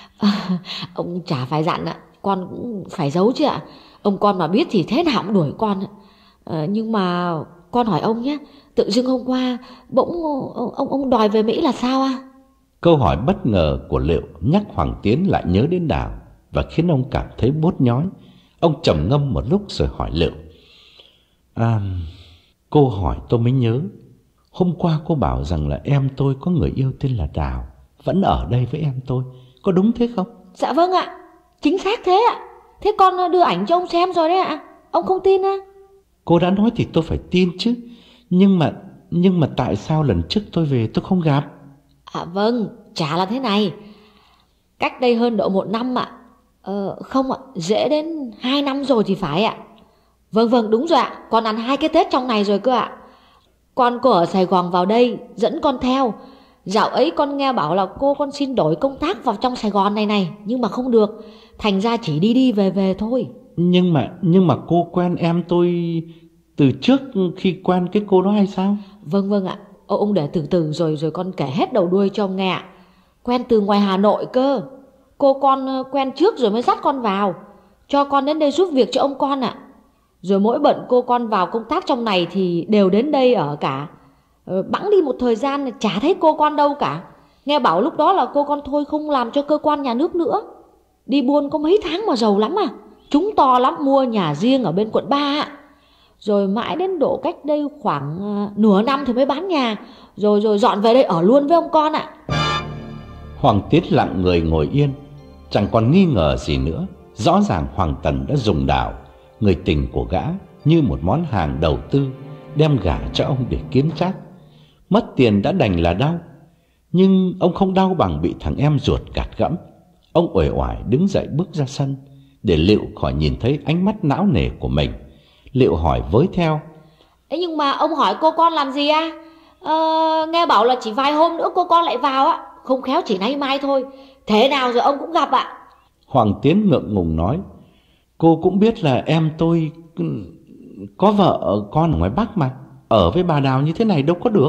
À, ông chả phải dặn ạ, con cũng phải giấu chứ ạ. Ông con mà biết thì thế nào cũng đuổi con ạ. À, nhưng mà con hỏi ông nhé, tự dưng hôm qua bỗng ông ông, ông đòi về Mỹ là sao à? Câu hỏi bất ngờ của Liệu nhắc Hoàng Tiến lại nhớ đến Đào và khiến ông cảm thấy buốt nhói. Ông trầm ngâm một lúc rồi hỏi Liệu: À, cô hỏi tôi mới nhớ. Hôm qua cô bảo rằng là em tôi có người yêu tên là Đào, vẫn ở đây với em tôi, có đúng thế không? Dạ vâng ạ, chính xác thế ạ. Thế con đưa ảnh cho ông xem rồi đấy ạ. Ông không tin à? Cô đã nói thì tôi phải tin chứ. Nhưng mà Nhưng mà tại sao lần trước tôi về tôi không gặp? À vâng, chả là thế này. Cách đây hơn độ một năm ạ. Ờ, không ạ, dễ đến hai năm rồi thì phải ạ. Vâng vâng, đúng rồi ạ, con ăn hai cái Tết trong này rồi cơ ạ. Con cô ở Sài Gòn vào đây, dẫn con theo. Dạo ấy con nghe bảo là cô con xin đổi công tác vào trong Sài Gòn này này, nhưng mà không được, thành ra chỉ đi đi về về thôi. Nhưng mà nhưng mà cô quen em tôi từ trước khi quen cái cô đó hay sao? Vâng vâng ạ, Ô, ông để từ từ rồi rồi con kể hết đầu đuôi cho ông nghe ạ. Quen từ ngoài Hà Nội cơ. Cô con quen trước rồi mới dắt con vào, cho con đến đây giúp việc cho ông con ạ. Rồi mỗi bận cô con vào công tác trong này thì đều đến đây ở cả. Ờ, bẵng đi một thời gian chả thấy cô con đâu cả. Nghe bảo lúc đó là cô con thôi không làm cho cơ quan nhà nước nữa. Đi buôn có mấy tháng mà giàu lắm à. Chúng to lắm, mua nhà riêng ở bên quận ba ạ. Rồi mãi đến độ cách đây khoảng uh, nửa năm thì mới bán nhà. Rồi rồi dọn về đây ở luôn với ông con ạ. Hoàng Tiến lặng người ngồi yên, chẳng còn nghi ngờ gì nữa. Rõ ràng Hoàng Tần đã dùng Đào, người tình của gã, như một món hàng đầu tư, đem gả cho ông để kiếm trác. Mất tiền đã đành là đau, nhưng ông không đau bằng bị thằng em ruột gạt gẫm. Ông uể oải đứng dậy bước ra sân, để Liệu khỏi nhìn thấy ánh mắt não nề của mình. Liệu hỏi với theo: Ê, nhưng mà ông hỏi cô con làm gì à? Ờ, nghe bảo là chỉ vài hôm nữa cô con lại vào á. Không khéo chỉ nay mai thôi. Thế nào rồi ông cũng gặp ạ. Hoàng Tiến ngượng ngùng nói: Cô cũng biết là em tôi có vợ con ở ngoài Bắc mà, ở với bà Đào như thế này đâu có được.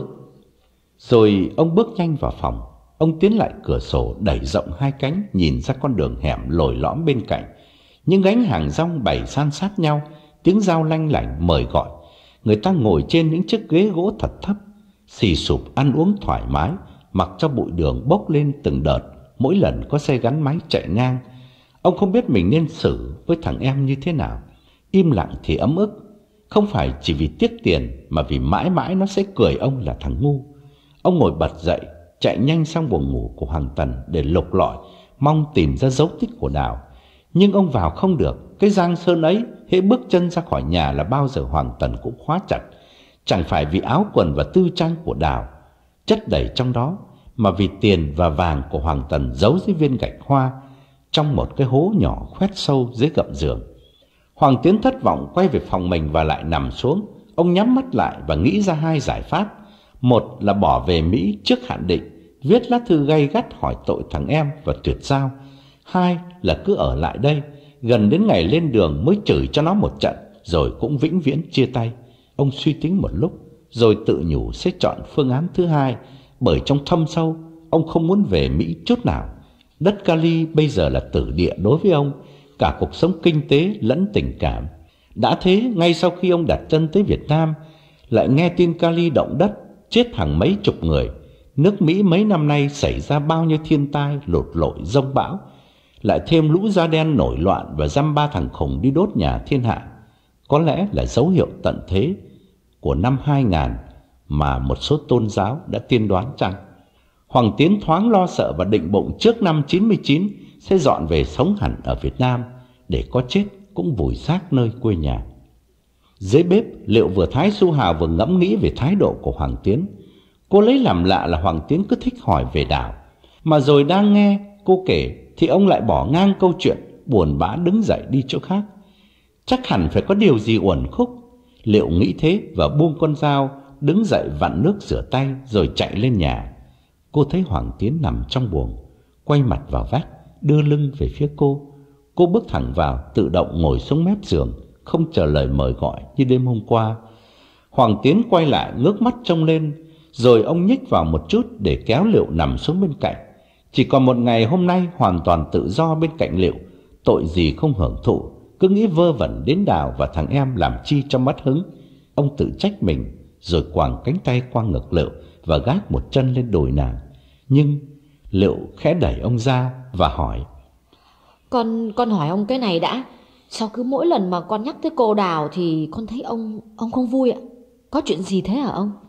Rồi ông bước nhanh vào phòng. Ông tiến lại cửa sổ đẩy rộng hai cánh, nhìn ra con đường hẻm lồi lõm bên cạnh. Những gánh hàng rong bày san sát nhau, tiếng dao lanh lảnh mời gọi. Người ta ngồi trên những chiếc ghế gỗ thật thấp, xì sụp ăn uống thoải mái, mặc cho bụi đường bốc lên từng đợt mỗi lần có xe gắn máy chạy ngang. Ông không biết mình nên xử với thằng em như thế nào. Im lặng thì ấm ức, không phải chỉ vì tiếc tiền, mà vì mãi mãi nó sẽ cười ông là thằng ngu. Ông ngồi bật dậy, chạy nhanh sang buồng ngủ của Hoàng Tần để lục lọi, mong tìm ra dấu tích của Đào. Nhưng ông vào không được. Cái giang sơn ấy, hễ bước chân ra khỏi nhà là bao giờ Hoàng Tần cũng khóa chặt. Chẳng phải vì áo quần và tư trang của Đào chất đầy trong đó, mà vì tiền và vàng của Hoàng Tần giấu dưới viên gạch hoa, trong một cái hố nhỏ khoét sâu dưới gầm giường. Hoàng Tiến thất vọng quay về phòng mình và lại nằm xuống. Ông nhắm mắt lại và nghĩ ra hai giải pháp. Một là bỏ về Mỹ trước hạn định, viết lá thư gay gắt hỏi tội thằng em và tuyệt giao. Hai là cứ ở lại đây, gần đến ngày lên đường mới chửi cho nó một trận, rồi cũng vĩnh viễn chia tay. Ông suy tính một lúc, rồi tự nhủ sẽ chọn phương án thứ hai, bởi trong thâm sâu ông không muốn về Mỹ chút nào. Đất Cali bây giờ là tử địa đối với ông, cả cuộc sống kinh tế lẫn tình cảm. Đã thế, ngay sau khi ông đặt chân tới Việt Nam, lại nghe tin Cali động đất, chết hàng mấy chục người. Nước Mỹ mấy năm nay xảy ra bao nhiêu thiên tai, lụt lội, giông bão, lại thêm lũ da đen nổi loạn và dăm ba thằng khùng đi đốt nhà thiên hạ. Có lẽ là dấu hiệu tận thế của năm hai nghìn mà một số tôn giáo đã tiên đoán chăng? Hoàng Tiến thoáng lo sợ và định bụng trước năm chín mươi chín sẽ dọn về sống hẳn ở Việt Nam, để có chết cũng vùi xác nơi quê nhà. Dưới bếp, Liệu vừa thái su hào vừa ngẫm nghĩ về thái độ của Hoàng Tiến. Cô lấy làm lạ là Hoàng Tiến cứ thích hỏi về Đào, mà rồi đang nghe cô kể thì ông lại bỏ ngang câu chuyện, buồn bã đứng dậy đi chỗ khác. Chắc hẳn phải có điều gì uẩn khúc. Liệu nghĩ thế và buông con dao, đứng dậy vặn nước rửa tay rồi chạy lên nhà. Cô thấy Hoàng Tiến nằm trong buồng, quay mặt vào vách, đưa lưng về phía cô. Cô bước thẳng vào, tự động ngồi xuống mép giường, không chờ lời mời gọi như đêm hôm qua. Hoàng Tiến quay lại ngước mắt trông lên, rồi ông nhích vào một chút để kéo Liệu nằm xuống bên cạnh. Chỉ còn một ngày hôm nay hoàn toàn tự do bên cạnh Liệu, tội gì không hưởng thụ, cứ nghĩ vơ vẩn đến Đào và thằng em làm chi cho mất hứng. Ông tự trách mình, rồi quàng cánh tay qua ngực Liệu và gác một chân lên đùi nàng. Nhưng Liệu khẽ đẩy ông ra và hỏi: Con con hỏi ông cái này đã. Sao cứ mỗi lần mà con nhắc tới cô Đào thì con thấy ông ông không vui ạ? Có chuyện gì thế hả ông?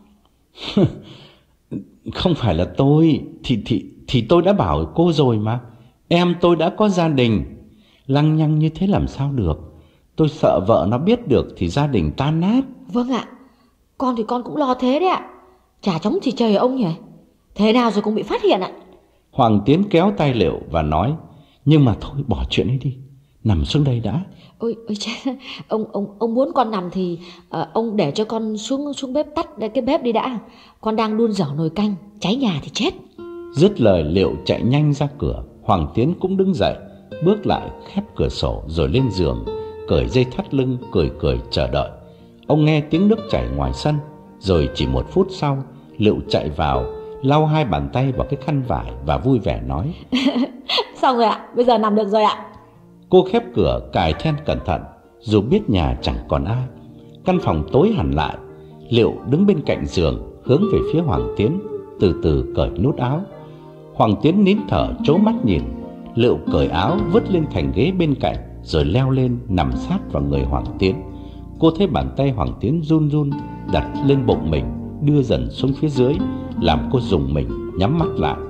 Không phải là tôi, thì thì thì tôi đã bảo cô rồi mà. Em tôi đã có gia đình, lăng nhăng như thế làm sao được. Tôi sợ vợ nó biết được thì gia đình tan nát. Vâng ạ, con thì con cũng lo thế đấy ạ. Chả trống thì trời ông nhỉ. Thế nào rồi cũng bị phát hiện ạ. Hoàng Tiến kéo tay Liệu và nói: nhưng mà thôi, bỏ chuyện ấy đi, nằm xuống đây đã. Ôi, ôi chết, ông ông ông muốn con nằm thì uh, ông để cho con xuống xuống bếp tắt cái bếp đi đã. Con đang đun dở nồi canh, cháy nhà thì chết. Dứt lời, Liệu chạy nhanh ra cửa. Hoàng Tiến cũng đứng dậy, bước lại khép cửa sổ rồi lên giường, cởi dây thắt lưng, cười cười chờ đợi. Ông nghe tiếng nước chảy ngoài sân, rồi chỉ một phút sau, Liệu chạy vào, lau hai bàn tay vào cái khăn vải và vui vẻ nói: xong rồi ạ, bây giờ nằm được rồi ạ. Cô khép cửa, cài then cẩn thận, dù biết nhà chẳng còn ai. Căn phòng tối hẳn lại. Liệu đứng bên cạnh giường, hướng về phía Hoàng Tiến, từ từ cởi nút áo. Hoàng Tiến nín thở trố mắt nhìn. Liệu cởi áo vứt lên thành ghế bên cạnh, rồi leo lên nằm sát vào người Hoàng Tiến. Cô thấy bàn tay Hoàng Tiến run run đặt lên bụng mình, đưa dần xuống phía dưới, làm cô rùng mình nhắm mắt lại.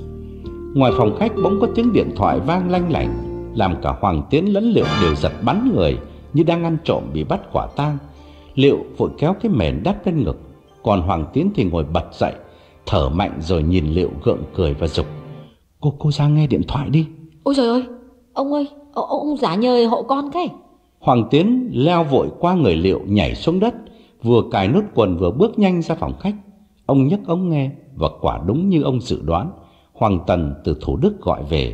Ngoài phòng khách bỗng có tiếng điện thoại vang lanh lảnh, làm cả Hoàng Tiến lẫn Liệu đều giật bắn người, như đang ăn trộm bị bắt quả tang. Liệu vội kéo cái mền đắp lên ngực, còn Hoàng Tiến thì ngồi bật dậy, thở mạnh rồi nhìn Liệu gượng cười và giục: Cô cô ra nghe điện thoại đi. Ôi trời ơi, ông ơi, ông, ông giả nhời hộ con cái. Hoàng Tiến leo vội qua người Liệu, nhảy xuống đất, vừa cài nút quần vừa bước nhanh ra phòng khách. Ông nhấc ống nghe và quả đúng như ông dự đoán, Hoàng Tần từ Thủ Đức gọi về.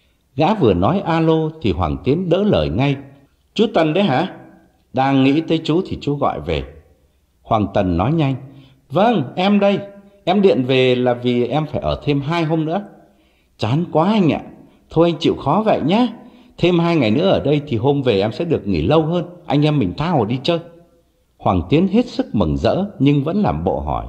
Gã vừa nói alo thì Hoàng Tiến đỡ lời ngay: Chú Tần đấy hả? Đang nghĩ tới chú thì chú gọi về. Hoàng Tần nói nhanh: Vâng, em đây. Em điện về là vì em phải ở thêm hai hôm nữa. Chán quá anh ạ. Thôi anh chịu khó vậy nhé. Thêm hai ngày nữa ở đây thì hôm về em sẽ được nghỉ lâu hơn. Anh em mình tha hồ đi chơi. Hoàng Tiến hết sức mừng rỡ nhưng vẫn làm bộ hỏi: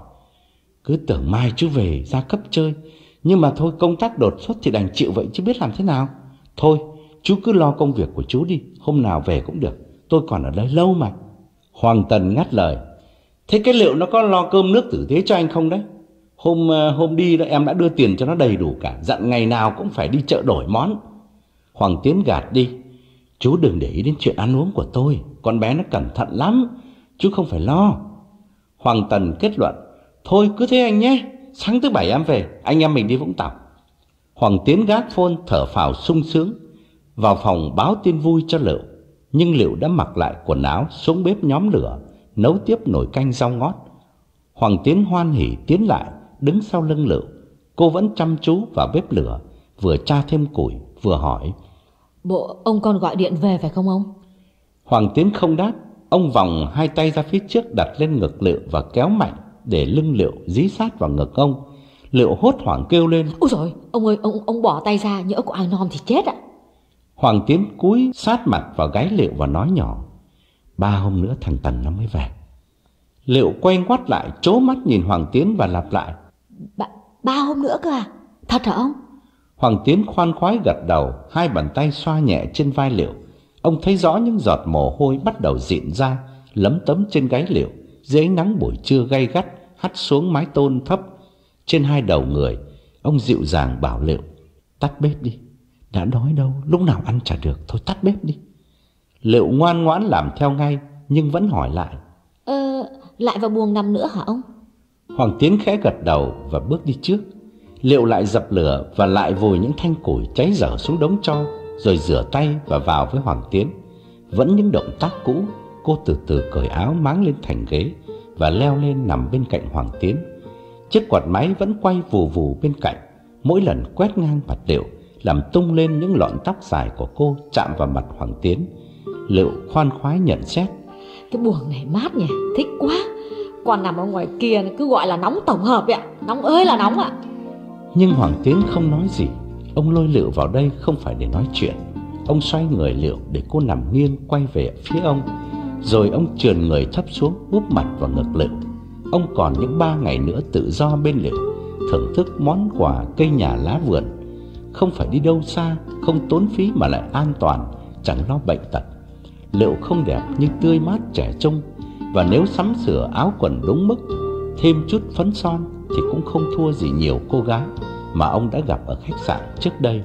Cứ tưởng mai chú về ra cấp chơi, nhưng mà thôi, công tác đột xuất thì đành chịu vậy chứ biết làm thế nào. Thôi chú cứ lo công việc của chú đi, hôm nào về cũng được, tôi còn ở đây lâu mà. Hoàng Tần ngắt lời: Thế cái Liệu nó có lo cơm nước tử tế cho anh không đấy? Hôm hôm đi đó em đã đưa tiền cho nó đầy đủ cả, dặn ngày nào cũng phải đi chợ đổi món. Hoàng Tiến gạt đi: Chú đừng để ý đến chuyện ăn uống của tôi, con bé nó cẩn thận lắm, chú không phải lo. Hoàng Tần kết luận: Thôi cứ thế anh nhé, sáng thứ bảy em về, anh em mình đi Vũng Tàu. Hoàng Tiến gác phone, thở phào sung sướng, vào phòng báo tin vui cho Liệu. Nhưng Liệu đã mặc lại quần áo, xuống bếp nhóm lửa, nấu tiếp nồi canh rau ngót. Hoàng Tiến hoan hỉ tiến lại, đứng sau lưng Liệu. Cô vẫn chăm chú vào bếp lửa, vừa tra thêm củi, vừa hỏi: Bộ ông con gọi điện về phải không ông? Hoàng Tiến không đáp. Ông vòng hai tay ra phía trước, đặt lên ngực Liệu và kéo mạnh để lưng Liệu dí sát vào ngực ông. Liệu hốt hoảng kêu lên: Ôi trời, ông ơi, ông ông bỏ tay ra, nhỡ có ai nom thì chết ạ. Hoàng Tiến cúi sát mặt vào gáy Liệu và nói nhỏ: Ba hôm nữa thằng Tần nó mới về. Liệu quay ngoắt lại, trố mắt nhìn Hoàng Tiến và lặp lại: Ba, ba hôm nữa cơ à? Thật hả ông? Hoàng Tiến khoan khoái gật đầu, hai bàn tay xoa nhẹ trên vai Liệu. Ông thấy rõ những giọt mồ hôi bắt đầu rịn ra, lấm tấm trên gáy Liệu, dưới ánh nắng buổi trưa gay gắt hắt xuống mái tôn thấp trên hai đầu người. Ông dịu dàng bảo Liệu: Tắt bếp đi, đã đói đâu, lúc nào ăn chả được, thôi tắt bếp đi. Liệu ngoan ngoãn làm theo ngay, nhưng vẫn hỏi lại: Ờ, lại vào buồng nằm nữa hả ông? Hoàng Tiến khẽ gật đầu và bước đi trước. Liệu lại dập lửa và lại vùi những thanh củi cháy dở xuống đống tro, rồi rửa tay và vào với Hoàng Tiến. Vẫn những động tác cũ, cô từ từ cởi áo máng lên thành ghế và leo lên nằm bên cạnh Hoàng Tiến. Chiếc quạt máy vẫn quay vù vù bên cạnh, mỗi lần quét ngang mặt Liệu làm tung lên những lọn tóc dài của cô chạm vào mặt Hoàng Tiến. Liệu khoan khoái nhận xét: Cái buồng này mát nhỉ, thích quá. Còn nằm ở ngoài kia cứ gọi là nóng tổng hợp ạ, nóng ơi là nóng ạ. Nhưng Hoàng Tiến không nói gì. Ông lôi Liệu vào đây không phải để nói chuyện. Ông xoay người Liệu để cô nằm nghiêng quay về phía ông, rồi ông trườn người thấp xuống úp mặt vào ngực Liệu. Ông còn những ba ngày nữa tự do bên Liệu, thưởng thức món quà cây nhà lá vườn, không phải đi đâu xa, không tốn phí mà lại an toàn, chẳng lo bệnh tật. Liệu không đẹp nhưng tươi mát trẻ trung, và nếu sắm sửa áo quần đúng mức, thêm chút phấn son thì cũng không thua gì nhiều cô gái mà ông đã gặp ở khách sạn trước đây.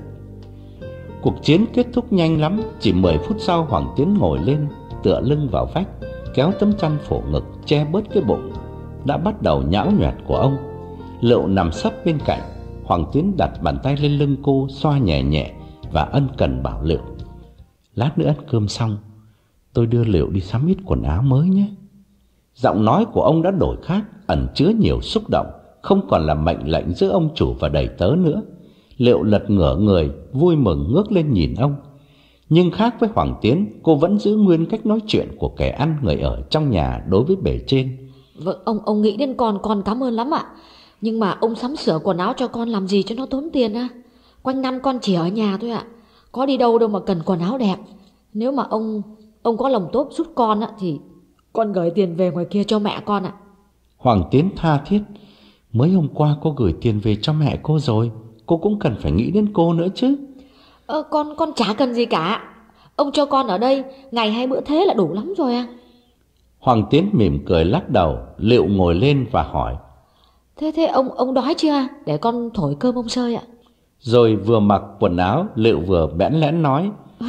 Cuộc chiến kết thúc nhanh lắm. Chỉ mười phút sau, Hoàng Tiến ngồi lên, tựa lưng vào vách, kéo tấm chăn phủ ngực che bớt cái bụng đã bắt đầu nhão nhoẹt của ông. Liệu nằm sấp bên cạnh. Hoàng Tiến đặt bàn tay lên lưng cô, xoa nhẹ nhẹ và ân cần bảo Liệu: "Lát nữa ăn cơm xong, tôi đưa Liệu đi sắm ít quần áo mới nhé." Giọng nói của ông đã đổi khác, ẩn chứa nhiều xúc động, không còn là mệnh lệnh giữa ông chủ và đầy tớ nữa. Liệu lật ngửa người, vui mừng ngước lên nhìn ông. Nhưng khác với Hoàng Tiến, cô vẫn giữ nguyên cách nói chuyện của kẻ ăn người ở trong nhà đối với bề trên. Vâng, ông ông nghĩ đến con, con cảm ơn lắm ạ. Nhưng mà ông sắm sửa quần áo cho con làm gì cho nó tốn tiền á? Quanh năm con chỉ ở nhà thôi ạ, có đi đâu đâu mà cần quần áo đẹp. Nếu mà ông ông có lòng tốt giúp con á, thì con gửi tiền về ngoài kia cho mẹ con ạ. Hoàng Tiến tha thiết: "Mới hôm qua cô gửi tiền về cho mẹ cô rồi, cô cũng cần phải nghĩ đến cô nữa chứ." Ờ, con con chả cần gì cả. Ông cho con ở đây ngày hai bữa thế là đủ lắm rồi à. Hoàng Tiến mỉm cười lắc đầu. Liệu ngồi lên và hỏi: Thế thế ông ông đói chưa? Để con thổi cơm ông Sơi ạ. Rồi vừa mặc quần áo, Liệu vừa bẽn lẽn nói: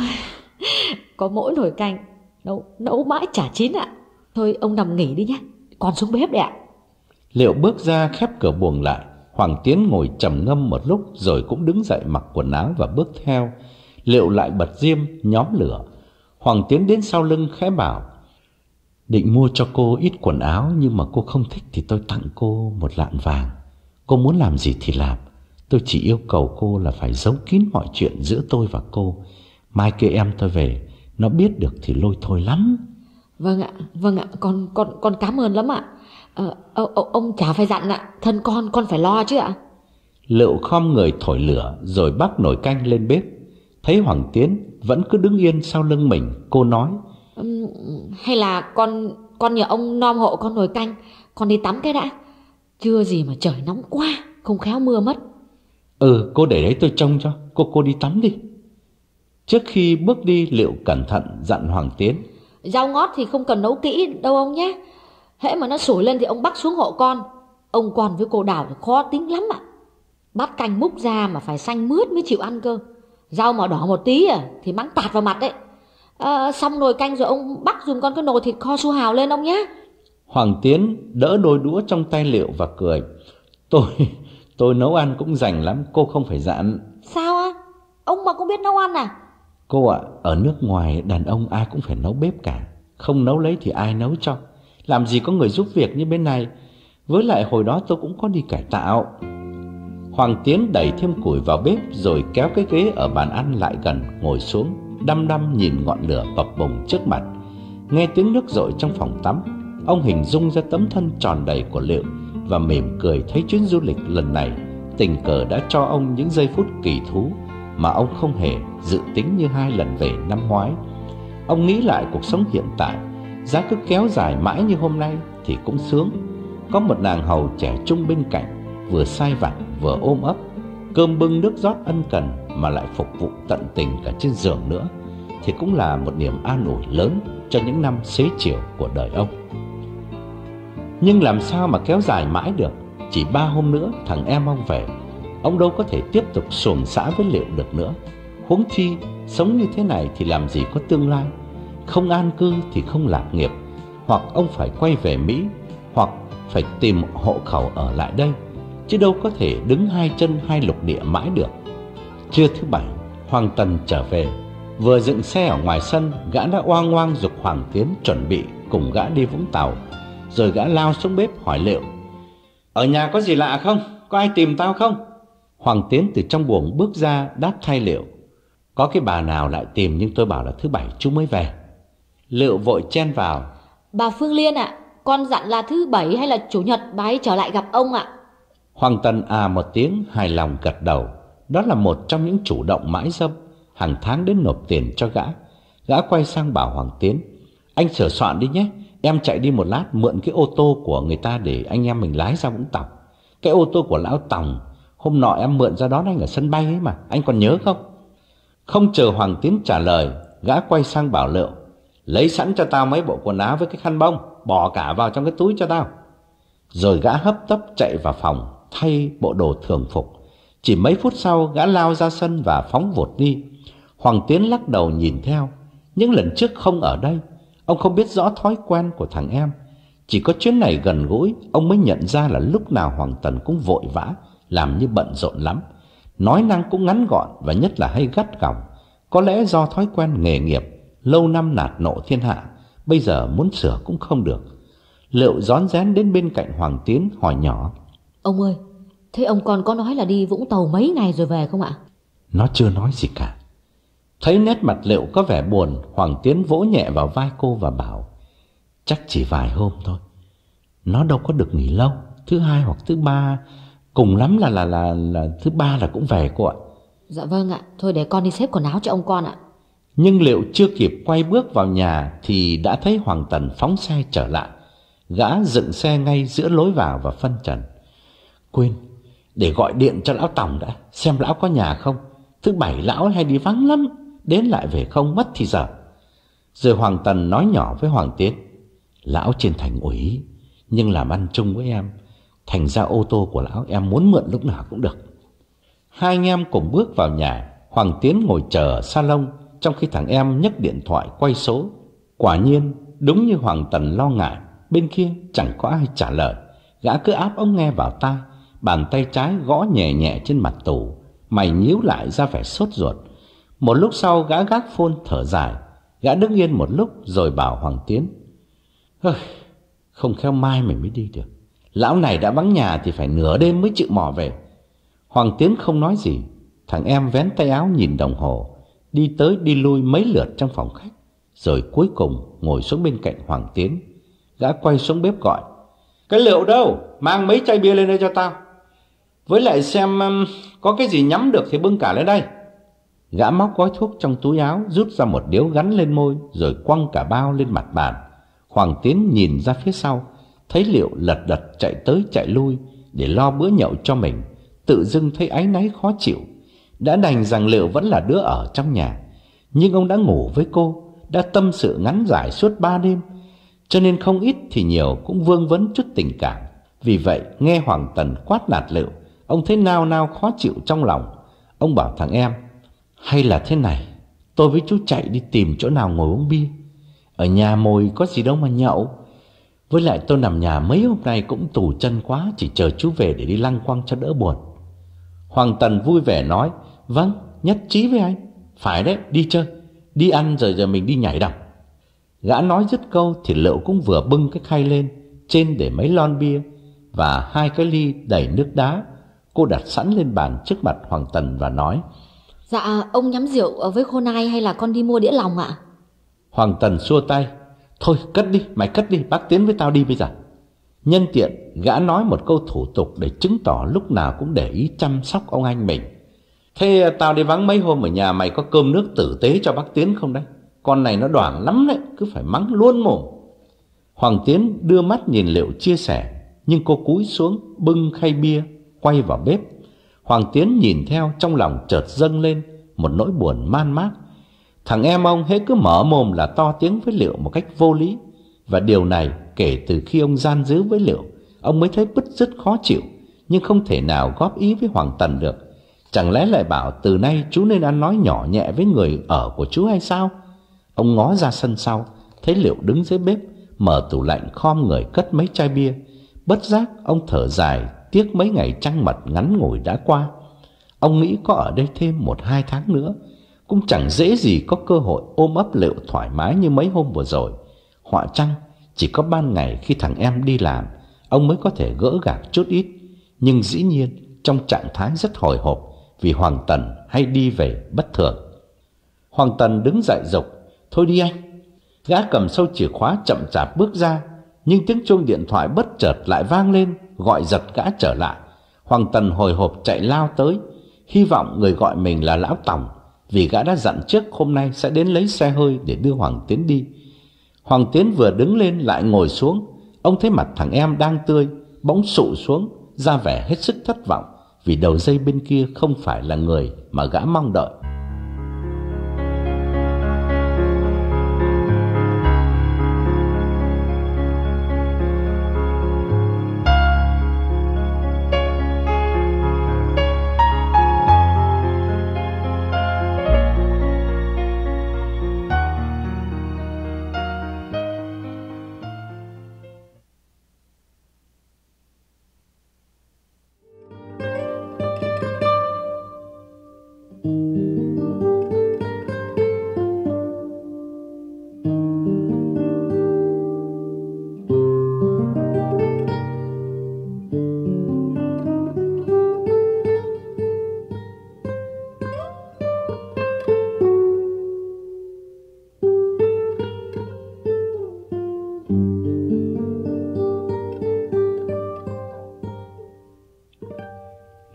Có mỗi nồi canh, nấu nấu mãi chả chín ạ. Thôi ông nằm nghỉ đi nhé, con xuống bếp đấy ạ. Liệu bước ra khép cửa buồng lại. Hoàng Tiến ngồi trầm ngâm một lúc rồi cũng đứng dậy mặc quần áo và bước theo. Liệu lại bật diêm nhóm lửa. Hoàng Tiến đến sau lưng khẽ bảo: "Định mua cho cô ít quần áo, nhưng mà cô không thích thì tôi tặng cô một lạng vàng. Cô muốn làm gì thì làm. Tôi chỉ yêu cầu cô là phải giấu kín mọi chuyện giữa tôi và cô. Mai kia em tôi về, nó biết được thì lôi thôi lắm." Vâng ạ, vâng ạ, con con con cảm ơn lắm ạ. Ờ, ông, ông chả phải dặn ạ, thân con con phải lo chứ ạ. Liệu khom người thổi lửa rồi bắc nồi canh lên bếp. Thấy Hoàng Tiến vẫn cứ đứng yên sau lưng mình, cô nói: uhm, Hay là con con nhờ ông nom hộ con nồi canh, con đi tắm cái đã. Trưa gì mà trời nóng quá, không khéo mưa mất. Ừ, cô để đấy tôi trông cho. Cô cô đi tắm đi. Trước khi bước đi, Liệu cẩn thận dặn Hoàng Tiến: Rau ngót thì không cần nấu kỹ đâu ông nhé. Hễ mà nó sủi lên thì ông bắc xuống hộ con. Ông con với cô Đào thì khó tính lắm ạ. Bát canh múc ra mà phải xanh mướt mới chịu ăn cơ. Rau mà đỏ một tí à thì mắng tạt vào mặt đấy. À, xong nồi canh rồi ông bắc dùm con cái nồi thịt kho su hào lên ông nhé. Hoàng Tiến đỡ đôi đũa trong tay Liệu và cười: Tôi tôi nấu ăn cũng rành lắm, cô không phải dặn. Sao á? Ông mà cũng biết nấu ăn à? Cô ạ, à, ở nước ngoài đàn ông ai cũng phải nấu bếp cả. Không nấu lấy thì ai nấu cho. Làm gì có người giúp việc như bên này. Với lại hồi đó tôi cũng có đi cải tạo. Hoàng Tiến đẩy thêm củi vào bếp rồi kéo cái ghế ở bàn ăn lại gần, ngồi xuống, đăm đăm nhìn ngọn lửa bập bùng trước mặt. Nghe tiếng nước dội trong phòng tắm, ông hình dung ra tấm thân tròn đầy của Liệu và mỉm cười thấy chuyến du lịch lần này tình cờ đã cho ông những giây phút kỳ thú mà ông không hề dự tính như hai lần về năm ngoái. Ông nghĩ lại cuộc sống hiện tại, giá cứ kéo dài mãi như hôm nay thì cũng sướng. Có một nàng hầu trẻ trung bên cạnh, vừa sai vặt vừa ôm ấp, cơm bưng nước rót ân cần mà lại phục vụ tận tình cả trên giường nữa, thì cũng là một niềm an ủi lớn cho những năm xế chiều của đời ông. Nhưng làm sao mà kéo dài mãi được? Chỉ ba hôm nữa thằng em ông về, ông đâu có thể tiếp tục xuồng xã với Liệu được nữa. Huống chi sống như thế này thì làm gì có tương lai. Không an cư thì không lạc nghiệp. Hoặc ông phải quay về Mỹ, hoặc phải tìm hộ khẩu ở lại đây, chứ đâu có thể đứng hai chân hai lục địa mãi được. Trưa thứ bảy, Hoàng Tần trở về. Vừa dựng xe ở ngoài sân, gã đã oang oang giục Hoàng Tiến chuẩn bị cùng gã đi Vũng Tàu. Rồi gã lao xuống bếp hỏi Liệu: Ở nhà có gì lạ không? Có ai tìm tao không? Hoàng Tiến từ trong buồng bước ra đáp thay Liệu: Có cái bà nào lại tìm, nhưng tôi bảo là thứ bảy chú mới về. Liệu vội chen vào: Bà Phương Liên ạ, à, con dặn là thứ bảy hay là chủ nhật bà ấy trở lại gặp ông ạ. À. Hoàng Tần à một tiếng hài lòng gật đầu. Đó là một trong những chủ động mãi dâm, hàng tháng đến nộp tiền cho gã. Gã quay sang bảo Hoàng Tiến: Anh sửa soạn đi nhé, em chạy đi một lát mượn cái ô tô của người ta để anh em mình lái ra Vũng Tàu. Cái ô tô của lão Tòng hôm nọ em mượn ra đón anh ở sân bay ấy mà, anh còn nhớ không? Không chờ Hoàng Tiến trả lời, gã quay sang bảo Liệu: Lấy sẵn cho tao mấy bộ quần áo với cái khăn bông, bỏ cả vào trong cái túi cho tao. Rồi gã hấp tấp chạy vào phòng thay bộ đồ thường phục. Chỉ mấy phút sau gã lao ra sân và phóng vụt đi. Hoàng Tiến lắc đầu nhìn theo. Những lần trước không ở đây, ông không biết rõ thói quen của thằng em. Chỉ có chuyến này gần gũi, ông mới nhận ra là lúc nào Hoàng Tần cũng vội vã, làm như bận rộn lắm. Nói năng cũng ngắn gọn và nhất là hay gắt gỏng. Có lẽ do thói quen nghề nghiệp, lâu năm nạt nộ thiên hạ, bây giờ muốn sửa cũng không được. Liệu rón rén đến bên cạnh Hoàng Tiến hỏi nhỏ: Ông ơi, thế ông còn có nói là đi Vũng Tàu mấy ngày rồi về không ạ? Nó chưa nói gì cả. Thấy nét mặt Liệu có vẻ buồn, Hoàng Tiến vỗ nhẹ vào vai cô và bảo: Chắc chỉ vài hôm thôi. Nó đâu có được nghỉ lâu. Thứ hai hoặc thứ ba, cùng lắm là là là, là thứ ba là cũng về cô ạ. Dạ vâng ạ, thôi để con đi xếp quần áo cho ông con ạ. Nhưng Liệu chưa kịp quay bước vào nhà thì đã thấy Hoàng Tần phóng xe trở lại. Gã dựng xe ngay giữa lối vào và phân trần: Quên, để gọi điện cho lão Tòng đã, xem lão có nhà không. Thứ bảy lão hay đi vắng lắm, đến lại về không mất thì giờ. Rồi Hoàng Tần nói nhỏ với Hoàng Tiến: Lão trên thành ủy, nhưng làm ăn chung với em, thành ra ô tô của lão em muốn mượn lúc nào cũng được. Hai anh em cùng bước vào nhà. Hoàng Tiến ngồi chờ ở salon, trong khi thằng em nhấc điện thoại quay số. Quả nhiên, đúng như Hoàng Tần lo ngại, bên kia chẳng có ai trả lời. Gã cứ áp ống nghe vào tai, bàn tay trái gõ nhẹ nhẹ trên mặt tủ, mày nhíu lại ra vẻ sốt ruột. Một lúc sau gã gác phone thở dài. Gã đứng yên một lúc rồi bảo Hoàng Tiến: Không khéo mai mình mới đi được. Lão này đã vắng nhà thì phải nửa đêm mới chịu mò về. Hoàng Tiến không nói gì. Thằng em vén tay áo nhìn đồng hồ, đi tới đi lui mấy lượt trong phòng khách, rồi cuối cùng ngồi xuống bên cạnh Hoàng Tiến. Gã quay xuống bếp gọi: Cái Liệu đâu, mang mấy chai bia lên đây cho tao. Với lại xem um, có cái gì nhắm được thì bưng cả lên đây. Gã móc gói thuốc trong túi áo, rút ra một điếu gắn lên môi, rồi quăng cả bao lên mặt bàn. Hoàng Tiến nhìn ra phía sau, thấy Liệu lật đật chạy tới chạy lui để lo bữa nhậu cho mình, tự dưng thấy áy náy khó chịu. Đã đành rằng Liệu vẫn là đứa ở trong nhà, nhưng ông đã ngủ với cô, đã tâm sự ngắn dài suốt ba đêm, cho nên không ít thì nhiều cũng vương vấn chút tình cảm. Vì vậy nghe Hoàng Tần quát nạt Liệu, ông thấy nao nao khó chịu trong lòng. Ông bảo thằng em: Hay là thế này, tôi với chú chạy đi tìm chỗ nào ngồi uống bia. Ở nhà mồi có gì đâu mà nhậu. Với lại tôi nằm nhà mấy hôm nay cũng tù chân quá, chỉ chờ chú về để đi lăng quăng cho đỡ buồn. Hoàng Tần vui vẻ nói: Vâng, nhất trí với anh. Phải đấy, đi chơi, đi ăn rồi giờ mình đi nhảy đầm. Gã nói dứt câu thì Liệu cũng vừa bưng cái khay lên, trên để mấy lon bia và hai cái ly đầy nước đá. Cô đặt sẵn lên bàn trước mặt Hoàng Tần và nói: Dạ, ông nhắm rượu với khô nai hay là con đi mua đĩa lòng ạ? Hoàng Tần xua tay: Thôi cất đi, mày cất đi, bác Tiến với tao đi bây giờ. Nhân tiện gã nói một câu thủ tục để chứng tỏ lúc nào cũng để ý chăm sóc ông anh mình: Thế tao đi vắng mấy hôm ở nhà, mày có cơm nước tử tế cho bác Tiến không đấy? Con này nó đoản lắm đấy, cứ phải mắng luôn mồm. Hoàng Tiến đưa mắt nhìn Liệu chia sẻ, nhưng cô cúi xuống bưng khay bia quay vào bếp. Hoàng Tiến nhìn theo, trong lòng chợt dâng lên một nỗi buồn man mác. Thằng em ông hễ cứ mở mồm là to tiếng với Liệu một cách vô lý. Và điều này kể từ khi ông gian díu với Liệu, ông mới thấy bứt rứt khó chịu, nhưng không thể nào góp ý với Hoàng Tần được. Chẳng lẽ lại bảo từ nay chú nên ăn nói nhỏ nhẹ với người ở của chú hay sao? Ông ngó ra sân sau, thấy Liệu đứng dưới bếp, mở tủ lạnh khom người cất mấy chai bia. Bất giác ông thở dài, tiếc mấy ngày trăng mật ngắn ngủi đã qua. Ông nghĩ có ở đây thêm một hai tháng nữa, cũng chẳng dễ gì có cơ hội ôm ấp Liệu thoải mái như mấy hôm vừa rồi. Họa chăng chỉ có ban ngày khi thằng em đi làm, ông mới có thể gỡ gạc chút ít. Nhưng dĩ nhiên trong trạng thái rất hồi hộp, vì Hoàng Tần hay đi về bất thường. Hoàng Tần đứng dậy dục: Thôi đi anh. Gã cầm sâu chìa khóa chậm chạp bước ra, nhưng tiếng chuông điện thoại bất chợt lại vang lên, gọi giật gã trở lại. Hoàng Tần hồi hộp chạy lao tới, hy vọng người gọi mình là lão Tòng, vì gã đã dặn trước hôm nay sẽ đến lấy xe hơi để đưa Hoàng Tiến đi. Hoàng Tiến vừa đứng lên lại ngồi xuống. Ông thấy mặt thằng em đang tươi, bỗng sụ xuống, ra vẻ hết sức thất vọng, vì đầu dây bên kia không phải là người mà gã mong đợi.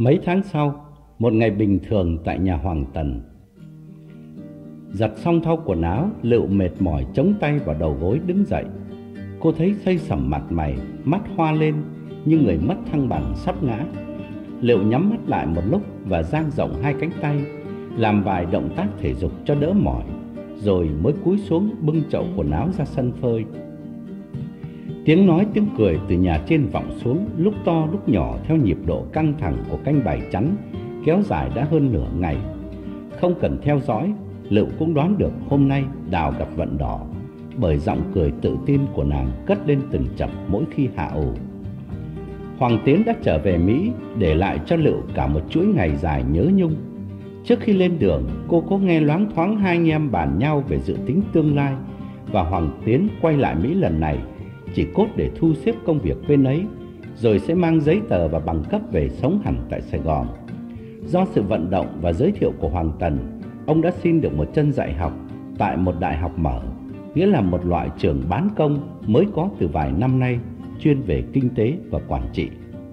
Mấy tháng sau, một ngày bình thường tại nhà Hoàng Tần. Giặt xong thau quần áo, Lựu mệt mỏi chống tay vào đầu gối đứng dậy. Cô thấy xây sẩm mặt mày, mắt hoa lên như người mất thăng bằng sắp ngã. Lựu nhắm mắt lại một lúc và dang rộng hai cánh tay, làm vài động tác thể dục cho đỡ mỏi, rồi mới cúi xuống bưng chậu quần áo ra sân phơi. Tiếng nói tiếng cười từ nhà trên vọng xuống, lúc to lúc nhỏ theo nhịp độ căng thẳng của canh bày chắn kéo dài đã hơn nửa ngày. Không cần theo dõi, Lựu cũng đoán được hôm nay Đào gặp vận đỏ, bởi giọng cười tự tin của nàng cất lên từng chập mỗi khi hạ ủ. Hoàng Tiến đã trở về Mỹ, để lại cho Lựu cả một chuỗi ngày dài nhớ nhung. Trước khi lên đường, cô có nghe loáng thoáng hai anh em bàn nhau về dự tính tương lai, và Hoàng Tiến quay lại Mỹ lần này chỉ cốt để thu xếp công việc bên ấy, rồi sẽ mang giấy tờ và bằng cấp về sống hẳn tại Sài Gòn. Do sự vận động và giới thiệu của Hoàng Tần, ông đã xin được một chân dạy học tại một đại học mở, nghĩa là một loại trường bán công mới có từ vài năm nay, chuyên về kinh tế và quản trị.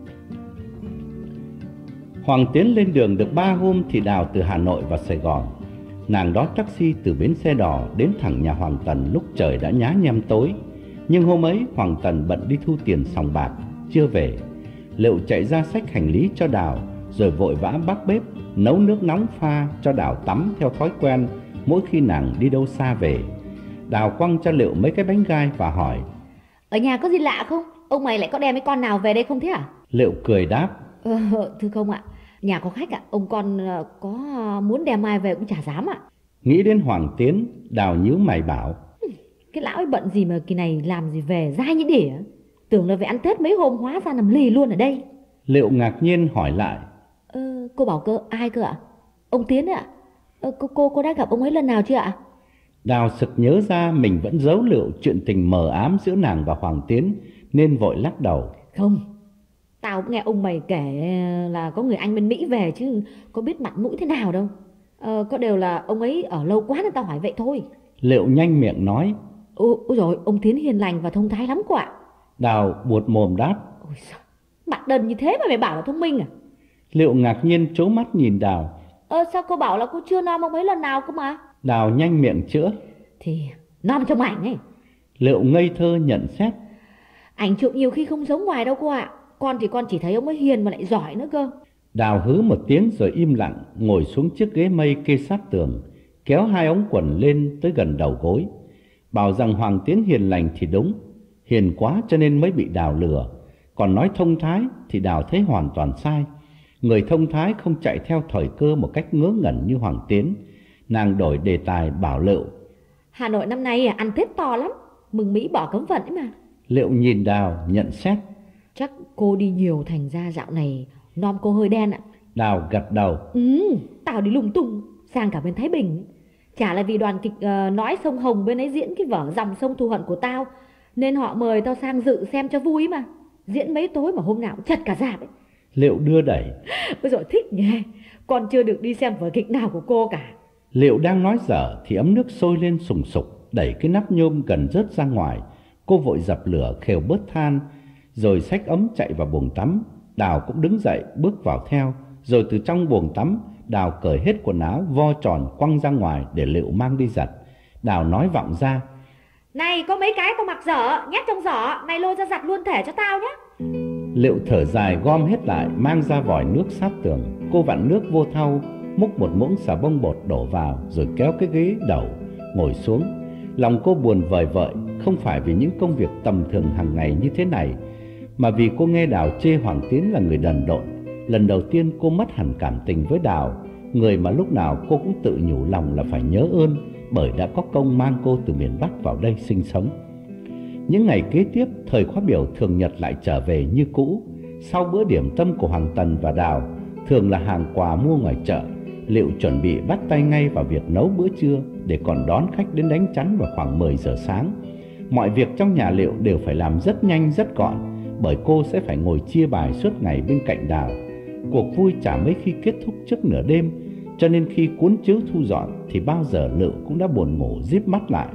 Hoàng Tiến lên đường được ba hôm thì Đào từ Hà Nội vào Sài Gòn. Nàng đón taxi từ bến xe đò đến thẳng nhà Hoàng Tần lúc trời đã nhá nhem tối. Nhưng hôm ấy Hoàng Tần bận đi thu tiền sòng bạc, chưa về. Lựu chạy ra xách hành lý cho Đào, rồi vội vã bắt bếp nấu nước nóng pha cho Đào tắm theo thói quen mỗi khi nàng đi đâu xa về. Đào quăng cho Lựu mấy cái bánh gai và hỏi: Ở nhà có gì lạ không? Ông mày lại có đem mấy con nào về đây không thế à? Lựu cười đáp: Ờ, thưa không ạ, nhà có khách ạ, ông con có muốn đem ai về cũng chả dám ạ. Nghĩ đến Hoàng Tiến, Đào nhíu mày bảo: Cái lão ấy bận gì mà kỳ này làm gì về dai như đỉa. Tưởng là về ăn Tết mấy hôm hóa ra nằm lì luôn ở đây. Lựu ngạc nhiên hỏi lại: Ờ, cô bảo cơ ai cơ ạ? Ông Tiến ạ? Ờ, cô, cô, cô đã gặp ông ấy lần nào chưa ạ? Đào sực nhớ ra mình vẫn giấu Lựu chuyện tình mờ ám giữa nàng và Hoàng Tiến, nên vội lắc đầu: Không, tao cũng nghe ông mày kể là có người anh bên Mỹ về chứ có biết mặt mũi thế nào đâu. Ờ, có điều là ông ấy ở lâu quá nên tao hỏi vậy thôi. Lựu nhanh miệng nói: Ôi, ôi rồi, ông Tiến hiền lành và thông thái lắm cô ạ. Đào buột mồm đáp: Ôi sao, mặt đần như thế mà mày bảo là thông minh à? Lựu ngạc nhiên trố mắt nhìn Đào: Ờ, sao cô bảo là cô chưa nom ông ấy lần nào cơ mà? Đào nhanh miệng chữa: Thì nom trong ảnh ấy. Lựu ngây thơ nhận xét: Ảnh chụp nhiều khi không giống ngoài đâu cô ạ. Con thì con chỉ thấy ông ấy hiền mà lại giỏi nữa cơ. Đào hứ một tiếng rồi im lặng ngồi xuống chiếc ghế mây kê sát tường, kéo hai ống quần lên tới gần đầu gối. Bảo rằng Hoàng Tiến hiền lành thì đúng, hiền quá cho nên mới bị Đào lừa. Còn nói thông thái thì Đào thấy hoàn toàn sai. Người thông thái không chạy theo thời cơ một cách ngớ ngẩn như Hoàng Tiến. Nàng đổi đề tài bảo Lựu: Hà Nội năm nay ăn Tết to lắm, mừng Mỹ bỏ cấm vận ấy mà. Lựu nhìn Đào nhận xét: Chắc cô đi nhiều thành ra dạo này nom cô hơi đen ạ. Đào gật đầu: Ừ, tao đi lung tung sang cả bên Thái Bình. Chả là vì đoàn kịch uh, nói sông Hồng bên ấy diễn cái vở Dòng Sông Thù Hận của tao, nên họ mời tao sang dự xem cho vui mà. Diễn mấy tối mà hôm nào cũng chật cả rạp ấy. Lựu đưa đẩy: Ôi dồi, thích nhỉ, con chưa được đi xem vở kịch nào của cô cả. Lựu đang nói dở thì ấm nước sôi lên sùng sục, đẩy cái nắp nhôm gần rớt ra ngoài. Cô vội dập lửa khều bớt than, rồi xách ấm chạy vào buồng tắm. Đào cũng đứng dậy bước vào theo, rồi từ trong buồng tắm Đào cởi hết quần áo vo tròn quăng ra ngoài để Lựu mang đi giặt. Đào nói vọng ra: Này, có mấy cái tao mặc dở, nhét trong giỏ, mày lôi ra giặt luôn thể cho tao nhé. Lựu thở dài gom hết lại, mang ra vòi nước sát tường. Cô vặn nước vô thau, múc một muỗng xà bông bột đổ vào, rồi kéo cái ghế đầu ngồi xuống. Lòng cô buồn vời vợi, không phải vì những công việc tầm thường hàng ngày như thế này, mà vì cô nghe Đào chê Hoàng Tiến là người đần độn. Lần đầu tiên cô mất hẳn cảm tình với Đào, người mà lúc nào cô cũng tự nhủ lòng là phải nhớ ơn, bởi đã có công mang cô từ miền Bắc vào đây sinh sống. Những ngày kế tiếp, thời khóa biểu thường nhật lại trở về như cũ. Sau bữa điểm tâm của Hoàng Tần và Đào, thường là hàng quà mua ngoài chợ, Lựu chuẩn bị bắt tay ngay vào việc nấu bữa trưa để còn đón khách đến đánh chắn vào khoảng mười giờ sáng. Mọi việc trong nhà Lựu đều phải làm rất nhanh rất gọn, bởi cô sẽ phải ngồi chia bài suốt ngày bên cạnh Đào. Cuộc vui chả mấy khi kết thúc trước nửa đêm, cho nên khi cuốn chiếu thu dọn thì bao giờ Lựu cũng đã buồn ngủ díp mắt lại.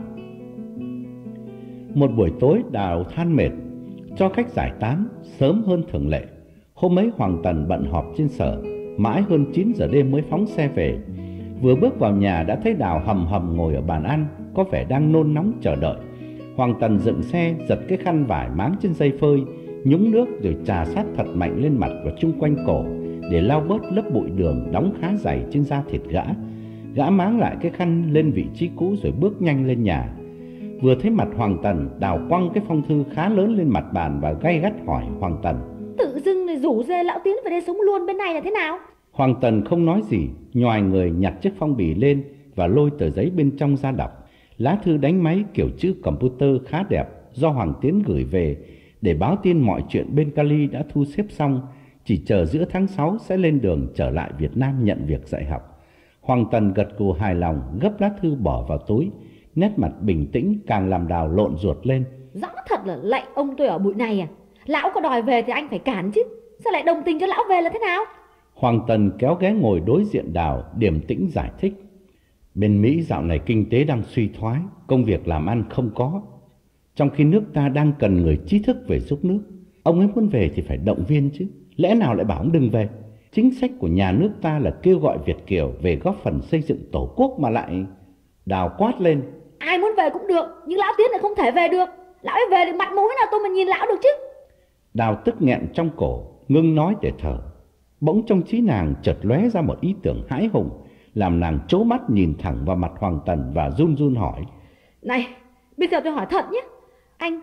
Một buổi tối Đào than mệt, cho khách giải tán sớm hơn thường lệ. Hôm ấy Hoàng Tần bận họp trên sở, mãi hơn chín giờ đêm mới phóng xe về. Vừa bước vào nhà đã thấy Đào hầm hầm ngồi ở bàn ăn, có vẻ đang nôn nóng chờ đợi. Hoàng Tần dựng xe, giật cái khăn vải máng trên dây phơi, nhúng nước rồi chà sát thật mạnh lên mặt và chung quanh cổ để lau bớt lớp bụi đường đóng khá dày trên da thịt gã. Gã máng lại cái khăn lên vị trí cũ rồi bước nhanh lên nhà. Vừa thấy mặt Hoàng Tần, Đào quăng cái phong thư khá lớn lên mặt bàn và gay gắt hỏi Hoàng Tần: Tự dưng này rủ dê lão Tiến về đây sống luôn bên này là thế nào? Hoàng Tần không nói gì, nhoài người nhặt chiếc phong bì lên và lôi tờ giấy bên trong ra đọc. Lá thư đánh máy kiểu chữ computer khá đẹp, do Hoàng Tiến gửi về để báo tin mọi chuyện bên Cali đã thu xếp xong, chỉ chờ giữa tháng sáu sẽ lên đường trở lại Việt Nam nhận việc dạy học. Hoàng Tần gật gù hài lòng, gấp lá thư bỏ vào túi, nét mặt bình tĩnh càng làm Đào lộn ruột lên. Rõ thật là lạy ông tôi ở bụi này à? Lão có đòi về thì anh phải cản chứ, sao lại đồng tình cho lão về là thế nào? Hoàng Tần kéo ghé ngồi đối diện Đào, điềm tĩnh giải thích: Bên Mỹ dạo này kinh tế đang suy thoái, công việc làm ăn không có, trong khi nước ta đang cần người trí thức về giúp nước. Ông ấy muốn về thì phải động viên chứ, lẽ nào lại bảo ông đừng về? Chính sách của nhà nước ta là kêu gọi Việt kiều về góp phần xây dựng tổ quốc mà lại... Đào quát lên: Ai muốn về cũng được, nhưng lão Tiến lại không thể về được. Lão ấy về thì mặt mũi nào tôi mà nhìn lão được chứ? Đào tức nghẹn trong cổ, ngưng nói để thở. Bỗng trong trí nàng chợt lóe ra một ý tưởng hãi hùng, làm nàng trố mắt nhìn thẳng vào mặt Hoàng Tần và run run hỏi: Này, bây giờ tôi hỏi thật nhé, Anh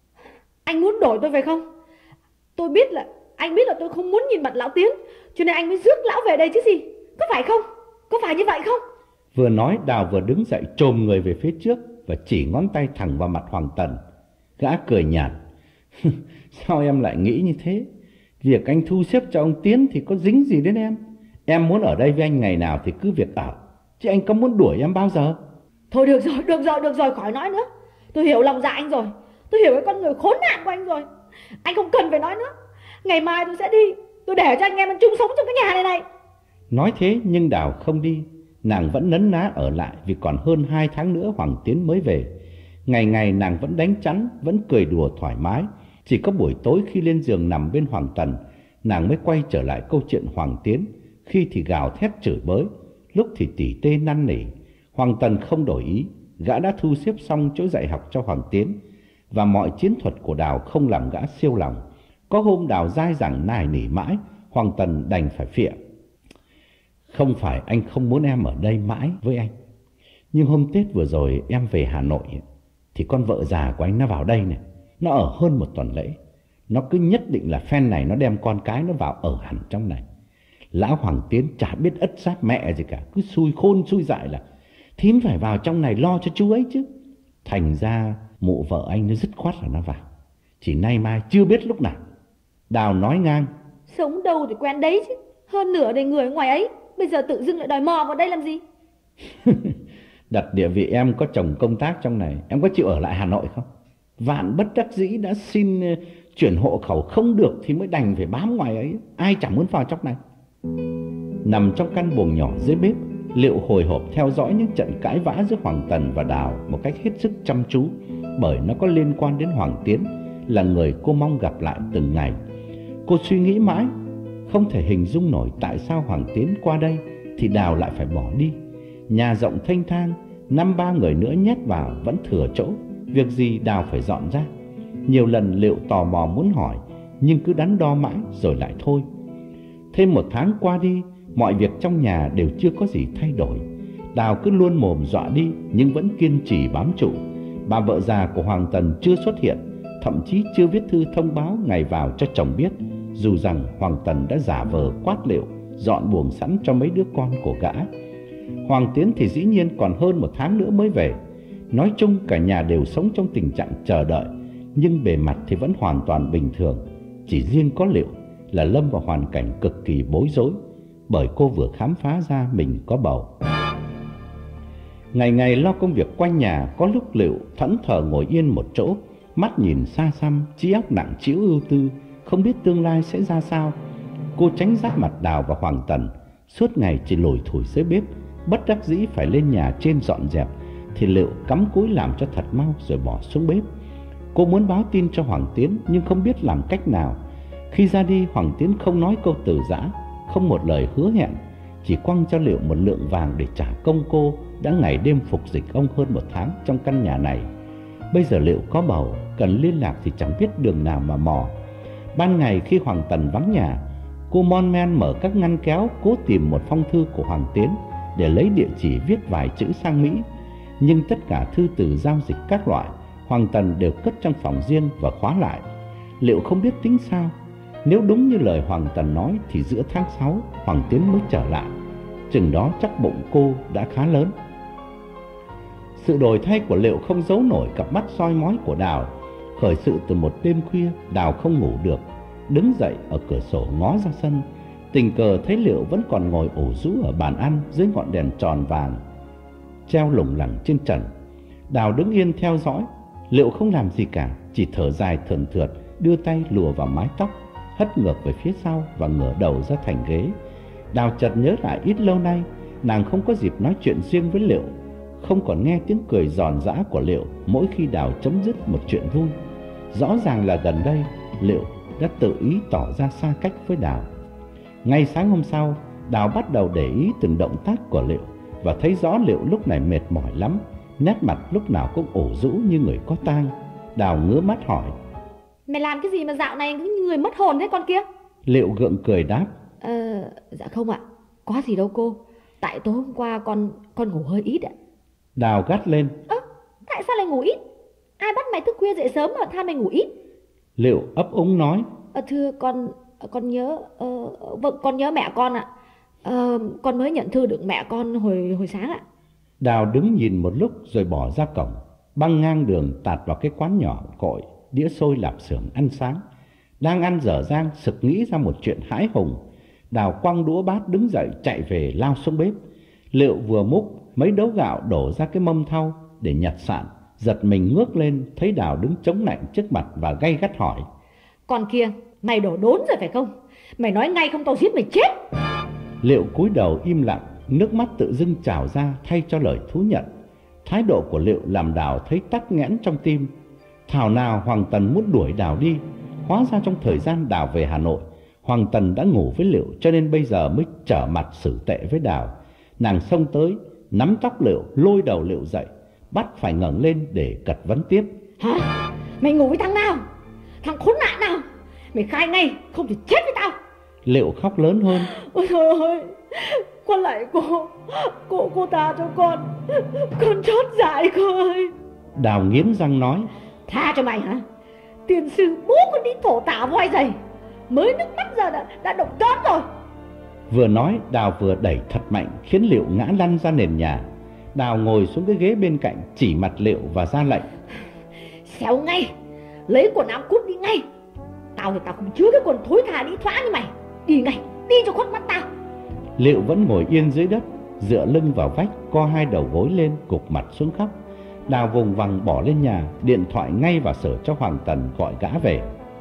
Anh muốn đổi tôi về không? Tôi biết là Anh biết là tôi không muốn nhìn mặt lão Tiến, cho nên anh mới rước lão về đây chứ gì. Có phải không? Có phải như vậy không? Vừa nói Đào vừa đứng dậy chồm người về phía trước và chỉ ngón tay thẳng vào mặt Hoàng Tần. Gã cười nhạt: Sao em lại nghĩ như thế? Việc anh thu xếp cho ông Tiến thì có dính gì đến em? Em muốn ở đây với anh ngày nào thì cứ việc ở, chứ anh có muốn đuổi em bao giờ? Thôi được rồi, được rồi, được rồi, khỏi nói nữa. Tôi hiểu lòng dạ anh rồi, tôi hiểu cái con người khốn nạn của anh rồi. Anh không cần phải nói nữa. Ngày mai tôi sẽ đi, tôi để cho anh em mình chung sống trong cái nhà này này. Nói thế nhưng Đào không đi. Nàng vẫn nấn ná ở lại vì còn hơn hai tháng nữa Hoàng Tiến mới về. Ngày ngày nàng vẫn đánh chắn, vẫn cười đùa thoải mái. Chỉ có buổi tối khi lên giường nằm bên Hoàng Tần, nàng mới quay trở lại câu chuyện Hoàng Tiến. Khi thì gào thét chửi bới, lúc thì tỉ tê năn nỉ. Hoàng Tần không đổi ý, gã đã thu xếp xong chỗ dạy học cho Hoàng Tiến, và mọi chiến thuật của Đào không làm gã siêu lòng. Có hôm Đào dai dẳng nài nỉ mãi, Hoàng Tần đành phải phịa: Không phải anh không muốn em ở đây mãi với anh, nhưng hôm Tết vừa rồi em về Hà Nội thì con vợ già của anh nó vào đây này, nó ở hơn một tuần lễ. Nó cứ nhất định là phen này nó đem con cái nó vào ở hẳn trong này. Lão Hoàng Tiến chả biết ất giáp mẹ gì cả, cứ xui khôn xui dại là thím phải vào trong này lo cho chú ấy chứ. Thành ra mụ vợ anh nó dứt khoát là nó vào, chỉ nay mai chưa biết lúc nào. Đào nói ngang: Sống đâu thì quen đấy chứ, hơn nửa đời người ngoài ấy, bây giờ tự dưng lại đòi mò vào đây làm gì? Đặt địa vị em có chồng công tác trong này, em có chịu ở lại Hà Nội không? Vạn bất đắc dĩ đã xin chuyển hộ khẩu không được thì mới đành phải bám ngoài ấy. Ai chẳng muốn vào trong này. Nằm trong căn buồng nhỏ dưới bếp, Liệu hồi hộp theo dõi những trận cãi vã giữa Hoàng Tần và Đào một cách hết sức chăm chú, bởi nó có liên quan đến Hoàng Tiến, là người cô mong gặp lại từng ngày. Cô suy nghĩ mãi, không thể hình dung nổi tại sao Hoàng Tiến qua đây thì Đào lại phải bỏ đi. Nhà rộng thênh thang, năm ba người nữa nhét vào vẫn thừa chỗ, việc gì Đào phải dọn ra. Nhiều lần Liệu tò mò muốn hỏi, nhưng cứ đắn đo mãi rồi lại thôi. Thêm một tháng qua đi, mọi việc trong nhà đều chưa có gì thay đổi. Đào cứ luôn mồm dọa đi nhưng vẫn kiên trì bám trụ. Bà vợ già của Hoàng Tần chưa xuất hiện, thậm chí chưa viết thư thông báo ngày vào cho chồng biết, dù rằng Hoàng Tần đã giả vờ quát Liệu dọn buồng sẵn cho mấy đứa con của gã. Hoàng Tiến thì dĩ nhiên còn hơn một tháng nữa mới về. Nói chung cả nhà đều sống trong tình trạng chờ đợi, nhưng bề mặt thì vẫn hoàn toàn bình thường. Chỉ riêng có Liệu là lâm vào hoàn cảnh cực kỳ bối rối, bởi cô vừa khám phá ra mình có bầu. Ngày ngày lo công việc quanh nhà, có lúc Liệu thẫn thờ ngồi yên một chỗ, mắt nhìn xa xăm, trí óc nặng trĩu ưu tư, không biết tương lai sẽ ra sao. Cô tránh giáp mặt Đào và Hoàng Tần, suốt ngày chỉ lủi thủi dưới bếp, bất đắc dĩ phải lên nhà trên dọn dẹp, thì Liệu cắm cúi làm cho thật mau rồi bỏ xuống bếp. Cô muốn báo tin cho Hoàng Tiến nhưng không biết làm cách nào. Khi ra đi, Hoàng Tiến không nói câu từ giã, không một lời hứa hẹn, chỉ quăng cho Liệu một lượng vàng để trả công cô đã ngày đêm phục dịch ông hơn một tháng trong căn nhà này. Bây giờ Liệu có bầu, cần liên lạc thì chẳng biết đường nào mà mò. Ban ngày khi Hoàng Tần vắng nhà, cô mon men mở các ngăn kéo cố tìm một phong thư của Hoàng Tiến để lấy địa chỉ viết vài chữ sang Mỹ. Nhưng tất cả thư từ giao dịch các loại Hoàng Tần đều cất trong phòng riêng và khóa lại. Liệu không biết tính sao. Nếu đúng như lời Hoàng Tần nói thì giữa tháng sáu Hoàng Tiến mới trở lại. Chừng đó chắc bụng cô đã khá lớn. Sự đổi thay của Liệu không giấu nổi cặp mắt soi mói của Đào. Khởi sự từ một đêm khuya, Đào không ngủ được, đứng dậy ở cửa sổ ngó ra sân, tình cờ thấy Liệu vẫn còn ngồi ủ rũ ở bàn ăn dưới ngọn đèn tròn vàng treo lủng lẳng trên trần. Đào đứng yên theo dõi. Liệu không làm gì cả, chỉ thở dài thườn thượt, đưa tay lùa vào mái tóc, hất ngược về phía sau và ngửa đầu ra thành ghế. Đào chợt nhớ lại ít lâu nay nàng không có dịp nói chuyện riêng với Liệu, không còn nghe tiếng cười giòn giã của Liệu mỗi khi Đào chấm dứt một chuyện vui. Rõ ràng là gần đây Liệu đã tự ý tỏ ra xa cách với Đào. Ngay sáng hôm sau, Đào bắt đầu để ý từng động tác của Liệu và thấy rõ Liệu lúc này mệt mỏi lắm, nét mặt lúc nào cũng ủ rũ như người có tang. Đào ngứa mắt hỏi: Mày làm cái gì mà dạo này cứ như người mất hồn thế con kia? Liệu gượng cười đáp: Ờ, dạ không ạ, có gì đâu cô. Tại tối hôm qua con con ngủ hơi ít ạ. Đào gắt lên: Ơ, tại sao lại ngủ ít? Ai bắt mày thức khuya dậy sớm mà than mày ngủ ít? Liệu ấp úng nói: Ờ, thưa con, con nhớ, ờ, vâng, con nhớ mẹ con ạ. Ờ, con mới nhận thư được mẹ con hồi hồi sáng ạ. Đào đứng nhìn một lúc rồi bỏ ra cổng, băng ngang đường tạt vào cái quán nhỏ cội đĩa xôi lạp xưởng ăn sáng. Đang ăn dở dang sực nghĩ ra một chuyện hãi hùng. Đào quăng đũa bát đứng dậy chạy về lao xuống bếp. Liệu vừa múc mấy đấu gạo đổ ra cái mâm thau để nhặt sạn, giật mình ngước lên thấy Đào đứng chống nạnh trước mặt và gay gắt hỏi: Con kia, mày đổ đốn rồi phải không? Mày nói ngay không tao giết mày chết. Liệu cúi đầu im lặng, nước mắt tự dưng trào ra thay cho lời thú nhận. Thái độ của Liệu làm Đào thấy tắc nghẽn trong tim. Thảo nào Hoàng Tần muốn đuổi Đào đi. Hóa ra trong thời gian Đào về Hà Nội, Hoàng Tần đã ngủ với Liệu, cho nên bây giờ mới trở mặt xử tệ với Đào. Nàng xông tới, nắm tóc Liệu, lôi đầu Liệu dậy, bắt phải ngẩng lên để cật vấn tiếp: Hả? Mày ngủ với thằng nào? Thằng khốn nạn nào? Mày khai ngay, không thì chết với tao. Liệu khóc lớn hơn: Ôi trời ơi, con lại cô, cô cô ta cho con, con chót dại cô ơi. Đào nghiến răng nói: Tha cho mày hả? Tiền sư bố con đi thổ tả voi giày, mới nước mắt giờ đã, đã động cớt rồi. Vừa nói Đào vừa đẩy thật mạnh khiến Liệu ngã lăn ra nền nhà. Đào ngồi xuống cái ghế bên cạnh, chỉ mặt Liệu và ra lệnh: Xéo ngay, lấy quần áo cút đi ngay. Tao thì tao không chứa cái quần thối tha đi thoá như mày. Đi ngay, đi cho khuất mắt tao. Liệu vẫn ngồi yên dưới đất, dựa lưng vào vách, co hai đầu gối lên, gục mặt xuống khóc. Đào vùng vằng bỏ lên nhà, điện thoại ngay vào sở cho Hoàng Tần gọi gã về.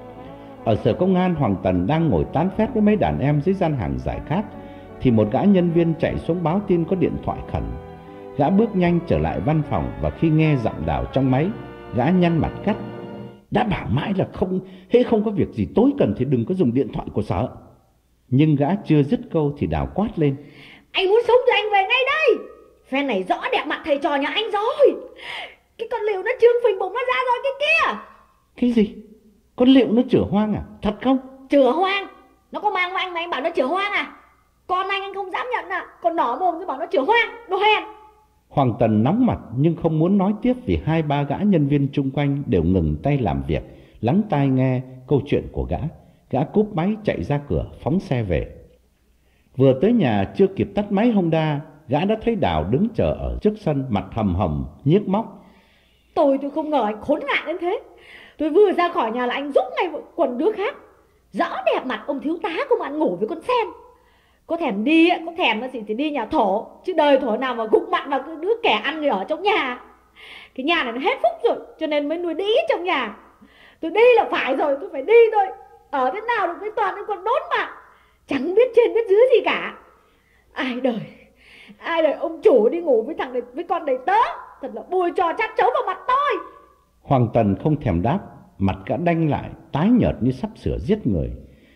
Ở sở công an, Hoàng Tần đang ngồi tán phét với mấy đàn em dưới gian hàng giải khát thì một gã nhân viên chạy xuống báo tin có điện thoại khẩn. Gã bước nhanh trở lại văn phòng và khi nghe giọng Đào trong máy, gã nhăn mặt gắt: Đã bảo mãi là không, hễ không có việc gì tối cần thì đừng có dùng điện thoại của sở. Nhưng gã chưa dứt câu thì Đào quát lên: Anh muốn sống thì anh về ngay đây. Phen này rõ đẹp mặt thầy trò nhà anh rồi. Cái con Liệu nó trương phình bụng nó ra rồi cái kia. Cái gì? Con Liệu nó chửa hoang à? Thật không? Chửa hoang? Nó có mang anh mà anh bảo nó chửa hoang à? Con anh anh không dám nhận à? Còn nỏ mồm cứ bảo nó chửa hoang, đồ hèn. Hoàng Tần nóng mặt nhưng không muốn nói tiếp vì hai ba gã nhân viên chung quanh đều ngừng tay làm việc, lắng tai nghe câu chuyện của gã. Gã cúp máy chạy ra cửa phóng xe về. Vừa tới nhà chưa kịp tắt máy Honda, gã đã thấy Đào đứng chờ ở trước sân, mặt hầm hầm nhiếc móc: Tôi tôi không ngờ anh khốn nạn đến thế. Tôi vừa ra khỏi nhà là anh rút ngay quần đứa khác. Rõ đẹp mặt ông thiếu tá công an ngủ với con sen. Có thèm đi, có thèm gì thì đi nhà thổ, chứ đời thổ nào mà gục mặt vào cái đứa kẻ ăn người ở trong nhà. Cái nhà này nó hết phúc rồi, cho nên mới nuôi đĩ trong nhà. Tôi đi là phải rồi, tôi phải đi thôi. Ở thế nào được với toàn những con đốt mà chẳng biết trên biết dưới gì cả. Ai đời, ai đời ông chủ đi ngủ với thằng này, với con đầy tớ. Thật là bùi trò chát chấu vào mặt tôi. Hoàng Tần không thèm đáp, mặt gã đanh lại, tái nhợt như sắp sửa giết người.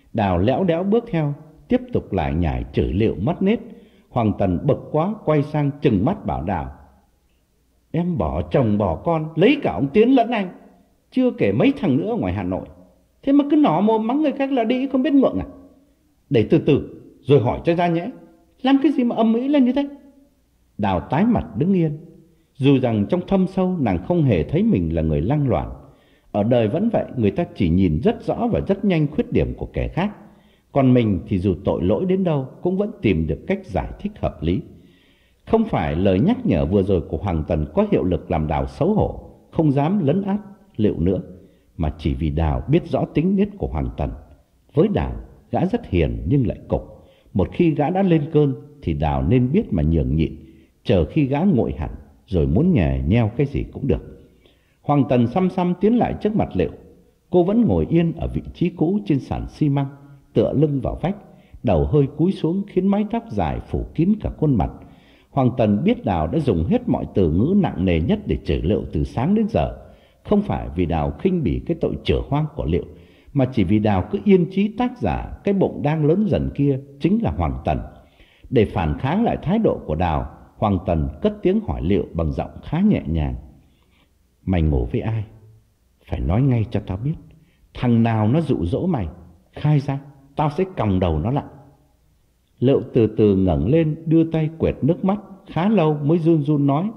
Đào lẽo đẽo bước theo, tiếp tục lại nhải chửi Liệu mất nết. Hoàng Tần bực quá quay sang trừng mắt bảo Đào: em bỏ chồng bỏ con, lấy cả ông Tiến lẫn anh, chưa kể mấy thằng nữa ở ngoài Hà Nội, thế mà cứ nỏ mồm mắng người khác là đi, không biết ngượng à? Để từ từ rồi hỏi cho ra nhẽ, làm cái gì mà ầm ĩ lên như thế? Đào tái mặt đứng yên. Dù rằng trong thâm sâu nàng không hề thấy mình là người lăng loàn. Ở đời vẫn vậy, người ta chỉ nhìn rất rõ và rất nhanh khuyết điểm của kẻ khác. Còn mình thì dù tội lỗi đến đâu cũng vẫn tìm được cách giải thích hợp lý. Không phải lời nhắc nhở vừa rồi của Hoàng Tần có hiệu lực làm Đào xấu hổ, không dám lấn át Liệu nữa, mà chỉ vì Đào biết rõ tính nết của Hoàng Tần. Với Đào, gã rất hiền nhưng lại cục. Một khi gã đã lên cơn thì Đào nên biết mà nhường nhịn, chờ khi gã nguội hẳn rồi muốn nhè nheo cái gì cũng được. Hoàng Tần xăm xăm tiến lại trước mặt Liệu. Cô vẫn ngồi yên ở vị trí cũ trên sàn xi măng, tựa lưng vào vách, đầu hơi cúi xuống khiến mái tóc dài phủ kín cả khuôn mặt. Hoàng Tần biết Đào đã dùng hết mọi từ ngữ nặng nề nhất để chửi Liệu từ sáng đến giờ. Không phải vì Đào khinh bỉ cái tội chửa hoang của Liệu, mà chỉ vì Đào cứ yên chí tác giả cái bụng đang lớn dần kia chính là Hoàng Tần. Để phản kháng lại thái độ của Đào, Hoàng Tần cất tiếng hỏi Liệu bằng giọng khá nhẹ nhàng: mày ngủ với ai? Phải nói ngay cho tao biết. Thằng nào nó dụ dỗ mày, khai ra, tao sẽ còng đầu nó lại. Liệu từ từ ngẩng lên, đưa tay quệt nước mắt, khá lâu mới run run nói: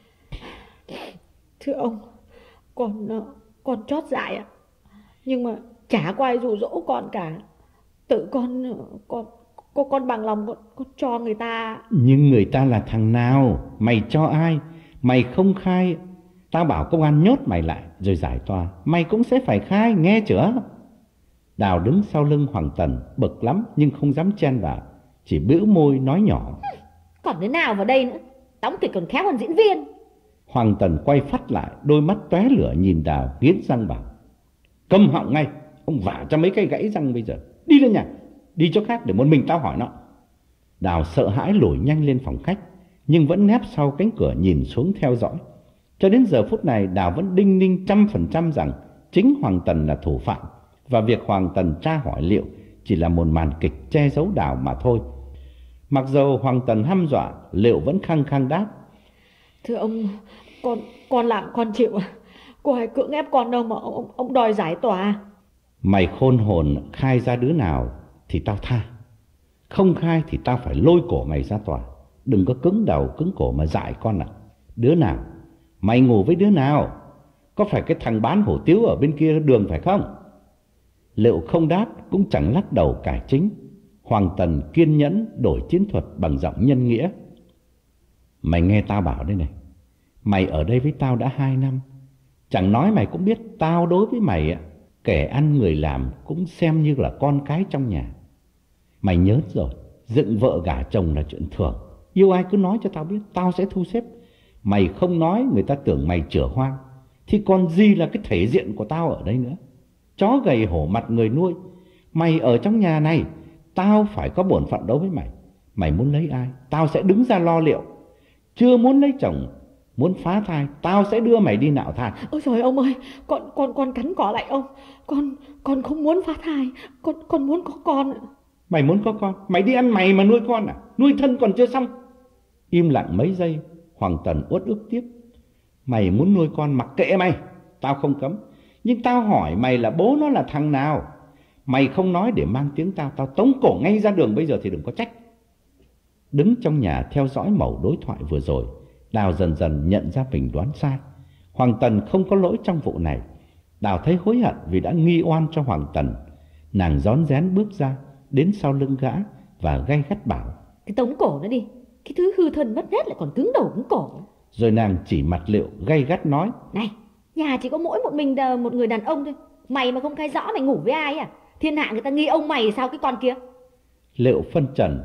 thưa ông, con con chót dại ạ. Nhưng mà chả có ai dụ dỗ con cả. Tự con con con, con bằng lòng con, con cho người ta. Nhưng người ta là thằng nào? Mày cho ai? Mày không khai, tao bảo công an nhốt mày lại rồi giải tòa, mày cũng sẽ phải khai, nghe chưa? Đào đứng sau lưng Hoàng Tần, bực lắm nhưng không dám chen vào, chỉ bĩu môi nói nhỏ: còn đứa nào vào đây nữa, đóng kịch còn khéo hơn diễn viên. Hoàng Tần quay phắt lại, đôi mắt tóe lửa nhìn Đào, nghiến răng bảo: câm họng ngay, ông vả cho mấy cây gãy răng bây giờ. Đi lên nhà, đi chỗ khác để một mình tao hỏi nó. Đào sợ hãi lủi nhanh lên phòng khách, nhưng vẫn nép sau cánh cửa nhìn xuống theo dõi. Cho đến giờ phút này, Đào vẫn đinh ninh trăm phần trăm rằng chính Hoàng Tần là thủ phạm, và việc Hoàng Tần tra hỏi Liệu chỉ là một màn kịch che giấu Đào mà thôi. Mặc dầu Hoàng Tần hăm dọa, Liệu vẫn khăng khăng đáp: thưa ông, con con làm con chịu. Cô ai cưỡng ép con đâu mà ông, ông đòi giải tòa. Mày khôn hồn, khai ra đứa nào thì tao tha, không khai thì tao phải lôi cổ mày ra tòa. Đừng có cứng đầu cứng cổ mà dại con ạ. À. Đứa nào? Mày ngủ với đứa nào? Có phải cái thằng bán hủ tiếu ở bên kia đường phải không? Liệu không đáp, cũng chẳng lắc đầu cải chính. Hoàng Tần kiên nhẫn đổi chiến thuật bằng giọng nhân nghĩa: mày nghe tao bảo đây này, mày ở đây với tao đã hai năm. Chẳng nói mày cũng biết tao đối với mày ạ, kẻ ăn người làm cũng xem như là con cái trong nhà. Mày nhớ rồi, dựng vợ gả chồng là chuyện thường. Yêu ai cứ nói cho tao biết, tao sẽ thu xếp. Mày không nói người ta tưởng mày chửa hoang, thì còn gì là cái thể diện của tao ở đây nữa. Chó gầy hổ mặt người nuôi. Mày ở trong nhà này, tao phải có bổn phận đấu với mày. Mày muốn lấy ai, tao sẽ đứng ra lo liệu. Chưa muốn lấy chồng, muốn phá thai, tao sẽ đưa mày đi nạo thai. Ôi trời ông ơi, con con con cắn cỏ lại ông. Con con không muốn phá thai, con con muốn có con. Mày muốn có con, mày đi ăn mày mà nuôi con à? Nuôi thân còn chưa xong. Im lặng mấy giây, Hoàng Tần uất ức tiếp: mày muốn nuôi con mặc kệ mày, tao không cấm. Nhưng tao hỏi mày là bố nó là thằng nào? Mày không nói để mang tiếng tao, tao tống cổ ngay ra đường bây giờ thì đừng có trách. Đứng trong nhà theo dõi mẩu đối thoại vừa rồi, Đào dần dần nhận ra mình đoán sai. Hoàng Tần không có lỗi trong vụ này. Đào thấy hối hận vì đã nghi oan cho Hoàng Tần. Nàng rón rén bước ra, đến sau lưng gã và gay gắt bảo: cái tống cổ nó đi, cái thứ hư thân mất nét lại còn cứng đầu cứng cổ. Rồi nàng chỉ mặt Liệu gay gắt nói: này, nhà chỉ có mỗi một mình một người đàn ông thôi. Mày mà không khai rõ mày ngủ với ai à? Thiên hạ người ta nghi ông mày sao cái con kia. Liệu phân trần: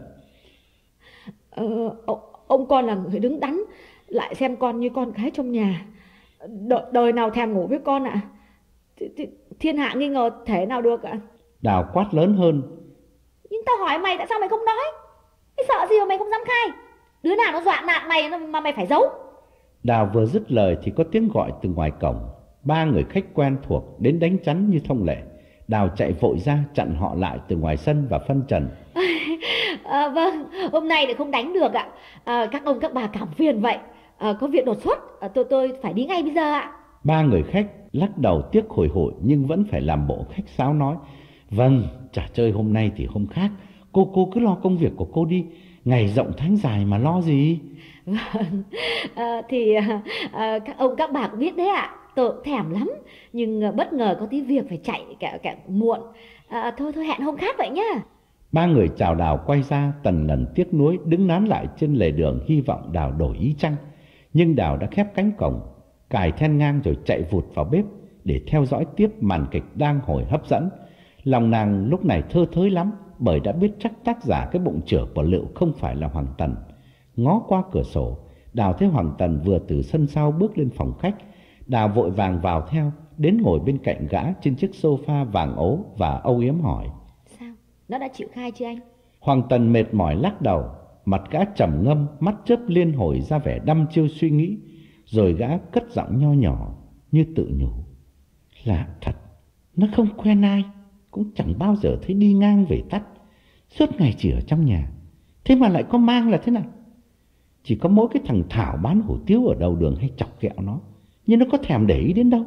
ờ, ông con là người đứng đắn, lại xem con như con gái trong nhà. Đ- đời nào thèm ngủ với con ạ? À? Thiên hạ nghi ngờ thể nào được ạ? À? Đào quát lớn hơn: nhưng tao hỏi mày tại sao mày không nói? Cái sợ gì mà mày không dám khai? Đứa nào nó dọa nạt mày mà mày phải giấu? Đào vừa dứt lời thì có tiếng gọi từ ngoài cổng. Ba người khách quen thuộc đến đánh chắn như thông lệ. Đào chạy vội ra chặn họ lại từ ngoài sân và phân trần. À, vâng, hôm nay lại không đánh được ạ. À, các ông các bà cảm phiền vậy. À, có việc đột xuất, à, tôi tôi phải đi ngay bây giờ ạ. Ba người khách lắc đầu tiếc hồi hội nhưng vẫn phải làm bộ khách sáo nói. Vâng, trò chơi hôm nay thì hôm khác. Cô cô cứ lo công việc của cô đi. Ngày rộng tháng dài mà lo gì. Vâng, à, thì à, các ông các bà cũng biết đấy ạ. Tôi cũng thèm lắm. Nhưng à, bất ngờ có tí việc phải chạy cả, cả muộn. À, thôi thôi hẹn hôm khác vậy nhá. Ba người chào Đào quay ra, tần ngần tiếc nuối đứng nán lại trên lề đường, hy vọng Đào đổi ý chăng. Nhưng Đào đã khép cánh cổng, cài then ngang rồi chạy vụt vào bếp để theo dõi tiếp màn kịch đang hồi hấp dẫn. Lòng nàng lúc này thơ thới lắm, bởi đã biết chắc tác giả cái bụng chửa của Liệu không phải là Hoàng Tần. Ngó qua cửa sổ, Đào thấy Hoàng Tần vừa từ sân sau bước lên phòng khách. Đào vội vàng vào theo, đến ngồi bên cạnh gã trên chiếc sofa vàng ố và âu yếm hỏi. Sao? Nó đã chịu khai chưa anh? Hoàng Tần mệt mỏi lắc đầu, mặt gã trầm ngâm, mắt chớp liên hồi ra vẻ đăm chiêu suy nghĩ. Rồi gã cất giọng nho nhỏ như tự nhủ. Lạ thật, nó không quen ai, cũng chẳng bao giờ thấy đi ngang về tắt. Suốt ngày chỉ ở trong nhà, thế mà lại có mang là thế nào? Chỉ có mỗi cái thằng Thảo bán hủ tiếu ở đầu đường hay chọc ghẹo nó, nhưng nó có thèm để ý đến đâu.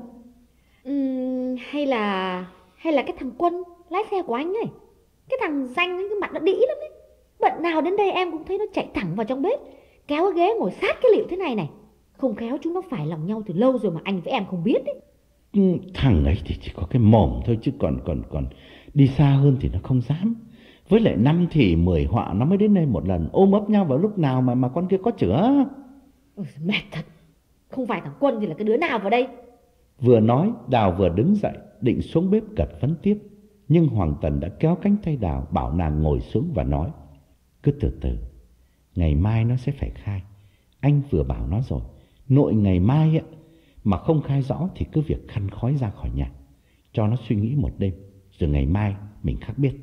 Uhm, hay là hay là cái thằng Quân lái xe của anh ấy. Cái thằng Danh ấy, cái mặt nó đĩ lắm ấy. Bận nào đến đây em cũng thấy nó chạy thẳng vào trong bếp, kéo cái ghế ngồi sát cái Liệu thế này này. Không khéo chúng nó phải lòng nhau từ lâu rồi mà anh với em không biết đấy. Ừ, thằng ấy thì chỉ có cái mồm thôi, chứ còn còn còn đi xa hơn thì nó không dám. Với lại năm thì mười họa nó mới đến đây một lần, ôm ấp nhau vào lúc nào mà mà con kia có chữa. Ừ, mệt thật. Không phải thằng Quân thì là cái đứa nào vào đây? Vừa nói, Đào vừa đứng dậy định xuống bếp gật vấn tiếp, nhưng Hoàng Tần đã kéo cánh tay Đào bảo nàng ngồi xuống và nói. Cứ từ từ, ngày mai nó sẽ phải khai. Anh vừa bảo nó rồi, nội ngày mai ấy, mà không khai rõ thì cứ việc khăn khói ra khỏi nhà, cho nó suy nghĩ một đêm, rồi ngày mai mình khắc biết.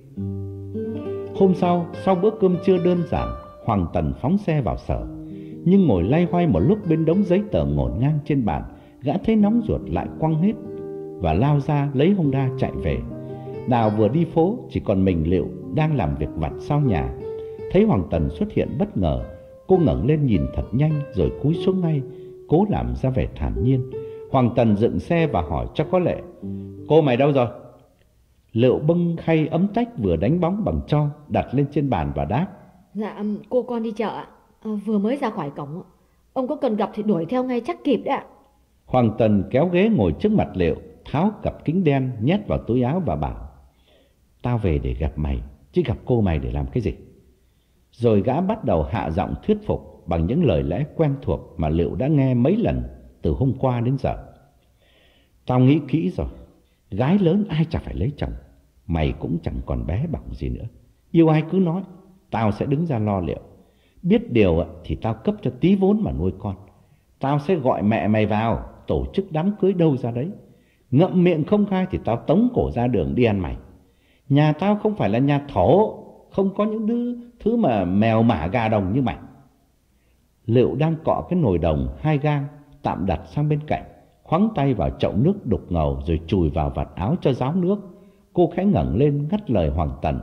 Hôm sau, sau bữa cơm trưa đơn giản, Hoàng Tần phóng xe vào sở. Nhưng ngồi loay hoay một lúc bên đống giấy tờ ngổn ngang trên bàn, gã thấy nóng ruột lại quăng hết và lao ra lấy Honda chạy về. Đào vừa đi phố, chỉ còn mình Liệu đang làm việc vặt sau nhà. Thấy Hoàng Tần xuất hiện bất ngờ, cô ngẩng lên nhìn thật nhanh rồi cúi xuống ngay, cố làm ra vẻ thản nhiên. Hoàng Tần dựng xe và hỏi cho có lệ. Cô mày đâu rồi? Liệu bưng khay ấm tách vừa đánh bóng bằng tro đặt lên trên bàn và đáp. Dạ cô con đi chợ ạ. À, vừa mới ra khỏi cổng. Ông có cần gặp thì đuổi theo ngay chắc kịp đấy ạ. Hoàng Tần kéo ghế ngồi trước mặt Liệu, tháo cặp kính đen nhét vào túi áo và bảo. Tao về để gặp mày, chứ gặp cô mày để làm cái gì? Rồi gã bắt đầu hạ giọng thuyết phục bằng những lời lẽ quen thuộc mà Liệu đã nghe mấy lần từ hôm qua đến giờ. Tao nghĩ kỹ rồi, gái lớn ai chả phải lấy chồng, mày cũng chẳng còn bé bỏng gì nữa. Yêu ai cứ nói, tao sẽ đứng ra lo liệu. Biết điều thì tao cấp cho tí vốn mà nuôi con. Tao sẽ gọi mẹ mày vào, tổ chức đám cưới đâu ra đấy. Ngậm miệng không khai thì tao tống cổ ra đường đi ăn mày. Nhà tao không phải là nhà thổ, không có những đứa thứ mà mèo mả gà đồng như mày. Liệu đang cọ cái nồi đồng hai gang tạm đặt sang bên cạnh, khoắng tay vào chậu nước đục ngầu rồi chùi vào vạt áo cho ráo nước. Cô khẽ ngẩng lên ngắt lời Hoàng Tần.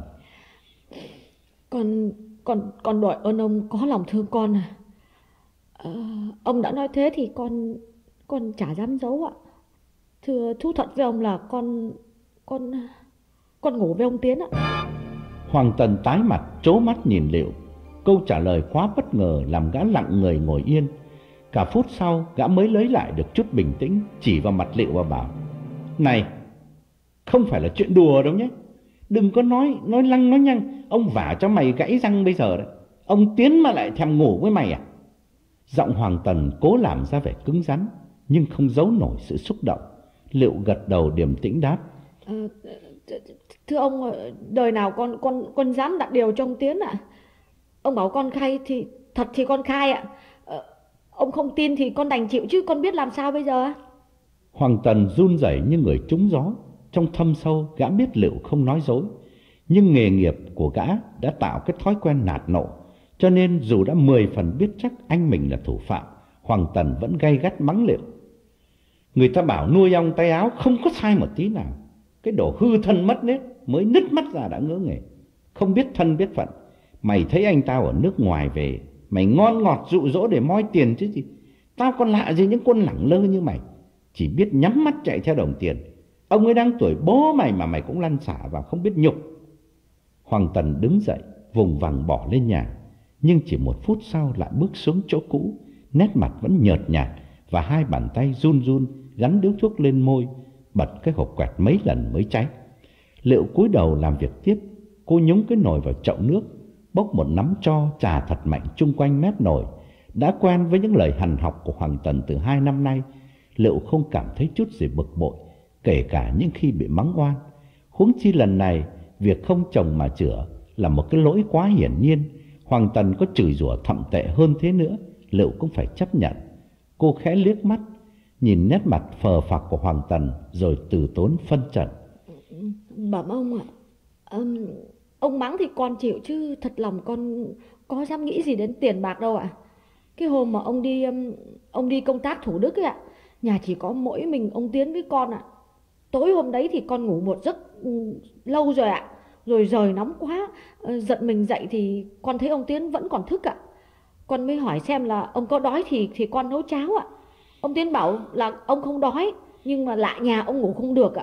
Con con con đòi ơn ông có lòng thương con à? À, ông đã nói thế thì con con chả dám giấu ạ. Thưa thú thật với ông là con con con ngủ với ông Tiến ạ. Hoàng Tần tái mặt trố mắt nhìn Liệu. Câu trả lời quá bất ngờ làm gã lặng người ngồi yên. Cả phút sau gã mới lấy lại được chút bình tĩnh, chỉ vào mặt Liệu và bảo. Này, không phải là chuyện đùa đâu nhé. Đừng có nói nói lăng nói nhăng, ông vả cho mày gãy răng bây giờ đấy. Ông Tiến mà lại thèm ngủ với mày à? Giọng Hoàng Tần cố làm ra vẻ cứng rắn, nhưng không giấu nổi sự xúc động. Liệu gật đầu điềm tĩnh đáp. À, thưa ông, đời nào con con con dám đặt điều cho ông Tiến ạ? Ông bảo con khai thì thật thì con khai ạ. À, ông không tin thì con đành chịu chứ con biết làm sao bây giờ. Hoàng Tần run rẩy như người trúng gió. Trong thâm sâu gã biết Liệu không nói dối, nhưng nghề nghiệp của gã đã tạo cái thói quen nạt nộ, cho nên dù đã mười phần biết chắc anh mình là thủ phạm, Hoàng Tần vẫn gay gắt mắng Liệu. Người ta bảo nuôi ong tay áo không có sai một tí nào. Cái đồ hư thân mất nết, mới nứt mắt ra đã ngỡ nghề. Không biết thân biết phận. Mày thấy anh tao ở nước ngoài về, mày ngon ngọt dụ dỗ để moi tiền chứ gì. Tao còn lạ gì những quân lẳng lơ như mày, chỉ biết nhắm mắt chạy theo đồng tiền. Ông ấy đang tuổi bố mày mà mày cũng lăn xả vào, không biết nhục. Hoàng Tần đứng dậy vùng vằng bỏ lên nhà, nhưng chỉ một phút sau lại bước xuống chỗ cũ, nét mặt vẫn nhợt nhạt và hai bàn tay run run gắn điếu thuốc lên môi, bật cái hộp quẹt mấy lần mới cháy. Liệu cúi đầu làm việc tiếp. Cô nhúng cái nồi vào chậu nước, bốc một nắm tro chà thật mạnh chung quanh mép nồi. Đã quen với những lời hằn học của Hoàng Tần từ hai năm nay, Liệu không cảm thấy chút gì bực bội, kể cả những khi bị mắng oan. Huống chi lần này, việc không chồng mà chữa là một cái lỗi quá hiển nhiên. Hoàng Tần có chửi rủa thậm tệ hơn thế nữa, Liệu cũng phải chấp nhận. Cô khẽ liếc mắt, nhìn nét mặt phờ phạc của Hoàng Tần, rồi từ tốn phân trần. Bẩm ông ạ, um, ông mắng thì con chịu, chứ thật lòng con có dám nghĩ gì đến tiền bạc đâu ạ. Cái hôm mà ông đi um, ông đi công tác Thủ Đức ấy ạ, nhà chỉ có mỗi mình ông Tiến với con ạ. Tối hôm đấy thì con ngủ một giấc um, lâu rồi ạ, rồi trời nóng quá, uh, giật mình dậy thì con thấy ông Tiến vẫn còn thức ạ. Con mới hỏi xem là ông có đói thì thì con nấu cháo ạ. Ông Tiến bảo là ông không đói, nhưng mà lạ nhà ông ngủ không được ạ.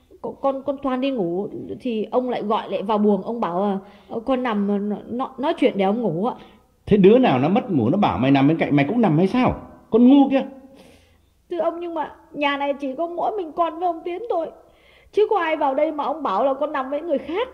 Con con Thoan đi ngủ thì ông lại gọi lại vào buồng, ông bảo uh, con nằm nói, nói chuyện để ông ngủ ạ. Thế đứa nào nó mất ngủ nó bảo mày nằm bên cạnh mày cũng nằm hay sao? Con ngu kia. Thưa ông, nhưng mà nhà này chỉ có mỗi mình con với ông Tiến thôi, chứ có ai vào đây mà ông bảo là con nằm với người khác.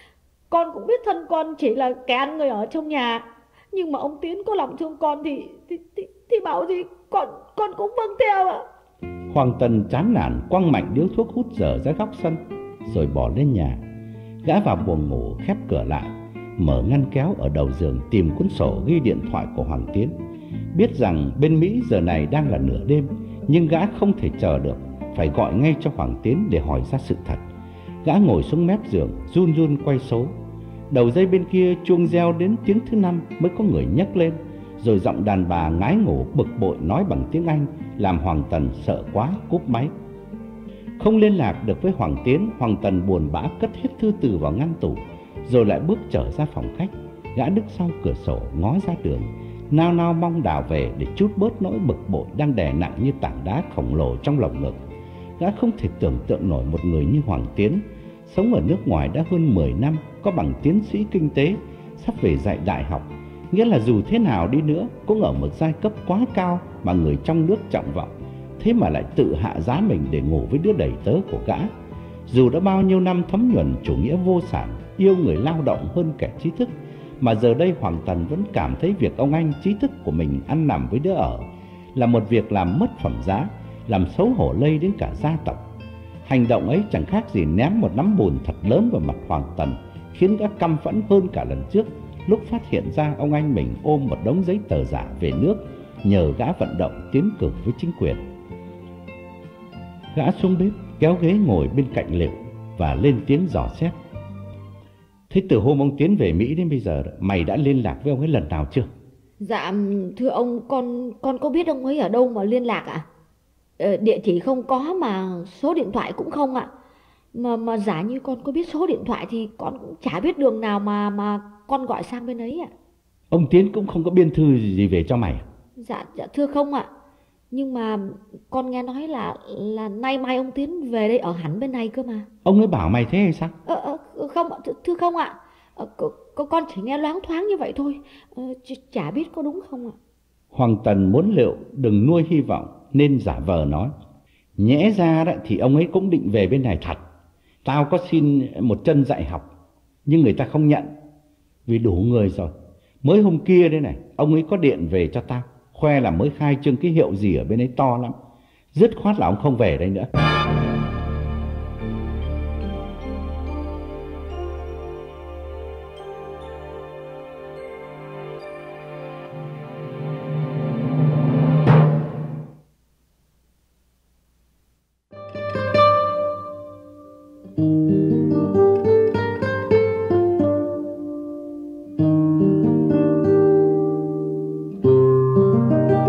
Con cũng biết thân con chỉ là kẻ ăn người ở trong nhà, nhưng mà ông Tiến có lòng thương con thì thì, thì, thì bảo gì con con cũng vâng theo ạ. Hoàng Tần chán nản quăng mạnh điếu thuốc hút dở ra góc sân, rồi bỏ lên nhà. Gã vào buồng ngủ khép cửa lại, mở ngăn kéo ở đầu giường tìm cuốn sổ ghi điện thoại của Hoàng Tiến. Biết rằng bên Mỹ giờ này đang là nửa đêm, nhưng gã không thể chờ được, phải gọi ngay cho Hoàng Tiến để hỏi ra sự thật. Gã ngồi xuống mép giường, run run quay số. Đầu dây bên kia chuông reo đến tiếng thứ năm mới có người nhấc lên, rồi giọng đàn bà ngái ngủ bực bội nói bằng tiếng Anh, làm Hoàng Tần sợ quá cúp máy. Không liên lạc được với Hoàng Tiến, Hoàng Tần buồn bã cất hết thư từ vào ngăn tủ, rồi lại bước trở ra phòng khách. Gã đứng sau cửa sổ ngó ra đường, nao nao mong Đào về để trút bớt nỗi bực bội đang đè nặng như tảng đá khổng lồ trong lồng ngực. Gã không thể tưởng tượng nổi một người như Hoàng Tiến, sống ở nước ngoài đã hơn mười năm, có bằng tiến sĩ kinh tế, sắp về dạy đại học. Nghĩa là dù thế nào đi nữa cũng ở một giai cấp quá cao mà người trong nước trọng vọng, thế mà lại tự hạ giá mình để ngủ với đứa đầy tớ của gã. Dù đã bao nhiêu năm thấm nhuần chủ nghĩa vô sản, yêu người lao động hơn kẻ trí thức, mà giờ đây Hoàng Tần vẫn cảm thấy việc ông anh trí thức của mình ăn nằm với đứa ở là một việc làm mất phẩm giá, làm xấu hổ lây đến cả gia tộc. Hành động ấy chẳng khác gì ném một nắm bùn thật lớn vào mặt Hoàng Tần, khiến gã căm phẫn hơn cả lần trước, lúc phát hiện ra ông anh mình ôm một đống giấy tờ giả về nước, nhờ gã vận động tiến cử với chính quyền. Gã xuống bếp, kéo ghế ngồi bên cạnh Liệu và lên tiếng dò xét. Thế từ hôm ông Tiến về Mỹ đến bây giờ, mày đã liên lạc với ông ấy lần nào chưa? Dạ thưa ông, con con có biết ông ấy ở đâu mà liên lạc ạ? Ờ, địa chỉ không có mà số điện thoại cũng không ạ. Mà mà giả như con có biết số điện thoại thì con cũng chả biết đường nào mà mà con gọi sang bên ấy ạ. Ông Tiến cũng không có biên thư gì về cho mày? Dạ, dạ thưa không ạ. Nhưng mà con nghe nói là là nay mai ông Tiến về đây ở hẳn bên này cơ mà. Ông ấy bảo mày thế hay sao? Ờ, ờ không ạ, thưa không ạ. Ờ, con, con chỉ nghe loáng thoáng như vậy thôi, ờ, chả biết có đúng không ạ. Hoàng Tần muốn Liệu đừng nuôi hy vọng nên giả vờ nói. Nhẽ ra đó thì ông ấy cũng định về bên này thật. Tao có xin một chân dạy học, nhưng người ta không nhận, vì đủ người rồi. Mới hôm kia đây này, ông ấy có điện về cho tao, khoe là mới khai trương cái hiệu gì ở bên ấy to lắm. Dứt khoát là ông không về đây nữa.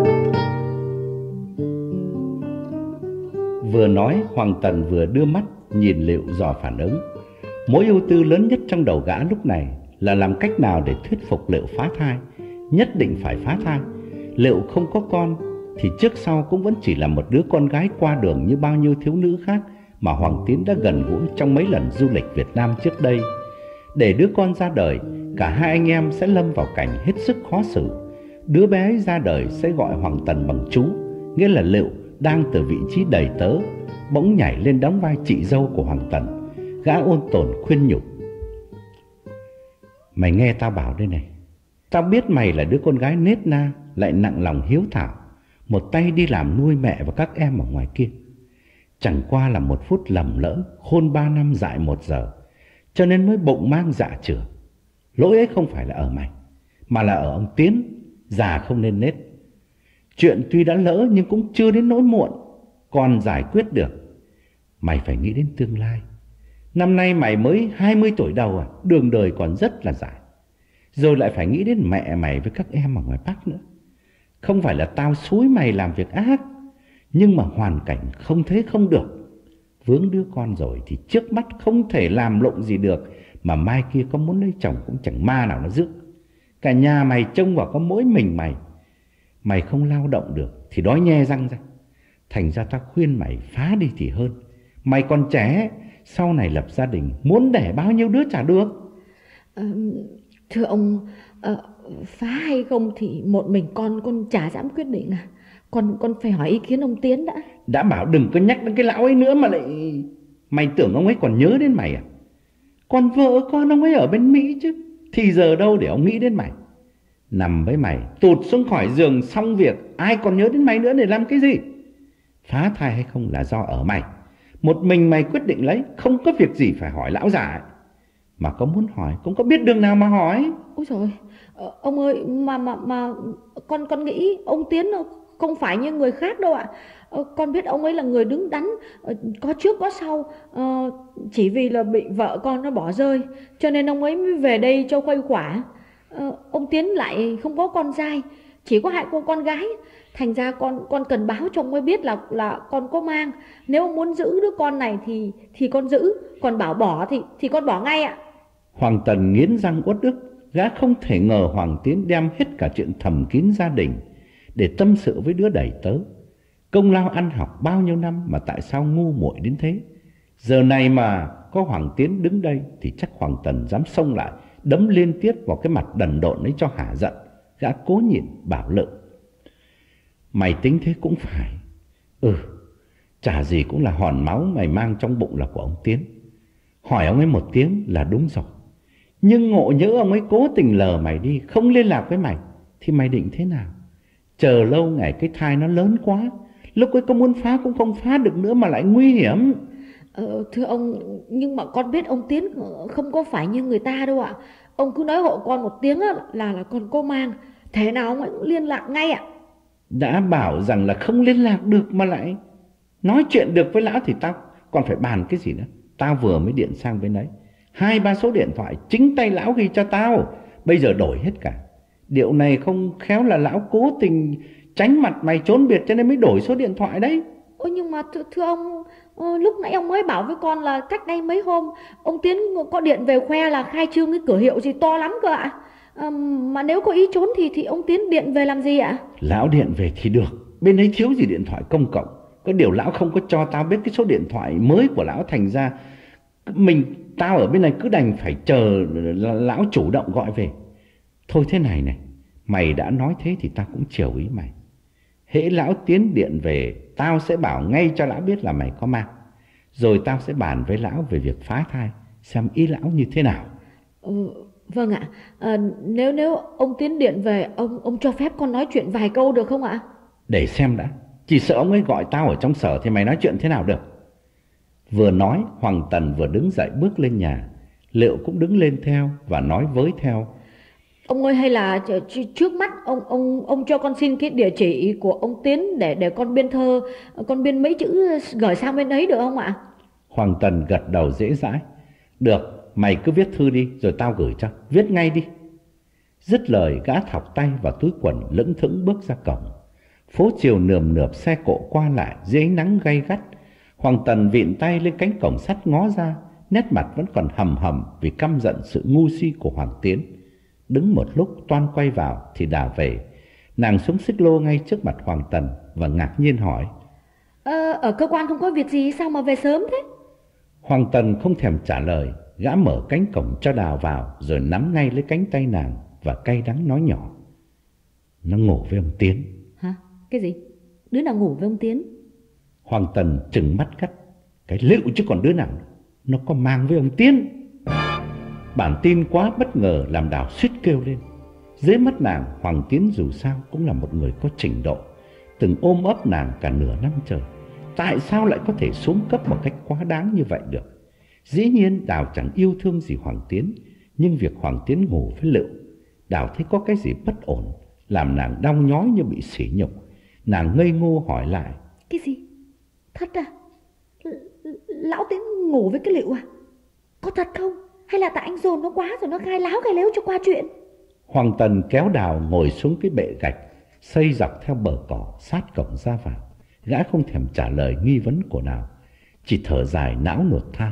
Vừa nói, Hoàng Tần vừa đưa mắt nhìn Liệu dò phản ứng. Mối ưu tư lớn nhất trong đầu gã lúc này là làm cách nào để thuyết phục Liệu phá thai. Nhất định phải phá thai. Liệu không có con thì trước sau cũng vẫn chỉ là một đứa con gái qua đường như bao nhiêu thiếu nữ khác mà Hoàng Tiến đã gần gũi trong mấy lần du lịch Việt Nam trước đây. Để đứa con ra đời, cả hai anh em sẽ lâm vào cảnh hết sức khó xử. Đứa bé ấy ra đời sẽ gọi Hoàng Tần bằng chú, nghĩa là Liệu đang từ vị trí đầy tớ bỗng nhảy lên đóng vai chị dâu của Hoàng Tần. Gã ôn tồn khuyên nhủ: "Mày nghe tao bảo đây này, tao biết mày là đứa con gái nết na, lại nặng lòng hiếu thảo, một tay đi làm nuôi mẹ và các em ở ngoài kia. Chẳng qua là một phút lầm lỡ, khôn ba năm dại một giờ, cho nên mới bụng mang dạ chửa. Lỗi ấy không phải là ở mày, mà là ở ông Tiến, già không nên nết. Chuyện tuy đã lỡ nhưng cũng chưa đến nỗi muộn, còn giải quyết được. Mày phải nghĩ đến tương lai. Năm nay mày mới hai mươi tuổi đầu à, đường đời còn rất là dài. Rồi lại phải nghĩ đến mẹ mày với các em ở ngoài Bắc nữa. Không phải là tao xúi mày làm việc ác, nhưng mà hoàn cảnh không thế không được. Vướng đứa con rồi thì trước mắt không thể làm lụng gì được, mà mai kia có muốn lấy chồng cũng chẳng ma nào nó rước. Cả nhà mày trông vào có mỗi mình mày. Mày không lao động được thì đói nhe răng ra. Thành ra tao khuyên mày phá đi thì hơn. Mày còn trẻ, sau này lập gia đình, muốn đẻ bao nhiêu đứa chả được." À, thưa ông, à, phá hay không thì một mình con con chả dám quyết định à. Con con phải hỏi ý kiến ông Tiến đã. Đã bảo đừng có nhắc đến cái lão ấy nữa mà lại... Mày tưởng ông ấy còn nhớ đến mày à? Còn vợ con ông ấy ở bên Mỹ chứ, thì giờ đâu để ông nghĩ đến mày. Nằm với mày, tụt xuống khỏi giường xong việc, ai còn nhớ đến mày nữa để làm cái gì? Phá thai hay không là do ở mày. Một mình mày quyết định lấy, không có việc gì phải hỏi lão già ấy. Mà có muốn hỏi cũng có biết đường nào mà hỏi. Ôi trời, ông ơi, mà mà mà con con nghĩ ông Tiến không phải như người khác đâu ạ. Con biết ông ấy là người đứng đắn, có trước có sau. Chỉ vì là bị vợ con nó bỏ rơi, cho nên ông ấy mới về đây cho khuây khỏa. Ông Tiến lại không có con trai, chỉ có hai cô con gái. Thành ra con con cần báo cho ông ấy biết là là con có mang. Nếu ông muốn giữ đứa con này thì thì con giữ, còn bảo bỏ thì thì con bỏ ngay ạ. Hoàng Tần nghiến răng uất ức. Gã không thể ngờ Hoàng Tiến đem hết cả chuyện thầm kín gia đình để tâm sự với đứa đầy tớ. Công lao ăn học bao nhiêu năm mà tại sao ngu muội đến thế. Giờ này mà có Hoàng Tiến đứng đây thì chắc Hoàng Tần dám xông lại đấm liên tiếp vào cái mặt đần độn ấy cho hả giận. Gã cố nhịn bảo Lự: "Mày tính thế cũng phải. Ừ, chả gì cũng là hòn máu mày mang trong bụng là của ông Tiến. Hỏi ông ấy một tiếng là đúng rồi. Nhưng ngộ nhỡ ông ấy cố tình lờ mày đi, không liên lạc với mày, thì mày định thế nào? Chờ lâu ngày cái thai nó lớn quá, lúc ấy có muốn phá cũng không phá được nữa mà lại nguy hiểm." Ờ, thưa ông, nhưng mà con biết ông Tiến không có phải như người ta đâu ạ. Ông cứ nói hộ con một tiếng là là con có mang, thế nào ông ấy cũng liên lạc ngay ạ. Đã bảo rằng là không liên lạc được mà lại nói chuyện được với lão thì tao còn phải bàn cái gì nữa. Tao vừa mới điện sang bên đấy, hai ba số điện thoại chính tay lão ghi cho tao, bây giờ đổi hết cả. Điệu này không khéo là lão cố tình tránh mặt mày trốn biệt cho nên mới đổi số điện thoại đấy. Ôi nhưng mà thưa, thưa ông, lúc nãy ông mới bảo với con là cách đây mấy hôm ông Tiến có điện về khoe là khai trương cái cửa hiệu gì to lắm cơ ạ. À, mà nếu có ý trốn thì thì ông Tiến điện về làm gì ạ? Lão điện về thì được, bên ấy thiếu gì điện thoại công cộng. Có điều lão không có cho tao biết cái số điện thoại mới của lão, thành ra mình tao ở bên này cứ đành phải chờ lão chủ động gọi về. Thôi thế này này, mày đã nói thế thì tao cũng chiều ý mày. Hễ lão Tiến điện về, tao sẽ bảo ngay cho lão biết là mày có mang. Rồi tao sẽ bàn với lão về việc phá thai, xem ý lão như thế nào. Ừ, vâng ạ. À, nếu nếu ông Tiến điện về, ông ông cho phép con nói chuyện vài câu được không ạ? Để xem đã, chỉ sợ ông ấy gọi tao ở trong sở thì mày nói chuyện thế nào được. Vừa nói, Hoàng Tần vừa đứng dậy bước lên nhà. Liệu cũng đứng lên theo và nói với theo: Ông ơi, hay là trước mắt ông ông ông cho con xin cái địa chỉ của ông Tiến để để con biên thơ, con biên mấy chữ gửi sang bên ấy được không ạ? Hoàng Tần gật đầu dễ dãi: Được, mày cứ viết thư đi rồi tao gửi cho, viết ngay đi. Dứt lời, gã thọc tay vào túi quần lững thững bước ra cổng. Phố chiều nườm nượp xe cộ qua lại dưới ánh nắng gay gắt. Hoàng Tần vịn tay lên cánh cổng sắt ngó ra, nét mặt vẫn còn hầm hầm vì căm giận sự ngu si của Hoàng Tiến. Đứng một lúc toan quay vào thì Đào về. Nàng xuống xích lô ngay trước mặt Hoàng Tần và ngạc nhiên hỏi: ờ, Ở cơ quan không có việc gì sao mà về sớm thế? Hoàng Tần không thèm trả lời. Gã mở cánh cổng cho Đào vào, rồi nắm ngay lấy cánh tay nàng và cay đắng nói nhỏ: Nó ngủ với ông Tiến. Hả? Cái gì? Đứa nào ngủ với ông Tiến? Hoàng Tần trừng mắt gắt: Cái lựu chứ còn đứa nào. Nó có mang với ông Tiến. Bản tin quá bất ngờ làm Đào suýt kêu lên. Dưới mắt nàng, Hoàng Tiến dù sao cũng là một người có trình độ, từng ôm ấp nàng cả nửa năm trời. Tại sao lại có thể xuống cấp một cách quá đáng như vậy được? Dĩ nhiên Đào chẳng yêu thương gì Hoàng Tiến, nhưng việc Hoàng Tiến ngủ với Lựu, Đào thấy có cái gì bất ổn, làm nàng đau nhói như bị sỉ nhục. Nàng ngây ngô hỏi lại: Cái gì? Thật à? L- Lão Tiến ngủ với cái Lựu à? Có thật không? Hay là tại anh dồn nó quá rồi nó khai láo khai léo cho qua chuyện? Hoàng Tần kéo Đào ngồi xuống cái bệ gạch xây dọc theo bờ cỏ sát cổng ra vào. Gã không thèm trả lời nghi vấn của Đào, chỉ thở dài não nuột than: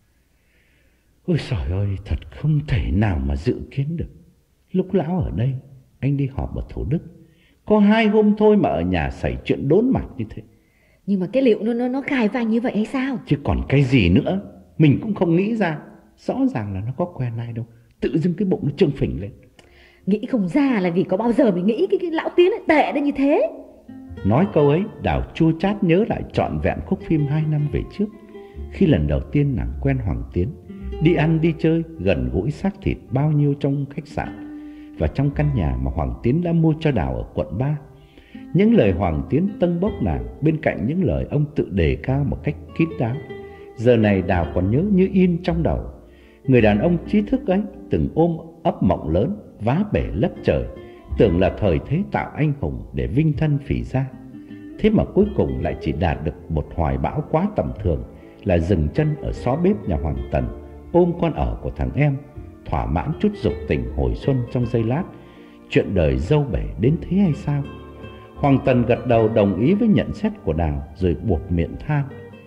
Ôi trời ơi, thật không thể nào mà dự kiến được. Lúc lão ở đây, anh đi họp ở Thủ Đức, có hai hôm thôi mà ở nhà xảy chuyện đốn mặt như thế. Nhưng mà cái Lựu nó nó nó khai với anh như vậy hay sao? Chứ còn cái gì nữa, mình cũng không nghĩ ra. Rõ ràng là nó có quen ai đâu, tự dưng cái bụng nó trương phình lên. Nghĩ không ra là vì có bao giờ mình nghĩ cái, cái lão Tiến lại tệ đến như thế. Nói câu ấy, Đào chua chát nhớ lại trọn vẹn khúc phim hai năm về trước, khi lần đầu tiên nàng quen Hoàng Tiến, đi ăn đi chơi, gần gũi xác thịt bao nhiêu trong khách sạn và trong căn nhà mà Hoàng Tiến đã mua cho Đào ở quận ba. Những lời Hoàng Tiến tâng bốc nàng bên cạnh những lời ông tự đề cao một cách kín đáo, giờ này Đào còn nhớ như in trong đầu. Người đàn ông trí thức ấy từng ôm ấp mộng lớn, vá bể lấp trời, tưởng là thời thế tạo anh hùng để vinh thân phỉ gia. Thế mà cuối cùng lại chỉ đạt được một hoài bão quá tầm thường, là dừng chân ở xó bếp nhà Hoàng Tần, ôm con ở của thằng em, thỏa mãn chút dục tình hồi xuân trong giây lát. Chuyện đời dâu bể đến thế hay sao? Hoàng Tần gật đầu đồng ý với nhận xét của Đào, rồi buộc miệng than: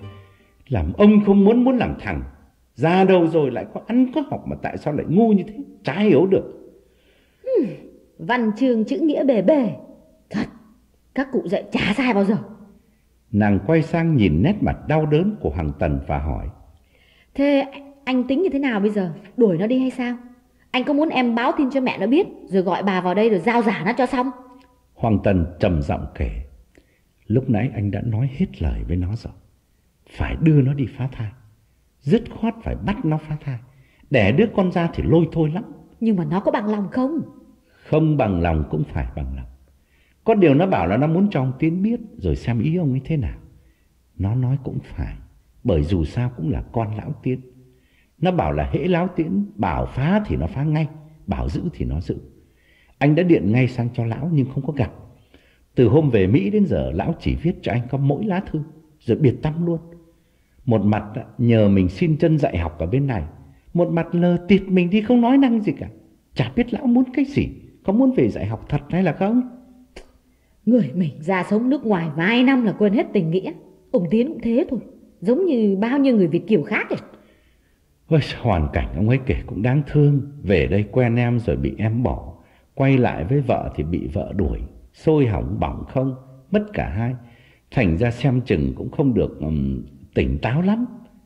Làm ông không muốn muốn làm thằng, già đâu rồi lại có ăn có học mà tại sao lại ngu như thế, chả hiểu được. Hmm, văn chương chữ nghĩa bề bề. Thật, các cụ dạy chả sai bao giờ. Nàng quay sang nhìn nét mặt đau đớn của Hoàng Tần và hỏi: Thế anh tính như thế nào bây giờ? Đuổi nó đi hay sao? Anh có muốn em báo tin cho mẹ nó biết, rồi gọi bà vào đây rồi giao giả nó cho xong? Hoàng Tần trầm giọng kể: Lúc nãy anh đã nói hết lời với nó rồi. Phải đưa nó đi phá thai, dứt khoát phải bắt nó phá thai. Đẻ đứa con ra thì lôi thôi lắm. Nhưng mà nó có bằng lòng không? Không bằng lòng cũng phải bằng lòng. Có điều nó bảo là nó muốn cho ông Tiến biết, rồi xem ý ông ấy thế nào. Nó nói cũng phải, bởi dù sao cũng là con lão Tiến. Nó bảo là hễ lão Tiến bảo phá thì nó phá ngay, bảo giữ thì nó giữ. Anh đã điện ngay sang cho lão nhưng không có gặp. Từ hôm về Mỹ đến giờ lão chỉ viết cho anh có mỗi lá thư, rồi biệt tâm luôn. Một mặt nhờ mình xin chân dạy học ở bên này, một mặt lờ tịt mình đi không nói năng gì cả. Chả biết lão muốn cái gì, có muốn về dạy học thật hay là không. Người mình ra sống nước ngoài vài năm là quên hết tình nghĩa. Ông Tiến cũng thế thôi, giống như bao nhiêu người Việt kiều khác ấy. Ôi, hoàn cảnh ông ấy kể cũng đáng thương. Về đây quen em rồi bị em bỏ, quay lại với vợ thì bị vợ đuổi, sôi hỏng bỏng không, mất cả hai. Thành ra xem chừng cũng không được um, tỉnh táo lắm.